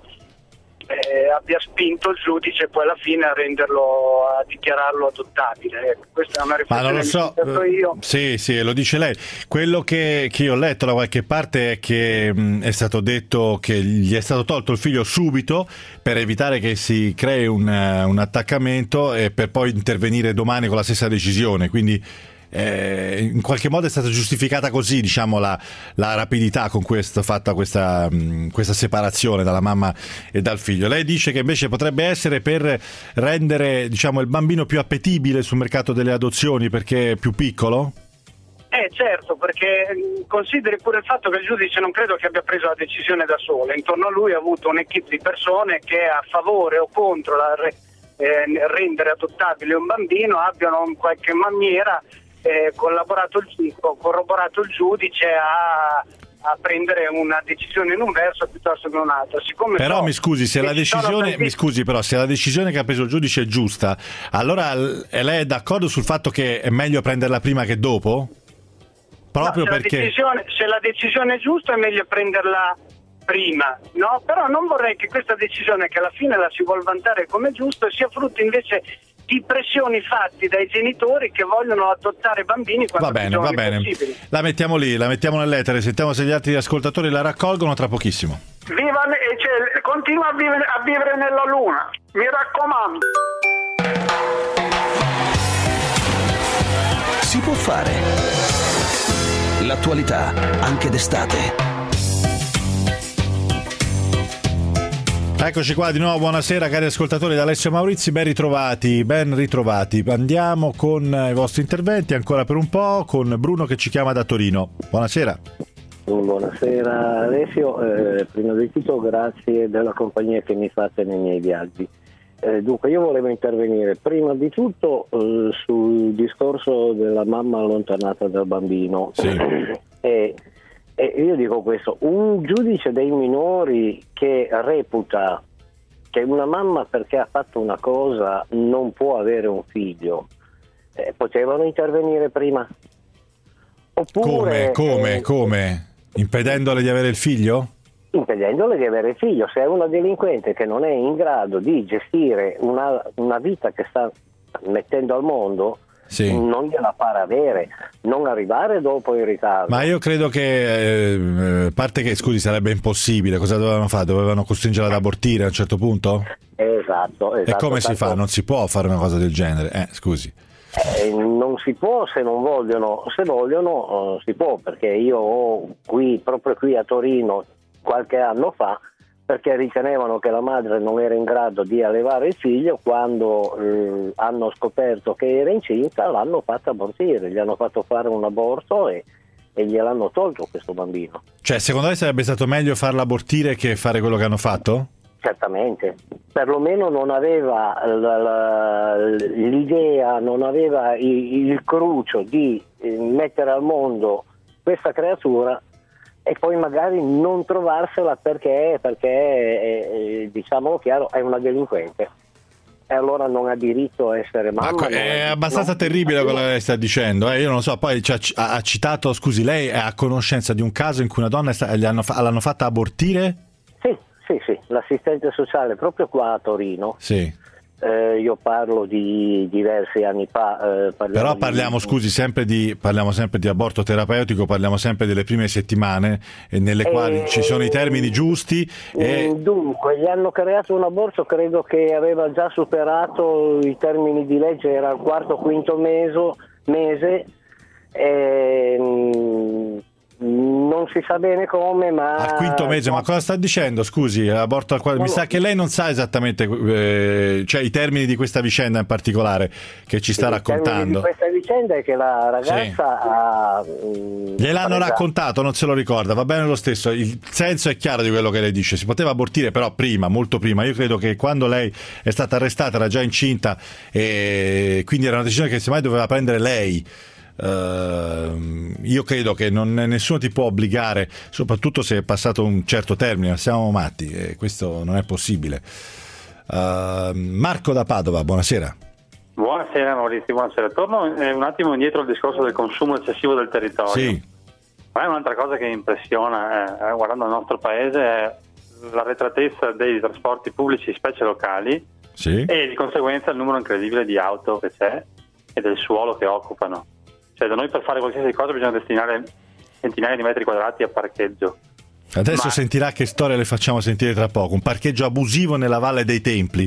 eh, abbia spinto il giudice poi alla fine a renderlo, a dichiararlo adottabile. Ecco, questa è una Ma riflessione non lo che so, ho fatto io. sì, sì, lo dice lei. Quello che, che io ho letto da qualche parte è che mh, è stato detto che gli è stato tolto il figlio subito per evitare che si crei un, un attaccamento e per poi intervenire domani con la stessa decisione, quindi eh, in qualche modo è stata giustificata così, diciamo, la, la rapidità con cui è stata fatta questa, mh, questa separazione dalla mamma e dal figlio. Lei dice che invece potrebbe essere per rendere, diciamo, il bambino più appetibile sul mercato delle adozioni perché è più piccolo? Eh certo, perché consideri pure il fatto che il giudice non credo che abbia preso la decisione da solo, intorno a lui ha avuto un'equipe di persone che a favore o contro la eh, rendere adottabile un bambino abbiano in qualche maniera eh, collaborato il, corroborato il giudice a, a prendere una decisione in un verso piuttosto che in un altro. Siccome però so mi scusi, se la decisione tanti... mi scusi però se la decisione che ha preso il giudice è giusta, allora lei è d'accordo sul fatto che è meglio prenderla prima che dopo? Proprio no, se perché la decisione, se la decisione è giusta è meglio prenderla prima, no? Però non vorrei che questa decisione, che alla fine la si vuol vantare come giusto, sia frutto invece di pressioni fatti dai genitori che vogliono adottare bambini quanto va bene, più va giovani bene. possibili. La mettiamo lì, la mettiamo nell'etere, sentiamo se gli altri ascoltatori la raccolgono tra pochissimo. Viva, e cioè, continua a vivere, a vivere nella luna, mi raccomando. Si può fare. L'attualità anche d'estate. Eccoci qua di nuovo, buonasera cari ascoltatori da Alessio Maurizi, ben ritrovati, ben ritrovati. Andiamo con i vostri interventi ancora per un po' con Bruno che ci chiama da Torino. Buonasera. Buonasera Alessio, eh, prima di tutto grazie della compagnia che mi fate nei miei viaggi. Eh, dunque io volevo intervenire prima di tutto eh, sul discorso della mamma allontanata dal bambino. Sì. e, e io dico questo, un giudice dei minori che reputa che una mamma perché ha fatto una cosa non può avere un figlio, eh, potevano intervenire prima? Oppure, come, come, eh, come? Impedendole di avere il figlio? impedendole di avere figlio. Se è una delinquente che non è in grado di gestire una, una vita che sta mettendo al mondo, sì, non gliela fare avere, non arrivare dopo in ritardo. Ma io credo che, eh, a parte che, scusi, sarebbe impossibile, cosa dovevano fare? Dovevano costringerla ad abortire a un certo punto? Esatto, esatto. E come tanto... si fa? Non si può fare una cosa del genere, eh, scusi. Eh, non si può se non vogliono, se vogliono uh, si può, perché io ho qui, proprio qui a Torino, qualche anno fa, perché ritenevano che la madre non era in grado di allevare il figlio, quando eh, hanno scoperto che era incinta l'hanno fatta abortire, gli hanno fatto fare un aborto e, e gliel'hanno tolto questo bambino. Cioè, secondo lei sarebbe stato meglio farla abortire che fare quello che hanno fatto? Certamente, perlomeno non aveva la, la, l'idea, non aveva il, il cruccio di eh, mettere al mondo questa creatura e poi magari non trovarsela perché, perché eh, diciamolo chiaro, è una delinquente. E allora non ha diritto a essere mamma. È abbastanza no? terribile quello che lei sta dicendo, eh? Io non lo so. Poi cioè, ha citato, scusi, lei è a conoscenza di un caso in cui una donna sta, gli hanno, l'hanno fatta abortire? Sì, sì, sì, l'assistente sociale proprio qua a Torino. Sì. Eh, io parlo di diversi anni fa. Eh, Però parliamo, di... scusi, sempre di parliamo sempre di aborto terapeutico, parliamo sempre delle prime settimane eh, nelle eh, quali ci sono i termini giusti. E... Dunque, gli hanno creato un aborto, credo che aveva già superato i termini di legge, era il quarto o quinto meso, mese. E, mh, non si sa bene come, ma al quinto mese, ma cosa sta dicendo? Scusi, aborto al quarto. Mi sa che lei non sa esattamente eh, cioè i termini di questa vicenda in particolare che ci sta il raccontando. Di questa vicenda è che la ragazza sì. ha mh, gliel'hanno presa... raccontato, non se lo ricorda, va bene lo stesso. Il senso è chiaro di quello che lei dice. Si poteva abortire però prima, molto prima. Io credo che quando lei è stata arrestata era già incinta e quindi era una decisione che semmai doveva prendere lei. Uh, io credo che non, nessuno ti può obbligare, soprattutto se è passato un certo termine. Siamo matti e questo non è possibile. uh, Marco da Padova, buonasera. Buonasera Maurizio, buonasera. Torno eh, un attimo indietro al discorso del consumo eccessivo del territorio. Sì. Ma è un'altra cosa che impressiona eh, guardando il nostro paese è l'arretratezza dei trasporti pubblici, specie locali, sì. e di conseguenza il numero incredibile di auto che c'è e del suolo che occupano. Cioè da noi per fare qualsiasi cosa bisogna destinare centinaia di metri quadrati a parcheggio. Adesso Ma... sentirà che storia le facciamo sentire tra poco. Un parcheggio abusivo nella Valle dei Templi.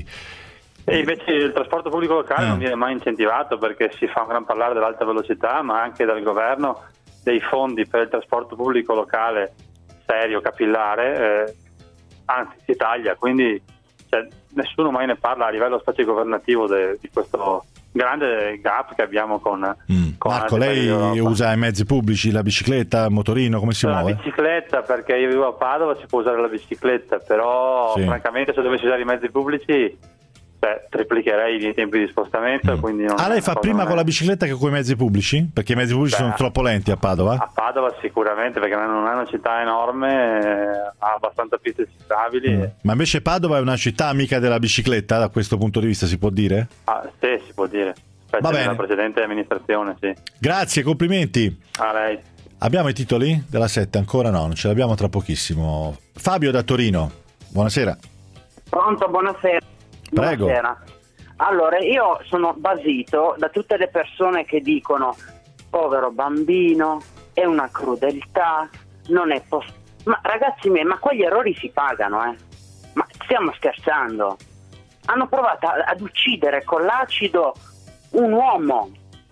E invece il trasporto pubblico locale eh. non viene mai incentivato perché si fa un gran parlare dell'alta velocità, ma anche dal governo dei fondi per il trasporto pubblico locale serio, capillare, eh, anzi si taglia, quindi cioè, nessuno mai ne parla a livello specie governativo de, di questo grande gap che abbiamo con, mm. con Marco, lei usa i mezzi pubblici, la bicicletta, il motorino, come si la muove? La bicicletta, perché io vivo a Padova, si può usare la bicicletta, però sì. francamente se dovessi usare i mezzi pubblici beh, triplicherei i tempi di spostamento. Mm. Quindi non ah, lei fa prima con la bicicletta che con i mezzi pubblici? Perché i mezzi pubblici beh, sono troppo lenti a Padova? A Padova sicuramente, perché non è una città enorme, eh, ha abbastanza piste ciclabili. Mm. Ma invece Padova è una città amica della bicicletta, da questo punto di vista si può dire? Ah, sì, si può dire. Va bene. La precedente amministrazione, sì. Grazie, complimenti. A lei. Abbiamo i titoli della sette? Ancora no, non ce l'abbiamo tra pochissimo. Fabio da Torino, buonasera. Pronto, buonasera. Prego. Buonasera. Allora, io sono basito da tutte le persone che dicono povero bambino, è una crudeltà, non è possibile. Ma ragazzi miei, ma quegli errori si pagano, eh? Ma stiamo scherzando? Hanno provato ad uccidere con l'acido un uomo.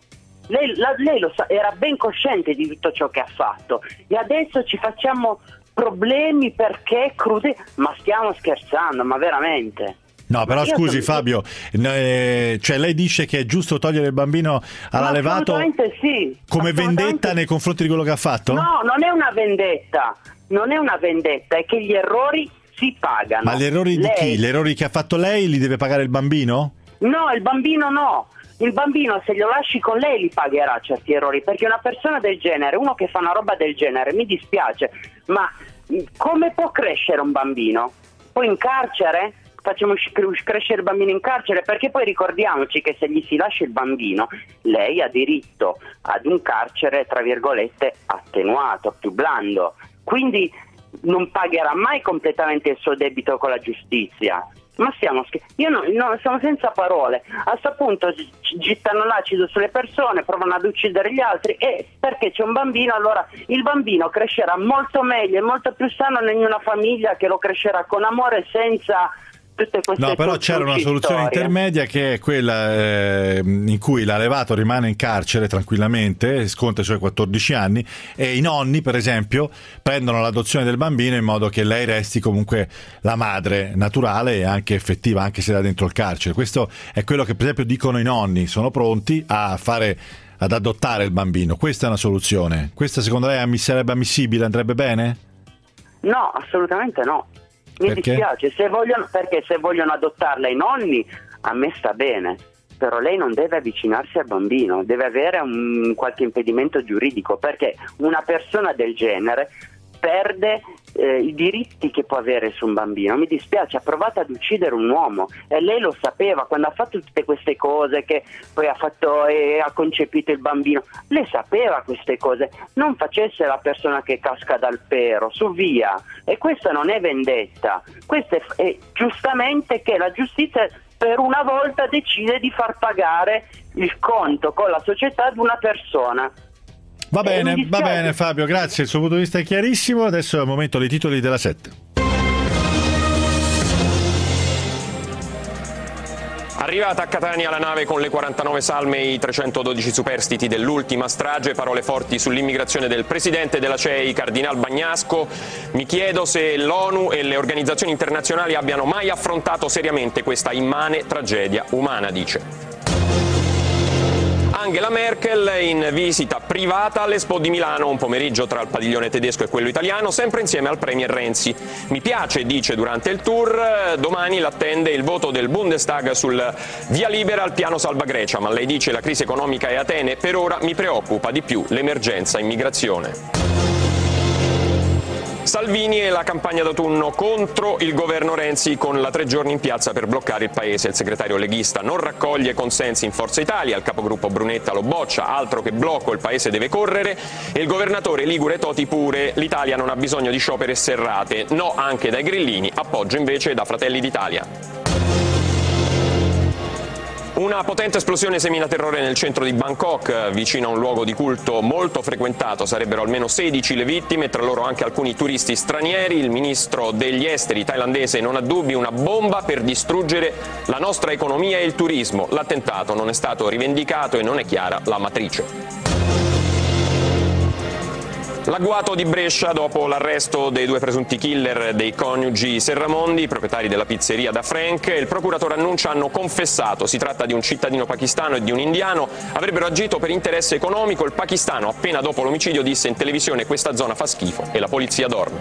Lei, la, lei lo sa, era ben cosciente di tutto ciò che ha fatto e adesso ci facciamo problemi perché crude. Ma stiamo scherzando, ma veramente? No, però scusi sono... Fabio, eh, cioè lei dice che è giusto togliere il bambino all'allevato sì, come vendetta nei confronti di quello che ha fatto? No, non è una vendetta, non è una vendetta, è che gli errori si pagano. Ma gli errori lei... di chi? Gli errori che ha fatto lei li deve pagare il bambino? No, il bambino no. Il bambino se lo lasci con lei li pagherà certi errori, perché una persona del genere, uno che fa una roba del genere, mi dispiace, ma come può crescere un bambino? Poi in carcere? Facciamo crescere il bambino in carcere, perché poi ricordiamoci che se gli si lascia il bambino lei ha diritto ad un carcere tra virgolette attenuato, più blando, quindi non pagherà mai completamente il suo debito con la giustizia. Ma stiamo scherzando, io no, no, sono senza parole. A questo punto gittano l'acido sulle persone, provano ad uccidere gli altri, e perché c'è un bambino, allora il bambino crescerà molto meglio e molto più sano in una famiglia che lo crescerà con amore, senza tutte queste. No, però c'era una soluzione storie. intermedia, che è quella eh, in cui l'allevato rimane in carcere tranquillamente, sconta i suoi quattordici anni, e i nonni, per esempio, prendono l'adozione del bambino in modo che lei resti comunque la madre naturale e anche effettiva, anche se da dentro il carcere. Questo è quello che per esempio dicono i nonni, sono pronti a fare, ad adottare il bambino. Questa è una soluzione. Questa secondo lei ammiss- sarebbe ammissibile, andrebbe bene? No, assolutamente no. Mi perché? dispiace, se vogliono, perché se vogliono adottarla i nonni, a me sta bene, però lei non deve avvicinarsi al bambino, deve avere un qualche impedimento giuridico, perché una persona del genere perde eh, i diritti che può avere su un bambino. Mi dispiace, ha provato ad uccidere un uomo e lei lo sapeva quando ha fatto tutte queste cose, che poi ha fatto e ha concepito il bambino. Lei sapeva queste cose, non facesse la persona che casca dal pero, su via. E questa non è vendetta, questa è, è giustamente che la giustizia per una volta decide di far pagare il conto con la società di una persona. Va bene, va bene Fabio, grazie, il suo punto di vista è chiarissimo. Adesso è il momento dei titoli della sette. Arrivata a Catania la nave con le quarantanove salme e i trecentododici superstiti dell'ultima strage, parole forti sull'immigrazione del presidente della C E I, Cardinal Bagnasco. Mi chiedo se l'ONU e le organizzazioni internazionali abbiano mai affrontato seriamente questa immane tragedia umana, dice. Angela Merkel in visita privata all'Expo di Milano, un pomeriggio tra il padiglione tedesco e quello italiano, sempre insieme al premier Renzi. Mi piace, dice durante il tour, domani l'attende il voto del Bundestag sul via libera al piano salva Grecia, ma lei dice la crisi economica è a Atene, per ora mi preoccupa di più l'emergenza immigrazione. Salvini e la campagna d'autunno contro il governo Renzi con la tre giorni in piazza per bloccare il paese. Il segretario leghista non raccoglie consensi in Forza Italia, il capogruppo Brunetta lo boccia, altro che blocco, il paese deve correre, e il governatore ligure Toti pure, l'Italia non ha bisogno di sciopere serrate, no anche dai grillini, appoggio invece da Fratelli d'Italia. Una potente esplosione semina terrore nel centro di Bangkok, vicino a un luogo di culto molto frequentato. Sarebbero almeno sedici le vittime, tra loro anche alcuni turisti stranieri. Il ministro degli esteri thailandese non ha dubbi, una bomba per distruggere la nostra economia e il turismo. L'attentato non è stato rivendicato e non è chiara la matrice. L'agguato di Brescia dopo l'arresto dei due presunti killer dei coniugi Serramondi, proprietari della pizzeria da Frank. Il procuratore annuncia hanno confessato, si tratta di un cittadino pakistano e di un indiano, avrebbero agito per interesse economico. Il pakistano appena dopo l'omicidio disse in televisione questa zona fa schifo e la polizia dorme.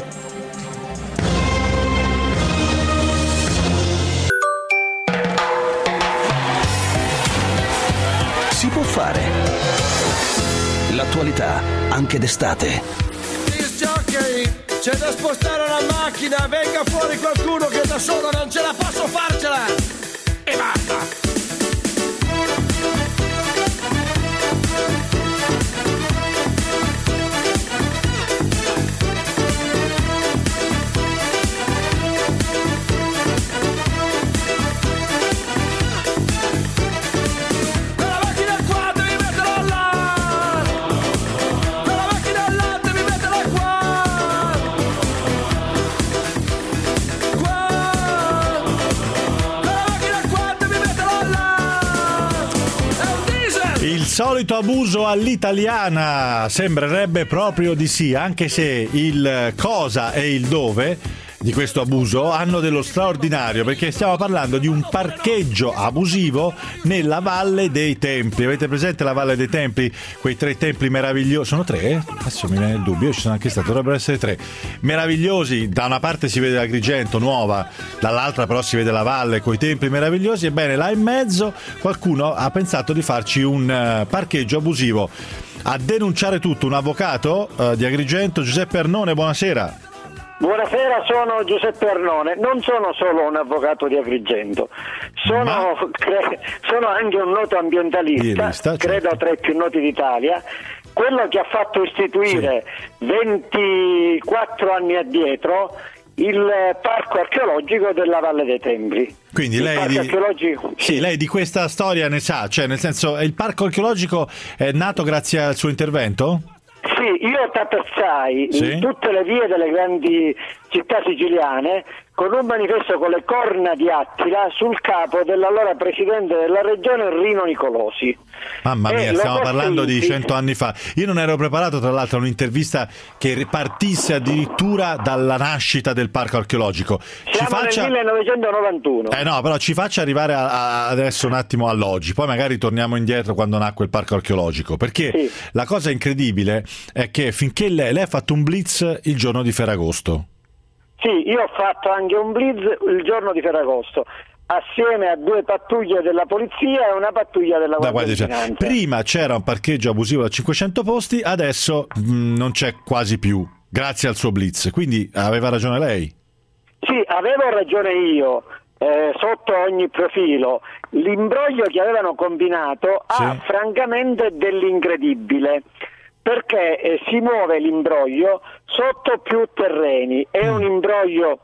Si può fare. L'attualità, anche d'estate. C'è da spostare la macchina, venga fuori qualcuno che da solo non ce la posso farcela! E basta! Il solito abuso all'italiana, sembrerebbe proprio di sì, anche se il cosa e il dove di questo abuso hanno dello straordinario, perché stiamo parlando di un parcheggio abusivo nella Valle dei Templi. Avete presente la Valle dei Templi? Quei tre templi meravigliosi, sono tre? Adesso mi viene il dubbio, io ci sono anche stato, dovrebbero essere tre. Meravigliosi, da una parte si vede l'Agrigento nuova, dall'altra però si vede la valle con i templi meravigliosi. Ebbene, là in mezzo qualcuno ha pensato di farci un parcheggio abusivo. A denunciare tutto un avvocato uh, di Agrigento, Giuseppe Arnone, buonasera. Buonasera, sono Giuseppe Arnone, non sono solo un avvocato di Agrigento, sono, Ma... cre... sono anche un noto ambientalista, lista, credo certo. tra i più noti d'Italia, quello che ha fatto istituire sì. ventiquattro anni addietro il parco archeologico della Valle dei Templi. Quindi il lei di... archeologico... sì, lei di questa storia ne sa, cioè nel senso il parco archeologico è nato grazie al suo intervento? Sì, io tapezzai sì? in tutte le vie delle grandi città siciliane con un manifesto con le corna di Attila sul capo dell'allora presidente della regione Rino Nicolosi. Mamma mia, e stiamo parlando di inti... cento anni fa. Io non ero preparato, tra l'altro, a un'intervista che ripartisse addirittura dalla nascita del parco archeologico. Siamo ci faccia... nel millenovecentonovantuno. Eh no, però ci faccia arrivare a, a adesso un attimo all'oggi, poi magari torniamo indietro quando nacque il parco archeologico, perché sì. la cosa incredibile è che finché lei, lei ha fatto un blitz il giorno di Ferragosto. Sì, io ho fatto anche un blitz il giorno di Ferragosto, assieme a due pattuglie della polizia e una pattuglia della Guardia di Finanza. Prima c'era un parcheggio abusivo da cinquecento posti, adesso mh, non c'è quasi più. grazie al suo blitz, quindi aveva ragione lei. Sì, avevo ragione io, eh, sotto ogni profilo. L'imbroglio che avevano combinato sì. ha francamente dell'incredibile, perché eh, si muove l'imbroglio sotto più terreni, è mm. un imbroglio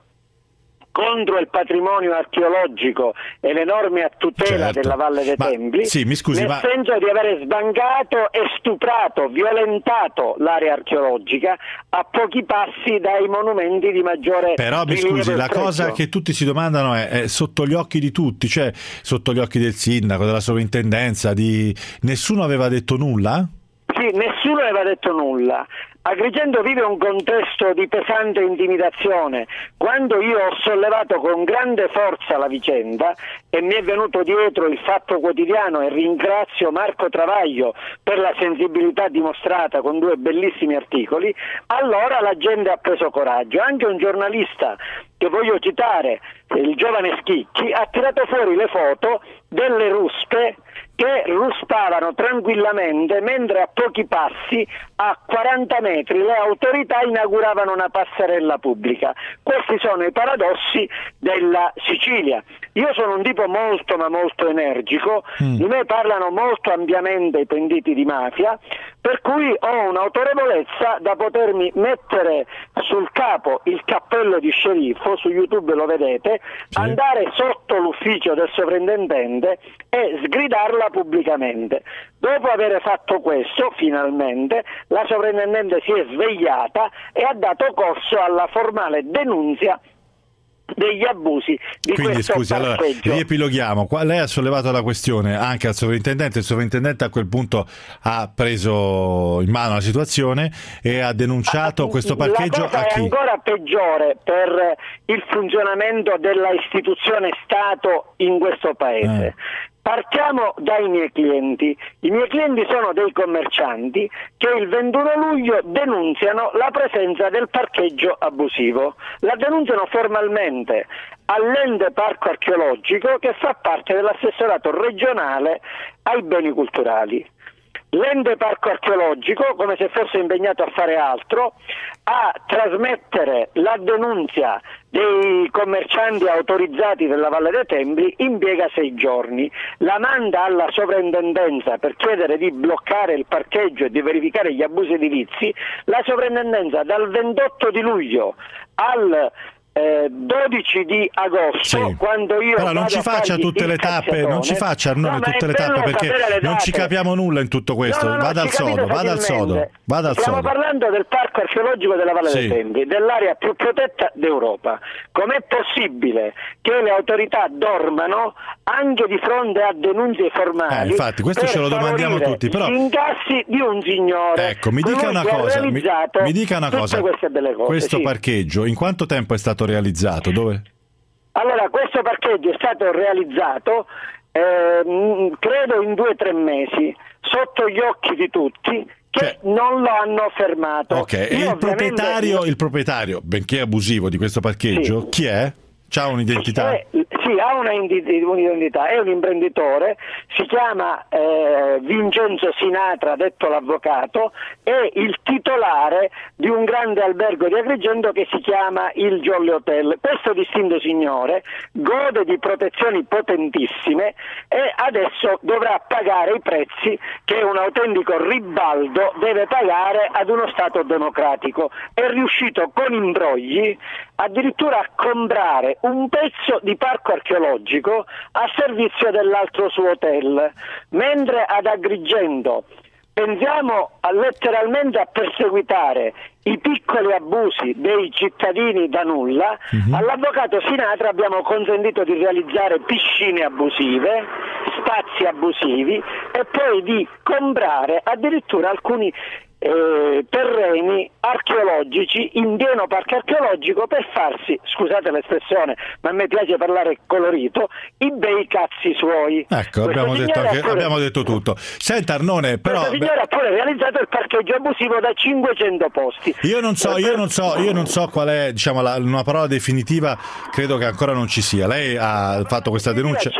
contro il patrimonio archeologico e le norme a tutela certo. della Valle dei ma, Templi, sì, mi scusi, nel ma... senso di avere sbangato e stuprato, violentato l'area archeologica a pochi passi dai monumenti di maggiore Però mi scusi, la prezzo. cosa che tutti si domandano è, è sotto gli occhi di tutti, cioè sotto gli occhi del sindaco, della sovrintendenza, di nessuno aveva detto nulla? Sì, nessuno aveva detto nulla. Agrigento vive un contesto di pesante intimidazione. Quando io ho sollevato con grande forza la vicenda e mi è venuto dietro il Fatto Quotidiano, e ringrazio Marco Travaglio per la sensibilità dimostrata con due bellissimi articoli, allora la gente ha preso coraggio. Anche un giornalista che voglio citare, il giovane Schicchi, ha tirato fuori le foto delle ruspe che ruspavano tranquillamente mentre a pochi passi, a quaranta metri, le autorità inauguravano una passerella pubblica. Questi sono i paradossi della Sicilia. Io sono un tipo molto ma molto energico, mm. di me parlano molto ampiamente i pentiti di mafia, per cui ho un'autorevolezza da potermi mettere sul capo il cappello di sceriffo, su YouTube lo vedete, sì. andare sotto l'ufficio del sovrintendente e sgridarla pubblicamente. Dopo aver fatto questo, finalmente, la sovrintendente si è svegliata e ha dato corso alla formale denunzia degli abusi di Quindi questo scusi, allora parcheggio. riepiloghiamo. Qua lei ha sollevato la questione anche al sovrintendente, il sovrintendente a quel punto ha preso in mano la situazione e ha denunciato ah, questo parcheggio. La cosa a chi? è ancora peggiore per il funzionamento della istituzione Stato in questo paese. Eh. Partiamo dai miei clienti. I miei clienti sono dei commercianti che il ventuno luglio denunziano la presenza del parcheggio abusivo. La denunziano formalmente all'ente parco archeologico che fa parte dell'assessorato regionale ai beni culturali. L'ente parco archeologico, come se fosse impegnato a fare altro, a trasmettere la denunzia dei commercianti autorizzati della Valle dei Templi impiega sei giorni, la manda alla sovrintendenza per chiedere di bloccare il parcheggio e di verificare gli abusi edilizi. La sovrintendenza dal ventotto di luglio al Eh, dodici di agosto, sì. quando io però non ci faccia tutte le tappe, non ci faccia Arnone no, tutte le tappe perché le non ci capiamo nulla in tutto questo. No, no, no, vada al sodo, vada al sodo, vada al Stiamo sodo. parlando del parco archeologico della Valle sì. dei Templi, dell'area più protetta d'Europa. Com'è possibile che le autorità dormano anche di fronte a denunce formali? Eh, infatti, questo ce lo domandiamo tutti, però gli incassi di un signore. Ecco, mi dica una cosa, mi, mi dica una cosa. Cose, questo sì. parcheggio in quanto tempo è stato realizzato? Dove? Allora, questo parcheggio è stato realizzato eh, credo in due o tre mesi, sotto gli occhi di tutti, che cioè, non lo hanno fermato. Ok, e il proprietario, il proprietario, benché abusivo di questo parcheggio, sì. chi è? C'ha un'identità? Eh, sì, ha una un'identità, è un imprenditore, si chiama eh, Vincenzo Sinatra, detto l'avvocato, è il titolare di un grande albergo di Agrigento che si chiama il Jolly Hotel. Questo distinto signore gode di protezioni potentissime e adesso dovrà pagare i prezzi che un autentico ribaldo deve pagare ad uno Stato democratico. È riuscito con imbrogli addirittura a comprare un pezzo di parco archeologico a servizio dell'altro suo hotel, mentre ad Agrigento pensiamo a, letteralmente a perseguitare i piccoli abusi dei cittadini da nulla. Mm-hmm. All'avvocato Sinatra abbiamo consentito di realizzare piscine abusive, spazi abusivi e poi di comprare addirittura alcuni Eh, terreni archeologici in pieno parco archeologico per farsi, scusate l'espressione, ma a me piace parlare colorito, i bei cazzi suoi. Ecco, abbiamo detto, anche, pure, abbiamo detto tutto. Senta Arnone, però questo signore ha pure realizzato il parcheggio abusivo da cinquecento posti. Io non so, io non so, io non so qual è, diciamo, la, una parola definitiva, credo che ancora non ci sia. Lei ha fatto questa denuncia? C'è.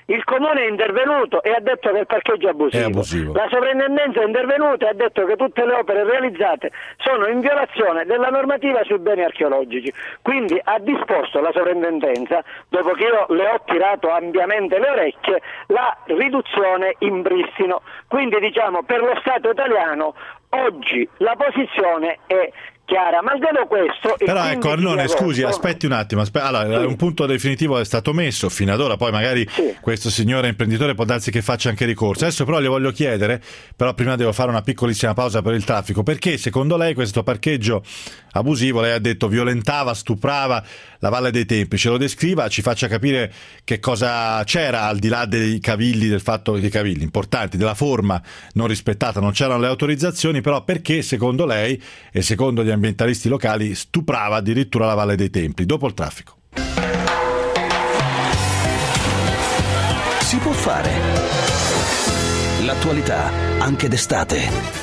il comune è intervenuto e ha detto che il parcheggio è abusivo. È abusivo. La sovrintendenza è intervenuta e ha detto che tutte le opere realizzate sono in violazione della normativa sui beni archeologici. Quindi ha disposto la sovrintendenza, dopo che io le ho tirato ampiamente le orecchie, la riduzione in pristino. Quindi diciamo per lo Stato italiano oggi la posizione è chiara, malgrado questo. Però ecco Arnone, scusi, aspetti un attimo, aspe- allora, sì. Un punto definitivo è stato messo fino ad ora, poi magari sì. Questo signore imprenditore può darsi che faccia anche ricorso. Adesso però le voglio chiedere, però prima devo fare una piccolissima pausa per il traffico, perché secondo lei questo parcheggio abusivo, lei ha detto violentava, stuprava la Valle dei Templi, ce lo descriva, ci faccia capire che cosa c'era al di là dei cavilli, del fatto dei cavilli importanti, della forma non rispettata, non c'erano le autorizzazioni, però perché secondo lei e secondo gli ambientalisti locali stuprava addirittura la Valle dei Templi. Dopo il traffico. Si può fare. L'attualità anche d'estate.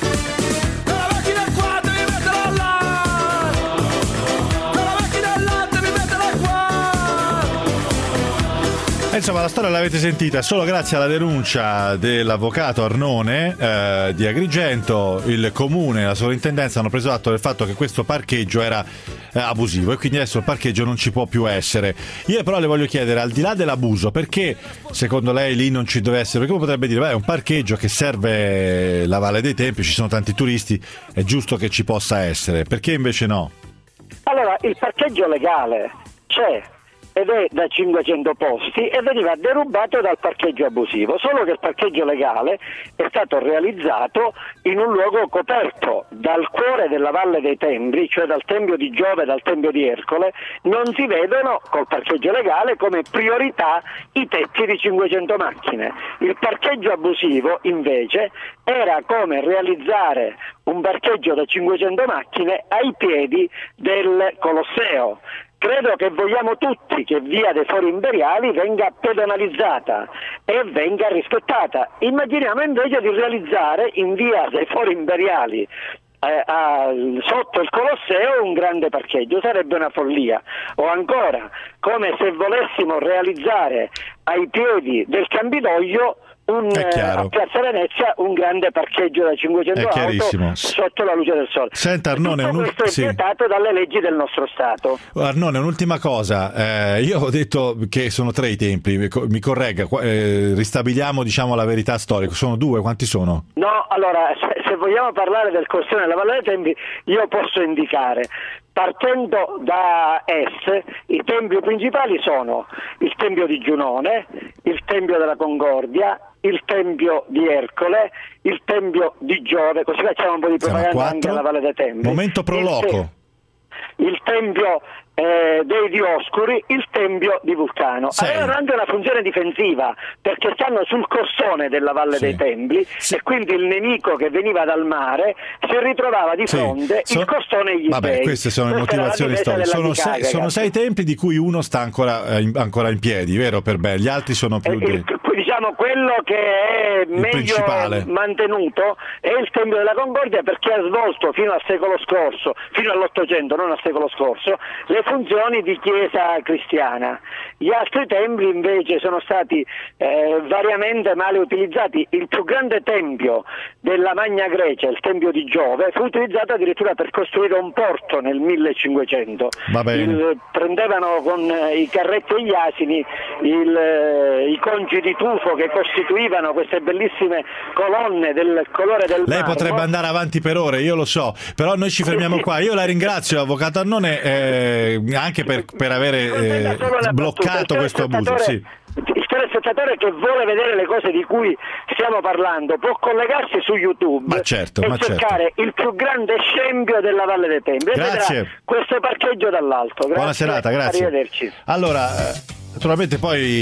Insomma, la storia l'avete sentita, solo grazie alla denuncia dell'avvocato Arnone eh, di Agrigento, il comune e la sovrintendenza hanno preso atto del fatto che questo parcheggio era eh, abusivo e quindi adesso il parcheggio non ci può più essere. Io però le voglio chiedere, al di là dell'abuso, perché secondo lei lì non ci deve essere? Perché uno potrebbe dire, beh, è un parcheggio che serve la Valle dei Templi, ci sono tanti turisti, è giusto che ci possa essere, perché invece no? Allora, il parcheggio legale c'è ed è da cinquecento posti e veniva derubato dal parcheggio abusivo, solo che il parcheggio legale è stato realizzato in un luogo coperto. Dal cuore della Valle dei Templi, cioè dal Tempio di Giove e dal Tempio di Ercole, non si vedono col parcheggio legale come priorità i tetti di cinquecento macchine. Il parcheggio abusivo invece era come realizzare un parcheggio da cinquecento macchine ai piedi del Colosseo. Credo che vogliamo tutti che Via dei Fori Imperiali venga pedonalizzata e venga rispettata. Immaginiamo invece di realizzare in Via dei Fori Imperiali eh, a, sotto il Colosseo un grande parcheggio, sarebbe una follia. O ancora, come se volessimo realizzare ai piedi del Campidoglio un, a Piazza Venezia un grande parcheggio da cinquecento auto sotto la luce del sole. Senta Arnone, tutto un... questo è sì. vietato dalle leggi del nostro Stato. Arnone, un'ultima cosa, eh, io ho detto che sono tre i templi, mi corregga, eh, ristabiliamo diciamo la verità storica, sono due, quanti sono? No, allora se, se vogliamo parlare del questione della Valle dei Templi io posso indicare. Partendo da est, i templi principali sono il Tempio di Giunone, il Tempio della Concordia, il Tempio di Ercole, il Tempio di Giove, così facciamo un po' di propaganda anche alla Valle dei Templi. Momento proloco. Il, il Tempio eh, dei Dioscuri, il Tempio di Vulcano. Sei. Avevano anche una funzione difensiva perché stanno sul costone della Valle sì. dei Templi sì. e quindi il nemico che veniva dal mare si ritrovava di fronte sì. so- il costone e gli Vabbè, dei. queste sono le motivazioni storiche. Sono, sei, sono sei templi di cui uno sta ancora, eh, ancora in piedi, vero per me? Gli altri sono più... Eh, il, diciamo quello che è il meglio principale. mantenuto è il Tempio della Concordia perché ha svolto fino al secolo scorso, fino all'Ottocento, non al secolo scorso, le funzioni di chiesa cristiana. Gli altri templi invece sono stati eh, variamente male utilizzati. Il più grande tempio della Magna Grecia, il Tempio di Giove, fu utilizzato addirittura per costruire un porto nel millecinquecento. Va bene. Il, prendevano con eh, i carretti e gli asini il, eh, i conci di tufo che costituivano queste bellissime colonne del colore del Lei marmo. potrebbe andare avanti per ore, io lo so, però noi ci fermiamo qua. Io la ringrazio, avvocato Arnone, eh, anche per, per avere eh, bloccato questo abuso. Sì. Il telespettatore che vuole vedere le cose di cui stiamo parlando può collegarsi su YouTube ma certo, e ma cercare certo. il più grande scempio della Valle dei Templi. Grazie. Questo parcheggio dall'alto. Grazie. Buona serata, grazie. Arrivederci. Allora, naturalmente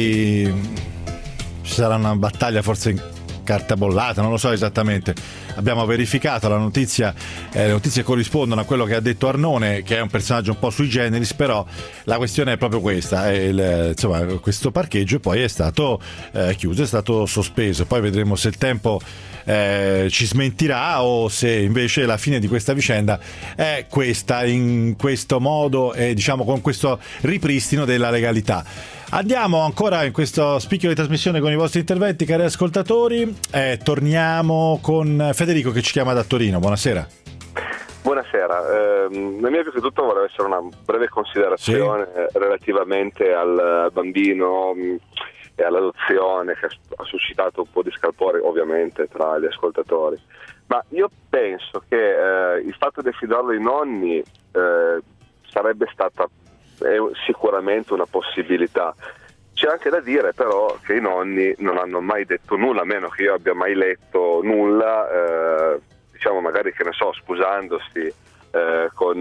poi ci sarà una battaglia forse in carta bollata, non lo so esattamente. Abbiamo verificato la notizia, eh, le notizie corrispondono a quello che ha detto Arnone, che è un personaggio un po' sui generis, però la questione è proprio questa, è il, insomma, questo parcheggio poi è stato eh, chiuso, è stato sospeso, poi vedremo se il tempo eh, ci smentirà o se invece la fine di questa vicenda è questa, in questo modo e diciamo con questo ripristino della legalità. Andiamo ancora in questo spicchio di trasmissione con i vostri interventi, cari ascoltatori. Eh, torniamo con Federico che ci chiama da Torino. Buonasera. Buonasera, eh, nel mio innanzitutto vorrei essere una breve considerazione sì. relativamente al bambino mh, e all'adozione, che ha suscitato un po' di scalpore ovviamente tra gli ascoltatori, ma io penso che eh, il fatto di affidarlo ai nonni eh, sarebbe stata è sicuramente una possibilità. C'è anche da dire però che i nonni non hanno mai detto nulla, a meno che io abbia mai letto nulla, eh, diciamo magari, che ne so, scusandosi eh, con,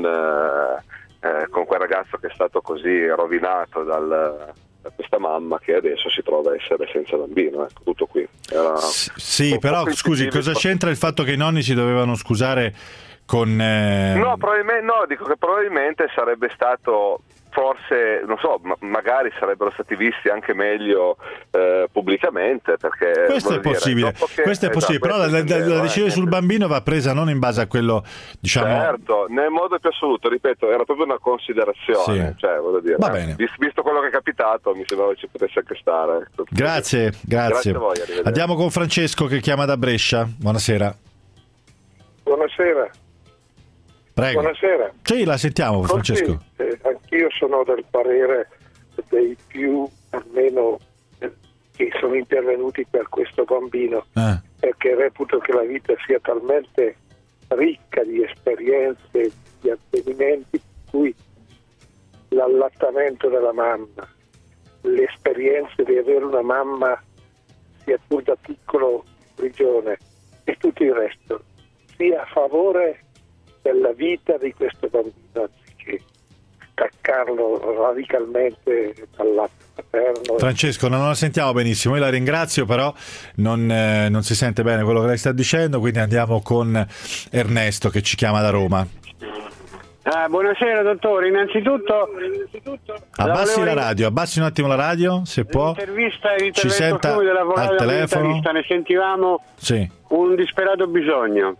eh, eh, con quel ragazzo che è stato così rovinato dal, da questa mamma che adesso si trova a essere senza bambino, ecco, tutto qui. Era S- sì, però scusi, cosa c'entra il fatto che i nonni si dovevano scusare con... Eh... No, probabilmente, no, dico che probabilmente sarebbe stato... forse, non so, ma magari sarebbero stati visti anche meglio eh, pubblicamente, perché questo è possibile, dire, che, questo è possibile, esatto, però la, la, la decisione eh, sul bambino va presa non in base a quello, diciamo. Certo, nel modo più assoluto, ripeto, era proprio una considerazione, sì. cioè, voglio dire, va eh, bene. Visto, visto quello che è capitato, mi sembrava ci potesse anche stare. Ecco. Grazie, grazie. Grazie a voi, andiamo con Francesco che chiama da Brescia. Buonasera. Buonasera. Prego. Buonasera. Sì, la sentiamo, Francesco. Sì, eh, anch'io sono del parere dei più, almeno, eh, che sono intervenuti per questo bambino, eh. perché reputo che la vita sia talmente ricca di esperienze, di avvenimenti, per cui l'allattamento della mamma, l'esperienza di avere una mamma, sia pur da piccolo, in prigione, e tutto il resto, sia a favore della vita di questo bambino, anziché staccarlo radicalmente dal lato materno. Francesco, non la sentiamo benissimo, io la ringrazio, però non, eh, non si sente bene quello che lei sta dicendo, quindi andiamo con Ernesto che ci chiama da Roma. Ah, buonasera dottore, innanzitutto, innanzitutto abbassi la radio, abbassi un attimo la radio se può, l'intervista e ci senta della al telefono, ne sentivamo sì. un disperato bisogno.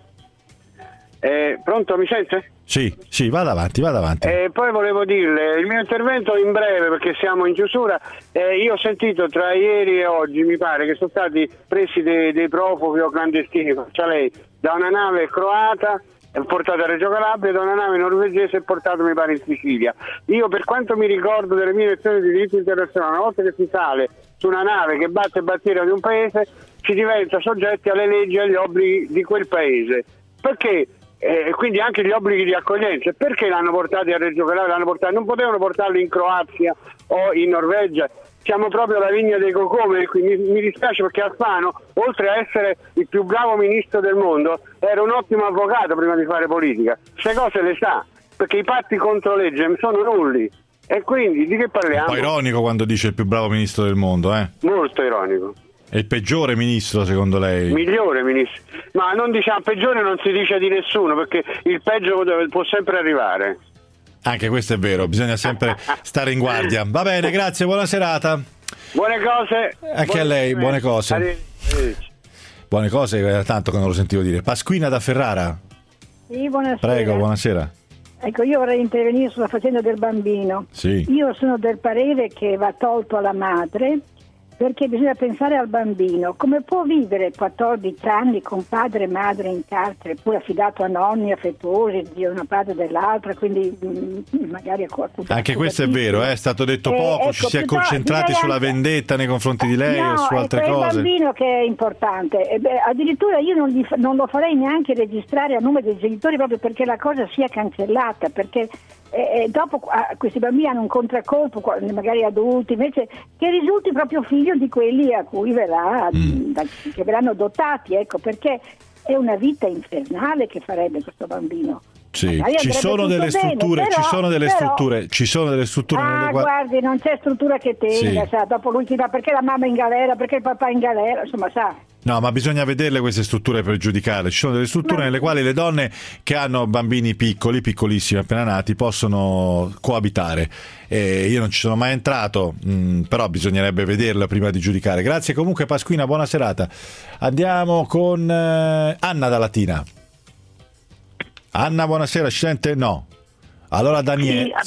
Eh, pronto, mi sente? Sì, sì, vada avanti, vada avanti. E poi volevo dirle, il mio intervento in breve perché siamo in chiusura, eh, io ho sentito tra ieri e oggi, mi pare, che sono stati presi dei, dei profughi o clandestini, cioè lei, da una nave croata, portato a Reggio Calabria, da una nave norvegese e portato, mi pare, in Sicilia. Io, per quanto mi ricordo delle mie lezioni di diritto internazionale, una volta che si sale su una nave che batte bandiera di un paese, si diventa soggetti alle leggi e agli obblighi di quel paese. Perché? E eh, quindi anche gli obblighi di accoglienza. Perché l'hanno portati a Reggio Calabria? L'hanno portati, non potevano portarli in Croazia o in Norvegia. Siamo proprio alla vigna dei cocomeri, quindi mi, mi dispiace perché Alfano, oltre a essere il più bravo ministro del mondo, era un ottimo avvocato prima di fare politica. Queste cose le sa, perché i patti contro legge sono nulli. E quindi di che parliamo? Un po' ironico quando dice il più bravo ministro del mondo, eh? Molto ironico. È il peggiore ministro secondo lei? Migliore ministro, ma non diciamo peggiore, non si dice di nessuno, perché il peggio può sempre arrivare. Anche questo è vero, bisogna sempre stare in guardia. Va bene, grazie, buona serata. Buone cose. Anche buone a lei, buone cose. Arrivederci. Buone cose, era tanto che non lo sentivo dire. Pasquina da Ferrara. Sì, buonasera. Prego, buonasera. Ecco, io vorrei intervenire sulla faccenda del bambino. Sì. Io sono del parere che va tolto alla madre, perché bisogna pensare al bambino. Come può vivere quattordici anni con padre e madre in carcere, pure affidato a nonni affettuosi di una parte o dell'altra, quindi mh, magari a qualcuno. Anche questo è vero, eh? È stato detto poco, eh, ecco, ci si è concentrati sulla anche... vendetta nei confronti di lei no, o su altre ecco, cose. È il bambino che è importante. E beh, addirittura io non, gli, non lo farei neanche registrare a nome dei genitori, proprio perché la cosa sia cancellata, perché e dopo ah, questi bambini hanno un contraccolpo, magari adulti, invece che risulti proprio figlio di quelli a cui verrà, mm. da, che verranno dotati, ecco, perché è una vita infernale che farebbe questo bambino. Sì, ci sono delle strutture, bene, però, ci sono delle però, strutture, ci sono delle strutture ah, nelle quali... guardi, non c'è struttura che tenga, sì. Sa, dopo lui ti va perché la mamma è in galera, perché il papà è in galera, insomma, sa. No, ma bisogna vederle queste strutture per giudicarle. Ci sono delle strutture ma... nelle quali le donne che hanno bambini piccoli, piccolissimi, appena nati, possono coabitare. E io non ci sono mai entrato, mh, però bisognerebbe vederla prima di giudicare. Grazie comunque Pasquina, buona serata. Andiamo con eh, Anna da Latina. Anna, buonasera, ci sente? No. Allora Daniele, sì, sì.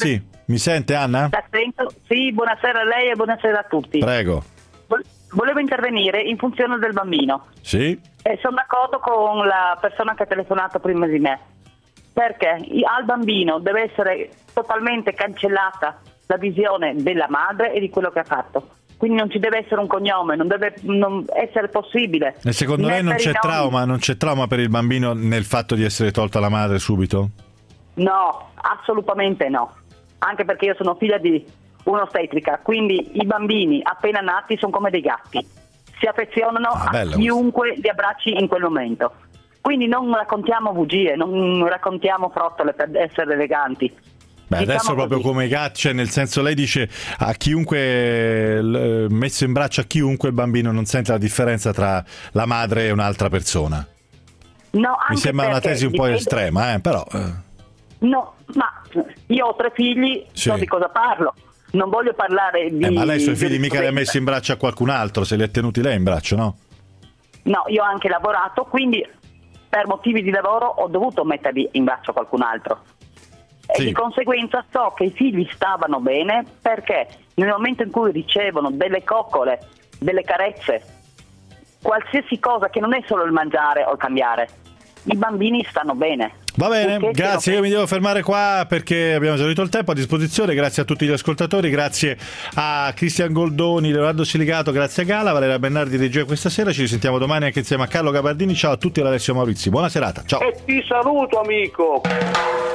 Mi sente, Anna? La sento. Sì, buonasera a lei e buonasera a tutti. Prego. Volevo intervenire in funzione del bambino. Sì. E sono d'accordo con la persona che ha telefonato prima di me, perché al bambino deve essere totalmente cancellata la visione della madre e di quello che ha fatto. Quindi non ci deve essere un cognome, non deve non essere possibile. E secondo lei non c'è trauma, non c'è trauma per il bambino nel fatto di essere tolta la madre subito? No, assolutamente no. Anche perché io sono figlia di un'ostetrica, quindi i bambini appena nati sono come dei gatti. Si affezionano ah, a chiunque questo. Li abbracci in quel momento. Quindi non raccontiamo bugie, non raccontiamo frottole per essere eleganti. Beh, diciamo adesso proprio così. come i gatti, cioè nel senso lei dice a chiunque, messo in braccio a chiunque, il bambino non sente la differenza tra la madre e un'altra persona. No, mi sembra una tesi un dipende... po' estrema, eh, però... No, ma io ho tre figli, sì. So di cosa parlo. Non voglio parlare di... Eh, ma lei i suoi figli mica li ha messi in braccio a qualcun altro, se li ha tenuti lei in braccio, no? No, io ho anche lavorato, quindi per motivi di lavoro ho dovuto metterli in braccio a qualcun altro. E sì. Di conseguenza so che i figli stavano bene, perché nel momento in cui ricevono delle coccole, delle carezze, qualsiasi cosa che non è solo il mangiare o il cambiare, i bambini stanno bene. Va bene, perché grazie, io mi devo fermare qua perché abbiamo esaurito il tempo a disposizione. Grazie a tutti gli ascoltatori, grazie a Cristian Goldoni, Leonardo Siligato, grazie a Gala, Valeria Bernardi regia questa sera. Ci risentiamo domani anche insieme a Carlo Gabardini. Ciao a tutti da Alessio Maurizi, buona serata, ciao. E ti saluto amico.